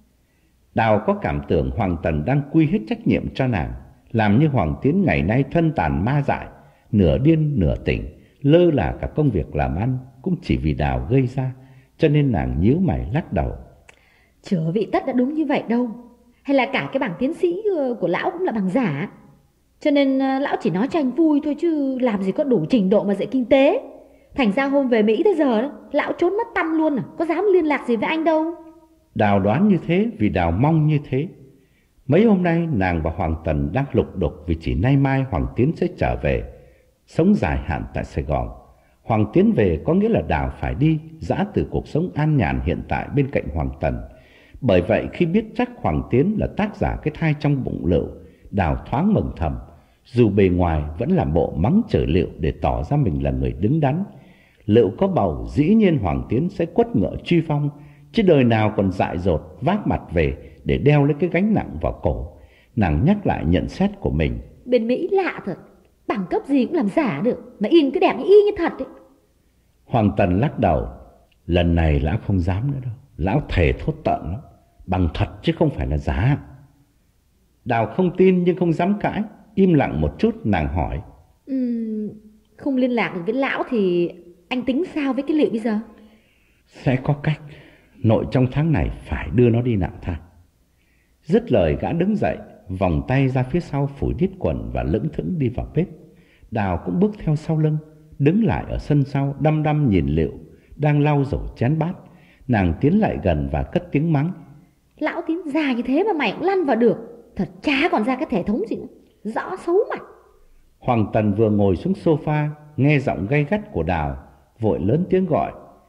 Đào có cảm tưởng Hoàng Tần đang quy hết trách nhiệm cho nàng, làm như Hoàng Tiến ngày nay thân tàn ma dại, nửa điên nửa tỉnh, lơ là cả công việc làm ăn cũng chỉ vì Đào gây ra. Cho nên nàng nhíu mày lắc đầu: Chớ vị tất đã đúng như vậy đâu. Hay là cả cái bằng tiến sĩ của lão cũng là bằng giả. Cho nên lão chỉ nói cho anh vui thôi, chứ làm gì có đủ trình độ mà dạy kinh tế. Thành ra hôm về Mỹ tới giờ đó, lão trốn mất tăm luôn à, có dám liên lạc gì với anh đâu. Đào đoán như thế vì Đào mong như thế. Mấy hôm nay nàng và Hoàng Tần đang lục đục vì chỉ nay mai Hoàng Tiến sẽ trở về, sống dài hạn tại Sài Gòn. Hoàng Tiến về có nghĩa là Đào phải đi, giã từ cuộc sống an nhàn hiện tại bên cạnh Hoàng Tần. Bởi vậy khi biết chắc Hoàng Tiến là tác giả cái thai trong bụng Lựu, Đào thoáng mừng thầm, dù bề ngoài vẫn làm bộ mắng chửi Lựu để tỏ ra mình là người đứng đắn. Lựu có bầu, dĩ nhiên Hoàng Tiến sẽ quất ngựa truy phong, chứ đời nào còn dại dột vác mặt về để đeo lấy cái gánh nặng vào cổ. Nàng nhắc lại nhận xét của mình. Bên Mỹ lạ thật, bằng cấp gì cũng làm giả được, mà in cái đẹp y như thật ấy. Hoàng Tần lắc đầu. Lần này lão không dám nữa đâu. Lão thề thốt tận lắm, bằng thật chứ không phải là giả. Đào không tin nhưng không dám cãi. Im lặng một chút, nàng hỏi. uhm, Không liên lạc được với lão thì anh tính sao với cái Liệu bây giờ? Sẽ có cách. Nội trong tháng này phải đưa nó đi nạo thang. Dứt lời gã đứng dậy, vòng tay ra phía sau phủi đít quần và lững thững đi vào bếp. Đào cũng bước theo sau lưng, đứng lại ở sân sau đăm đăm nhìn Liệu đang lau dầu chén bát. Nàng tiến lại gần và cất tiếng mắng. Lão Tiến già như thế mà mày cũng lăn vào được, thật chả còn ra cái thể thống gì nữa, rõ xấu mặt. Hoàng Tần vừa ngồi xuống sofa, nghe giọng gay gắt của Đào, vội lớn tiếng gọi.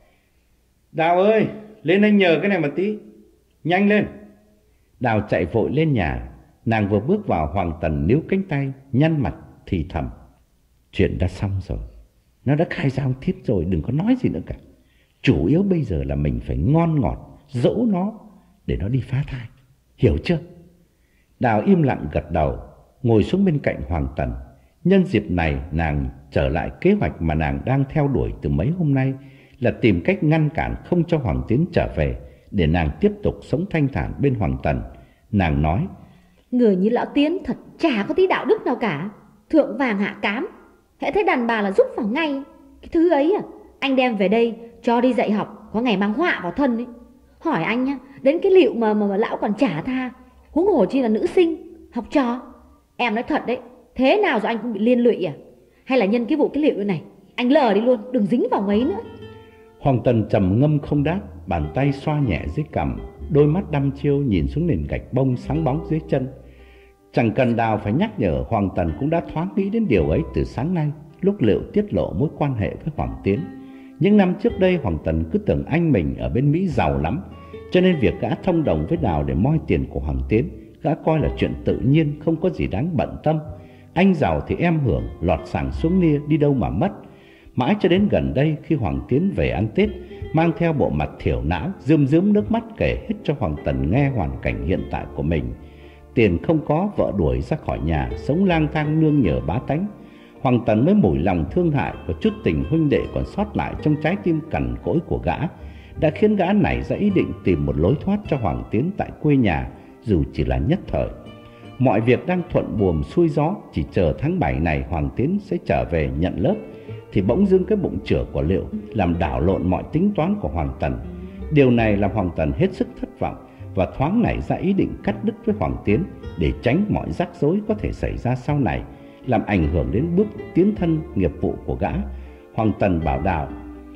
Đào ơi, lên anh nhờ cái này một tí, nhanh lên. Đào chạy vội lên nhà. Nàng vừa bước vào, Hoàng Tần níu cánh tay, nhăn mặt thì thầm. Chuyện đã xong rồi, nó đã khai giao thiết rồi, đừng có nói gì nữa cả. Chủ yếu bây giờ là mình phải ngon ngọt dỗ nó để nó đi phá thai, hiểu chưa? Đào im lặng gật đầu, ngồi xuống bên cạnh Hoàng Tần. Nhân dịp này nàng trở lại kế hoạch mà nàng đang theo đuổi từ mấy hôm nay, là tìm cách ngăn cản không cho Hoàng Tiến trở về, để nàng tiếp tục sống thanh thản bên Hoàng Tần. Nàng nói. Người như lão Tiến thật chả có tí đạo đức nào cả, thượng vàng hạ cám, hễ thấy đàn bà là rúc vào ngay. Cái thứ ấy à, anh đem về đây cho đi dạy học, có ngày mang họa vào thân ấy. Hỏi anh nhá, đến cái Liệu mà, mà, mà lão còn chả tha, huống hồ chi là nữ sinh, học trò. Em nói thật đấy, thế nào rồi anh cũng bị liên lụy à? Hay là nhân cái vụ cái Liệu này, anh lờ đi luôn, đừng dính vào mấy nữa. Hoàng Tần trầm ngâm không đáp, bàn tay xoa nhẹ dưới cằm, đôi mắt đăm chiêu nhìn xuống nền gạch bông sáng bóng dưới chân. Chẳng cần Đào phải nhắc nhở, Hoàng Tần cũng đã thoáng nghĩ đến điều ấy từ sáng nay, lúc Liệu tiết lộ mối quan hệ với Hoàng Tiến. Những năm trước đây, Hoàng Tần cứ tưởng anh mình ở bên Mỹ giàu lắm, cho nên việc gã thông đồng với Đào để moi tiền của Hoàng Tiến, gã coi là chuyện tự nhiên, không có gì đáng bận tâm. Anh giàu thì em hưởng, lọt sảng xuống nia, đi đâu mà mất. Mãi cho đến gần đây, khi Hoàng Tiến về ăn Tết, mang theo bộ mặt thiểu não, rơm rớm nước mắt kể hết cho Hoàng Tần nghe hoàn cảnh hiện tại của mình. Tiền không có, vợ đuổi ra khỏi nhà, sống lang thang nương nhờ bá tánh. Hoàng Tần mới mủi lòng thương hại và chút tình huynh đệ còn sót lại trong trái tim cằn cỗi của gã, đã khiến gã nảy ra ý định tìm một lối thoát cho Hoàng Tiến tại quê nhà, dù chỉ là nhất thời. Mọi việc đang thuận buồm xuôi gió, chỉ chờ tháng bảy này Hoàng Tiến sẽ trở về nhận lớp, thì bỗng dưng cái bụng chửa của Liệu làm đảo lộn mọi tính toán của Hoàng Tần. Điều này làm Hoàng Tần hết sức thất vọng và thoáng nảy ra ý định cắt đứt với Hoàng Tiến để tránh mọi rắc rối có thể xảy ra sau này, làm ảnh hưởng đến bước tiến thân nghiệp vụ của gã. Hoàng Tần bảo Đào,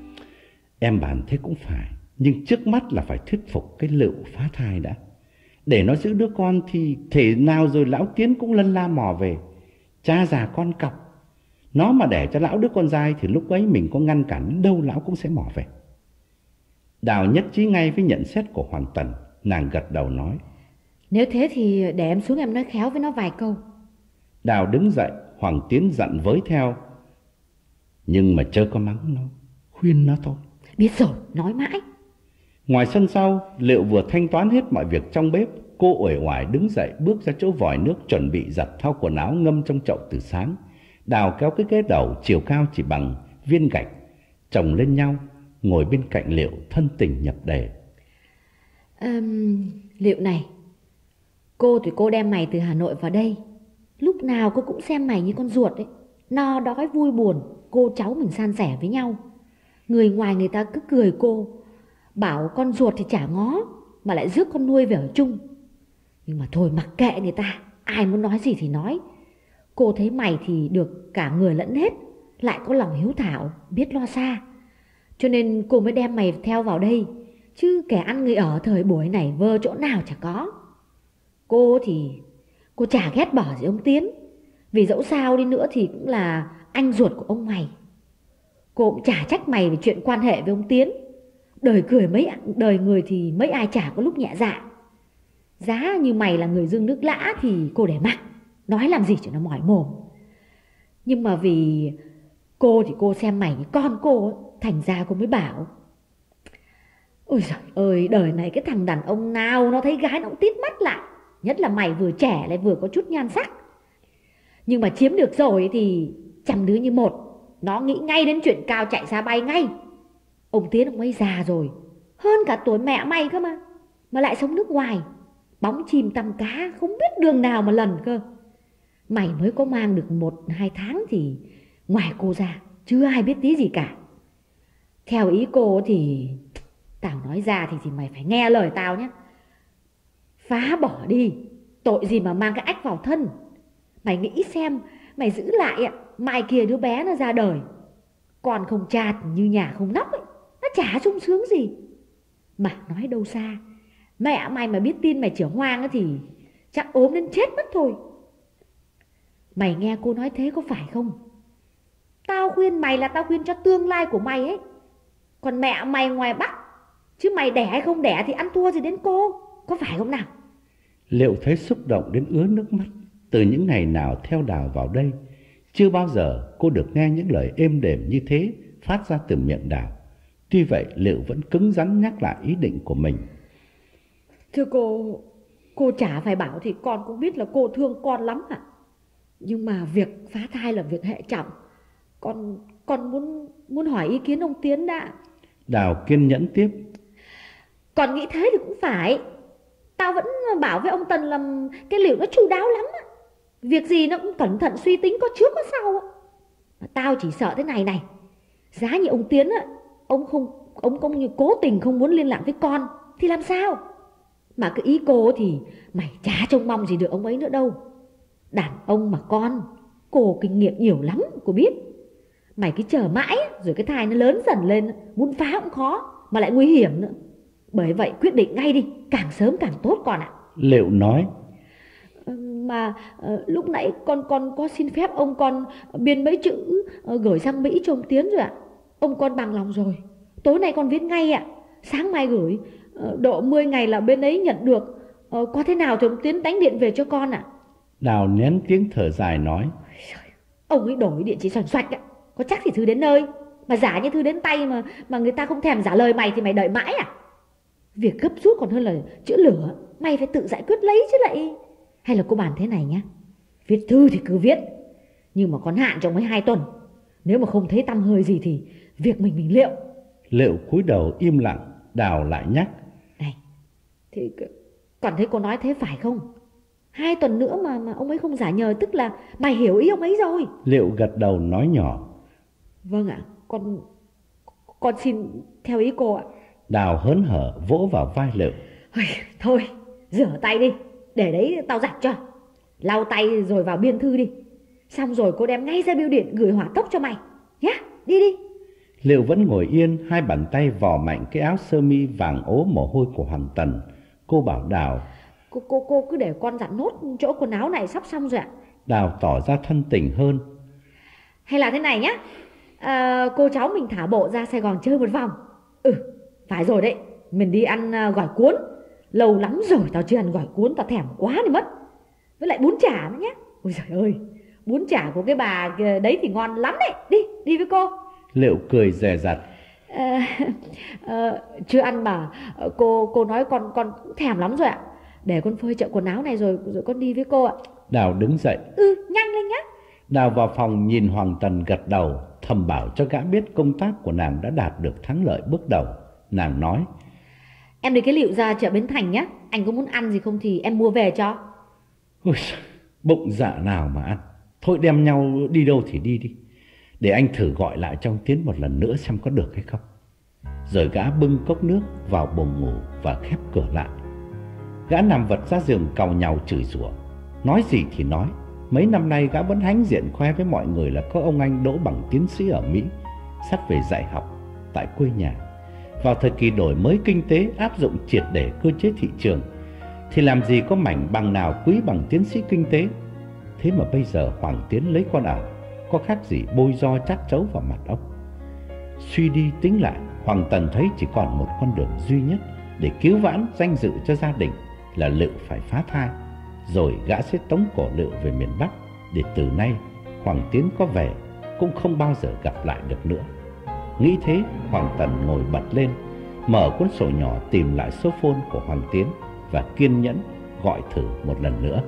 em bàn thế cũng phải, nhưng trước mắt là phải thuyết phục cái Liệu phá thai đã. Để nó giữ đứa con thì thể nào rồi lão Tiến cũng lân la mò về, cha già con cọc. Nó mà để cho lão đứa con trai thì lúc ấy mình có ngăn cản đâu lão cũng sẽ mò về. Đào nhất trí ngay với nhận xét của Hoàng Tần. Nàng gật đầu nói, nếu thế thì để em xuống em nói khéo với nó vài câu. Đào đứng dậy. Hoàng Tiến dặn với theo, nhưng mà chớ có mắng nó, khuyên nó thôi. Biết rồi, nói mãi. Ngoài sân sau, Liệu vừa thanh toán hết mọi việc trong bếp, cô uể oải đứng dậy bước ra chỗ vòi nước chuẩn bị giặt thau quần áo ngâm trong chậu từ sáng. Đào kéo cái ghế đầu chiều cao chỉ bằng viên gạch chồng lên nhau, ngồi bên cạnh Liệu thân tình nhập đề. um, Liệu này, cô thì cô đem mày từ Hà Nội vào đây, lúc nào cô cũng xem mày như con ruột ấy. No đói vui buồn, cô cháu mình san sẻ với nhau. Người ngoài người ta cứ cười cô, bảo con ruột thì chả ngó, mà lại rước con nuôi về ở chung. Nhưng mà thôi mặc kệ người ta, ai muốn nói gì thì nói. Cô thấy mày thì được cả người lẫn hết, lại có lòng hiếu thảo, biết lo xa, cho nên cô mới đem mày theo vào đây. Chứ kẻ ăn người ở thời buổi này vơ chỗ nào chả có. Cô thì cô chả ghét bỏ gì ông Tiến, vì dẫu sao đi nữa thì cũng là anh ruột của ông mày. Cô cũng chả trách mày về chuyện quan hệ với ông Tiến. Đời cười mấy đời người thì mấy ai chả có lúc nhẹ dạ. Giá như mày là người dưng nước lã thì cô để mặc, nói làm gì cho nó mỏi mồm. Nhưng mà vì cô thì cô xem mày như con cô, thành ra cô mới bảo Ôi giời ơi, đời này cái thằng đàn ông nào nó thấy gái nó cũng tít mắt lại. Nhất là mày vừa trẻ lại vừa có chút nhan sắc. Nhưng mà chiếm được rồi thì trăm đứa như một, nó nghĩ ngay đến chuyện cao chạy xa bay ngay. Ông Tiến ông ấy già rồi, hơn cả tuổi mẹ mày cơ mà, mà lại sống nước ngoài, bóng chim tăm cá, không biết đường nào mà lần cơ. Mày mới có mang được một hai tháng thì ngoài cô ra chưa ai biết tí gì cả. Theo ý cô thì tao nói ra thì, thì mày phải nghe lời tao nhé. Phá bỏ đi, tội gì mà mang cái ách vào thân. Mày nghĩ xem, mày giữ lại mai kia đứa bé nó ra đời, còn không cha như nhà không nóc ấy, nó chả sung sướng gì. Mà nói đâu xa, mẹ mày mà biết tin mày chữa hoang thì chắc ốm đến chết mất thôi. Mày nghe cô nói thế có phải không? Tao khuyên mày là tao khuyên cho tương lai của mày ấy. Còn mẹ mày ngoài Bắc, chứ mày đẻ hay không đẻ thì ăn thua gì đến cô, có phải không nào? Liệu thấy xúc động đến ứa nước mắt. Từ những ngày nào theo Đào vào đây, chưa bao giờ cô được nghe những lời êm đềm như thế phát ra từ miệng Đào. Tuy vậy Liệu vẫn cứng rắn nhắc lại ý định của mình. Thưa cô, cô chả phải bảo thì con cũng biết là cô thương con lắm ạ. Nhưng mà việc phá thai là việc hệ trọng. Con con muốn muốn hỏi ý kiến ông Tiến đã. Đào kiên nhẫn tiếp. Con nghĩ thế thì cũng phải. Tao vẫn bảo với ông Tần là cái Liệu nó chu đáo lắm á. Việc gì nó cũng cẩn thận suy tính, có trước có sau á. Mà tao chỉ sợ thế này này. Giá như ông Tiến á, ông không ông công như cố tình không muốn liên lạc với con thì làm sao? Mà cái ý cô thì mày chả trông mong gì được ông ấy nữa đâu. Đàn ông mà con, cô kinh nghiệm nhiều lắm, cô biết. Mày cứ chờ mãi rồi cái thai nó lớn dần lên, muốn phá cũng khó, mà lại nguy hiểm nữa. Bởi vậy quyết định ngay đi, càng sớm càng tốt con ạ. Liệu nói. Mà uh, lúc nãy con con có xin phép ông con biên mấy chữ uh, gửi sang Mỹ cho ông Tiến rồi ạ. Ông con bằng lòng rồi. Tối nay con viết ngay ạ. Sáng mai gửi, uh, độ mười ngày là bên ấy nhận được. uh, Có thế nào thì ông Tiến đánh điện về cho con ạ. Đào nén tiếng thở dài nói. Ông ấy đổi điện chỉ xoành xoạch ạ. Có chắc thì thư đến nơi. Mà giả như thư đến tay mà mà người ta không thèm trả lời mày thì mày đợi mãi à? Việc gấp rút còn hơn là chữa lửa. Mày phải tự giải quyết lấy chứ lại. Hay là cô bàn thế này nhá, viết thư thì cứ viết, nhưng mà còn hạn trong mấy hai tuần. Nếu mà không thấy tăm hơi gì thì việc mình mình liệu. Liệu cúi đầu im lặng. Đào lại nhắc. Này, thì còn thấy cô nói thế phải không? Hai tuần nữa mà, mà ông ấy không giả nhờ, tức là mày hiểu ý ông ấy rồi. Liệu gật đầu nói nhỏ. Vâng ạ, con Con xin theo ý cô ạ. Đào hớn hở vỗ vào vai Liệu. Thôi, rửa tay đi, để đấy tao giặt cho. Lau tay rồi vào biên thư đi. Xong rồi cô đem ngay ra bưu điện gửi hỏa tốc cho mày nhá. Đi đi. Liệu vẫn ngồi yên, hai bàn tay vò mạnh cái áo sơ mi vàng ố mồ hôi của Hoàng Tần. Cô bảo Đào. Cô, cô, cô cứ để con giặt nốt chỗ quần áo này sắp xong rồi ạ. Đào tỏ ra thân tình hơn. Hay là thế này nhá, à, cô cháu mình thả bộ ra Sài Gòn chơi một vòng. Ừ, phải rồi đấy. Mình đi ăn gỏi cuốn. Lâu lắm rồi tao chưa ăn gỏi cuốn, tao thèm quá đi mất. Với lại bún chả nữa nhé. Ôi trời ơi, bún chả của cái bà đấy thì ngon lắm đấy. Đi, đi với cô. Liệu cười dè dặt. à, à, Chưa ăn mà cô cô nói con con cũng thèm lắm rồi ạ. Để con phơi chợ quần áo này rồi rồi con đi với cô ạ. Đào đứng dậy. Ừ, nhanh lên nhé. Đào vào phòng nhìn Hoàng Tần gật đầu, thầm bảo cho gã biết công tác của nàng đã đạt được thắng lợi bước đầu. Nàng nói. Em lấy cái Liệu ra chợ Bến Thành nhé. Anh có muốn ăn gì không thì em mua về cho. Ôi, bụng dạ nào mà ăn. Thôi đem nhau đi đâu thì đi đi. Để anh thử gọi lại cho ông Tiến một lần nữa xem có được hay không. Rồi gã bưng cốc nước vào buồng ngủ và khép cửa lại. Gã nằm vật ra giường càu nhàu chửi rủa. Nói gì thì nói, mấy năm nay gã vẫn hãnh diện khoe với mọi người là có ông anh đỗ bằng tiến sĩ ở Mỹ, sắp về dạy học tại quê nhà. Vào thời kỳ đổi mới kinh tế, áp dụng triệt để cơ chế thị trường, thì làm gì có mảnh bằng nào quý bằng tiến sĩ kinh tế. Thế mà bây giờ Hoàng Tiến lấy con ảo, có khác gì bôi ro chát chấu vào mặt ông. Suy đi tính lại, Hoàng Tần thấy chỉ còn một con đường duy nhất để cứu vãn danh dự cho gia đình là Liệu phải phá thai. Rồi gã sẽ tống cổ Liệu về miền Bắc, để từ nay Hoàng Tiến có về cũng không bao giờ gặp lại được nữa. Nghĩ thế, Hoàng Tần ngồi bật lên, mở cuốn sổ nhỏ tìm lại số phone của Hoàng Tiến và kiên nhẫn gọi thử một lần nữa.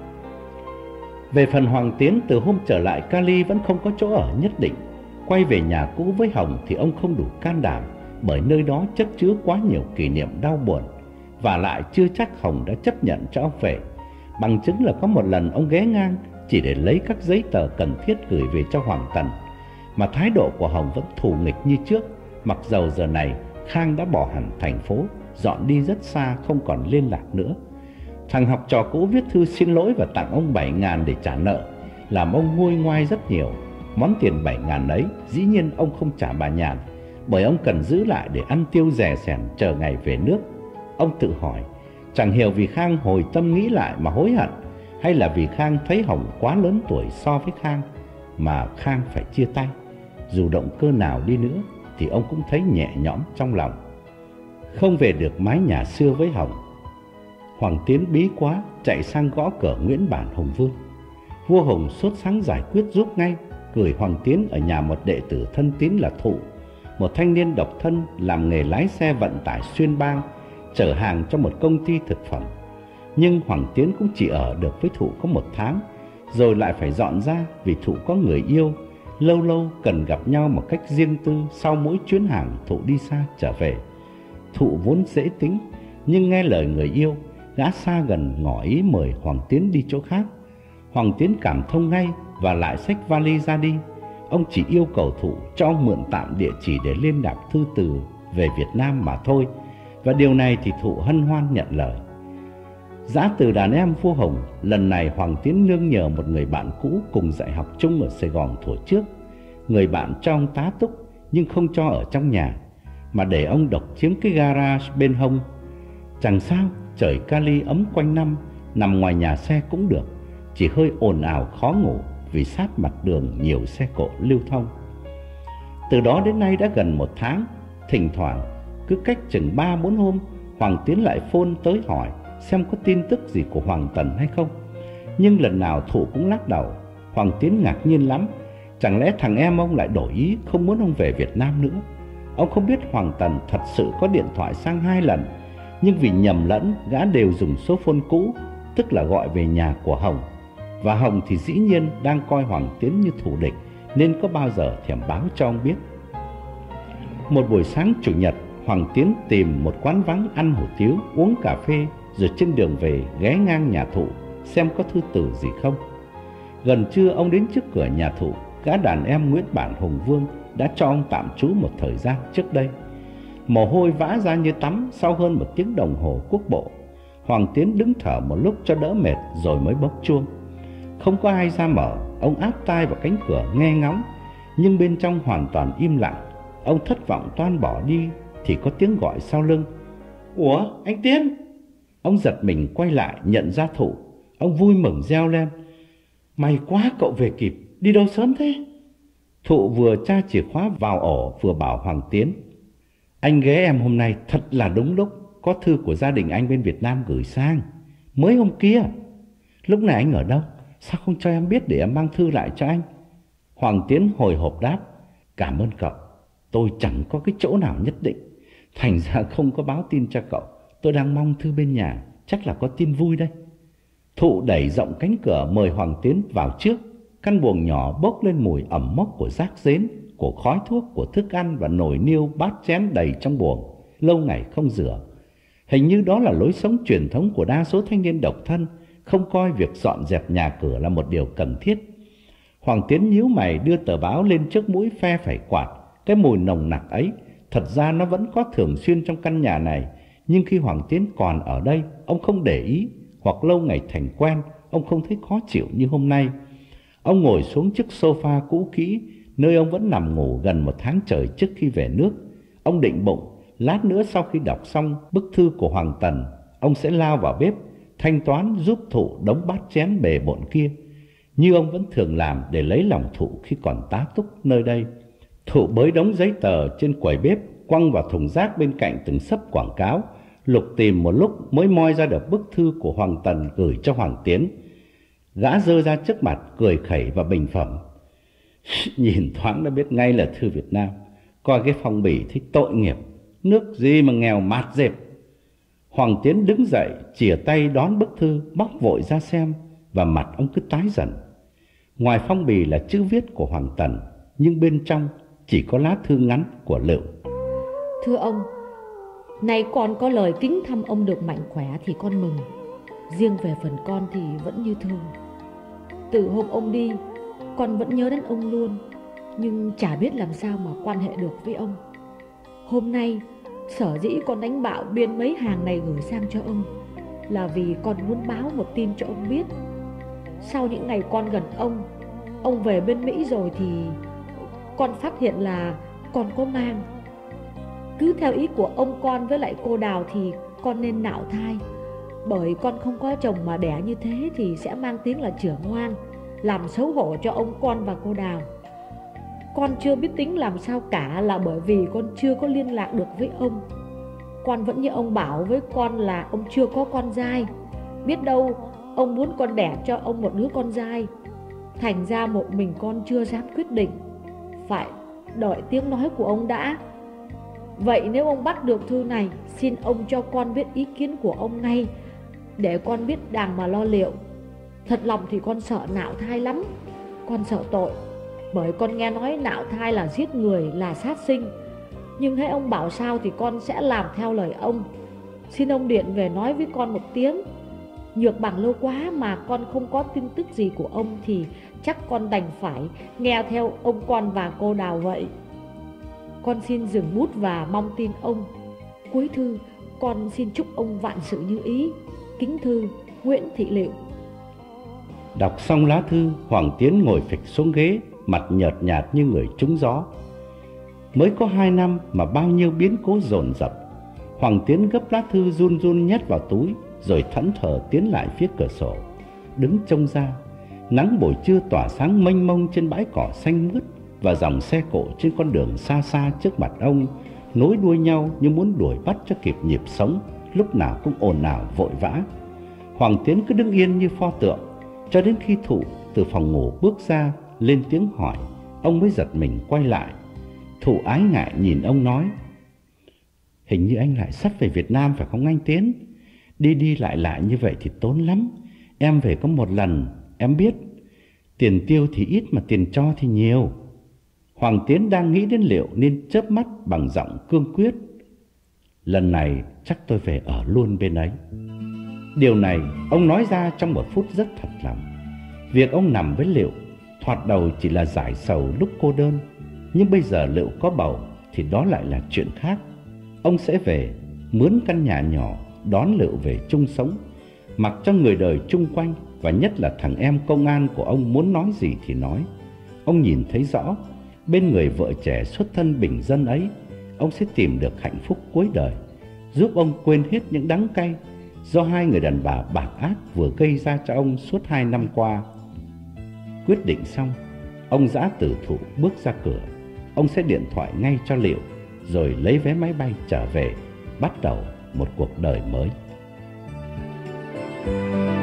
Về phần Hoàng Tiến, từ hôm trở lại Cali vẫn không có chỗ ở nhất định. Quay về nhà cũ với Hồng thì ông không đủ can đảm, bởi nơi đó chất chứa quá nhiều kỷ niệm đau buồn. Và lại chưa chắc Hồng đã chấp nhận cho ông về. Bằng chứng là có một lần ông ghé ngang chỉ để lấy các giấy tờ cần thiết gửi về cho Hoàng Tần, mà thái độ của Hồng vẫn thù nghịch như trước, mặc dầu giờ này Khang đã bỏ hẳn thành phố, dọn đi rất xa, không còn liên lạc nữa. Thằng học trò cũ viết thư xin lỗi và tặng ông bảy ngàn để trả nợ, làm ông nguôi ngoai rất nhiều. Món tiền bảy ngàn ấy dĩ nhiên ông không trả bà Nhàn, bởi ông cần giữ lại để ăn tiêu rẻ sẻn chờ ngày về nước. Ông tự hỏi, chẳng hiểu vì Khang hồi tâm nghĩ lại mà hối hận, hay là vì Khang thấy Hồng quá lớn tuổi so với Khang mà Khang phải chia tay. Dù động cơ nào đi nữa thì ông cũng thấy nhẹ nhõm trong lòng. Không về được mái nhà xưa với Hồng, Hoàng Tiến bí quá chạy sang gõ cửa Nguyễn Bản Hùng Vương. Vua Hùng sốt sắng giải quyết giúp ngay, gửi Hoàng Tiến ở nhà một đệ tử thân tín là Thụ, một thanh niên độc thân làm nghề lái xe vận tải xuyên bang, chở hàng cho một công ty thực phẩm. Nhưng Hoàng Tiến cũng chỉ ở được với Thụ có một tháng, rồi lại phải dọn ra vì Thụ có người yêu, lâu lâu cần gặp nhau một cách riêng tư sau mỗi chuyến hàng Thụ đi xa trở về. Thụ vốn dễ tính, nhưng nghe lời người yêu, gã xa gần ngỏ ý mời Hoàng Tiến đi chỗ khác. Hoàng Tiến cảm thông ngay và lại xách vali ra đi. Ông chỉ yêu cầu Thụ cho ông mượn tạm địa chỉ để liên lạc thư từ về Việt Nam mà thôi, và điều này thì Thụ hân hoan nhận lời. Giã từ đàn em Vua Hùng, lần này Hoàng Tiến nương nhờ một người bạn cũ cùng dạy học chung ở Sài Gòn thuở trước. Người bạn cho ông tá túc nhưng không cho ở trong nhà, mà để ông độc chiếm cái garage bên hông. Chẳng sao, trời Cali ấm quanh năm, nằm ngoài nhà xe cũng được, chỉ hơi ồn ào khó ngủ vì sát mặt đường nhiều xe cộ lưu thông. Từ đó đến nay đã gần một tháng, thỉnh thoảng cứ cách chừng ba bốn hôm, Hoàng Tiến lại phone tới hỏi xem có tin tức gì của Hoàng Tần hay không. Nhưng lần nào Thụ cũng lắc đầu. Hoàng Tiến ngạc nhiên lắm, chẳng lẽ thằng em ông lại đổi ý không muốn ông về Việt Nam nữa. Ông không biết Hoàng Tần thật sự có điện thoại sang hai lần, nhưng vì nhầm lẫn gã đều dùng số phone cũ, tức là gọi về nhà của Hồng. Và Hồng thì dĩ nhiên đang coi Hoàng Tiến như thù địch, nên có bao giờ thèm báo cho ông biết. Một buổi sáng Chủ nhật, Hoàng Tiến tìm một quán vắng ăn hủ tiếu, uống cà phê, rồi trên đường về ghé ngang nhà Thụ xem có thư từ gì không. Gần trưa ông đến trước cửa nhà Thụ, gã đàn em Nguyễn Bản Hùng Vương đã cho ông tạm trú một thời gian trước đây. Mồ hôi vã ra như tắm sau hơn một tiếng đồng hồ quốc bộ. Hoàng Tiến đứng thở một lúc cho đỡ mệt rồi mới bốc chuông. Không có ai ra mở, ông áp tai vào cánh cửa nghe ngóng, nhưng bên trong hoàn toàn im lặng. Ông thất vọng toan bỏ đi thì có tiếng gọi sau lưng. Ủa, anh Tiến? Ông giật mình quay lại nhận ra Thụ. Ông vui mừng reo lên. May quá cậu về kịp, đi đâu sớm thế? Thụ vừa tra chìa khóa vào ổ vừa bảo Hoàng Tiến. Anh ghé em hôm nay thật là đúng lúc, có thư của gia đình anh bên Việt Nam gửi sang, mới hôm kia. Lúc này anh ở đâu? Sao không cho em biết để em mang thư lại cho anh? Hoàng Tiến hồi hộp đáp. Cảm ơn cậu, tôi chẳng có cái chỗ nào nhất định, thành ra không có báo tin cho cậu. Tôi đang mong thư bên nhà, chắc là có tin vui đây. Thụ đẩy rộng cánh cửa mời Hoàng Tiến vào trước. Căn buồng nhỏ bốc lên mùi ẩm mốc của rác rến, của khói thuốc, của thức ăn và nồi niêu bát chén đầy trong buồng, lâu ngày không rửa. Hình như đó là lối sống truyền thống của đa số thanh niên độc thân, không coi việc dọn dẹp nhà cửa là một điều cần thiết. Hoàng Tiến nhíu mày đưa tờ báo lên trước mũi phe phẩy quạt. Cái mùi nồng nặc ấy, thật ra nó vẫn có thường xuyên trong căn nhà này, nhưng khi Hoàng Tiến còn ở đây, ông không để ý, hoặc lâu ngày thành quen, ông không thấy khó chịu như hôm nay. Ông ngồi xuống chiếc sofa cũ kỹ, nơi ông vẫn nằm ngủ gần một tháng trời trước khi về nước. Ông định bụng, lát nữa sau khi đọc xong bức thư của Hoàng Tần, ông sẽ lao vào bếp, thanh toán giúp Thụ đống bát chén bề bộn kia, như ông vẫn thường làm để lấy lòng Thụ khi còn tá túc nơi đây. Thụ bới đống giấy tờ trên quầy bếp, quăng vào thùng rác bên cạnh từng xấp quảng cáo, lục tìm một lúc mới moi ra được bức thư của Hoàng Tần gửi cho Hoàng Tiến. Gã giơ ra trước mặt, cười khẩy và bình phẩm. Nhìn thoáng đã biết ngay là thư Việt Nam, coi cái phong bì thấy tội nghiệp, Nước gì mà nghèo mạt dẹp. Hoàng Tiến đứng dậy, chìa tay đón bức thư, bóc vội ra xem, và mặt ông cứ tái dần. Ngoài phong bì là chữ viết của Hoàng Tần, nhưng bên trong chỉ có lá thư ngắn của Lựu. Thưa ông, nay con có lời kính thăm ông được mạnh khỏe thì con mừng. Riêng về phần con thì vẫn như thường. Từ hôm ông đi, con vẫn nhớ đến ông luôn, nhưng chả biết làm sao mà quan hệ được với ông. Hôm nay, sở dĩ con đánh bạo biên mấy hàng này gửi sang cho ông là vì con muốn báo một tin cho ông biết. Sau những ngày con gần ông, ông về bên Mỹ rồi thì con phát hiện là con có mang. Cứ theo ý của ông con với lại cô Đào thì con nên nạo thai, bởi con không có chồng mà đẻ như thế thì sẽ mang tiếng là chửa ngoan, làm xấu hổ cho ông con và cô Đào. Con chưa biết tính làm sao cả, là bởi vì con chưa có liên lạc được với ông. Con vẫn như ông bảo với con là ông chưa có con trai. Biết đâu ông muốn con đẻ cho ông một đứa con trai. Thành ra một mình con chưa dám quyết định, phải đợi tiếng nói của ông đã. Vậy nếu ông bắt được thư này, xin ông cho con biết ý kiến của ông ngay, để con biết đàng mà lo liệu. Thật lòng thì con sợ nạo thai lắm. Con sợ tội, bởi con nghe nói nạo thai là giết người, là sát sinh. Nhưng hễ ông bảo sao thì con sẽ làm theo lời ông. Xin ông điện về nói với con một tiếng. Nhược bằng lâu quá mà con không có tin tức gì của ông thì chắc con đành phải nghe theo ông con và cô Đào vậy. Con xin dừng bút và mong tin ông. Cuối thư, con xin chúc ông vạn sự như ý. Kính thư, Nguyễn Thị Lựu. Đọc xong lá thư, Hoàng Tiến ngồi phịch xuống ghế, mặt nhợt nhạt như người trúng gió. Mới có hai năm mà bao nhiêu biến cố dồn dập. Hoàng Tiến gấp lá thư run run nhét vào túi, rồi thẫn thờ tiến lại phía cửa sổ, đứng trông ra. Nắng buổi trưa tỏa sáng mênh mông trên bãi cỏ xanh mướt, và dòng xe cộ trên con đường xa xa trước mặt ông nối đuôi nhau như muốn đuổi bắt cho kịp nhịp sống, lúc nào cũng ồn ào vội vã. Hoàng Tiến cứ đứng yên như pho tượng, cho đến khi Thụ từ phòng ngủ bước ra lên tiếng hỏi, ông mới giật mình quay lại. Thụ ái ngại nhìn ông nói: "Hình như anh lại sắp về Việt Nam phải không anh Tiến? Đi đi lại lại như vậy thì tốn lắm. Em về có một lần, em biết. Tiền tiêu thì ít mà tiền cho thì nhiều." Hoàng Tiến đang nghĩ đến Liệu nên chớp mắt bằng giọng cương quyết: "Lần này chắc tôi về ở luôn bên ấy." Điều này ông nói ra trong một phút rất thật lòng. Việc ông nằm với Liệu thoạt đầu chỉ là giải sầu lúc cô đơn, nhưng bây giờ Liệu có bầu thì đó lại là chuyện khác. Ông sẽ về mướn căn nhà nhỏ, đón Liệu về chung sống, mặc cho người đời chung quanh, và nhất là thằng em công an của ông muốn nói gì thì nói. Ông nhìn thấy rõ, bên người vợ trẻ xuất thân bình dân ấy, ông sẽ tìm được hạnh phúc cuối đời, giúp ông quên hết những đắng cay do hai người đàn bà bạc ác vừa gây ra cho ông suốt hai năm qua. Quyết định xong, ông giã từ Thụ bước ra cửa. Ông sẽ điện thoại ngay cho Liệu, rồi lấy vé máy bay trở về, bắt đầu một cuộc đời mới.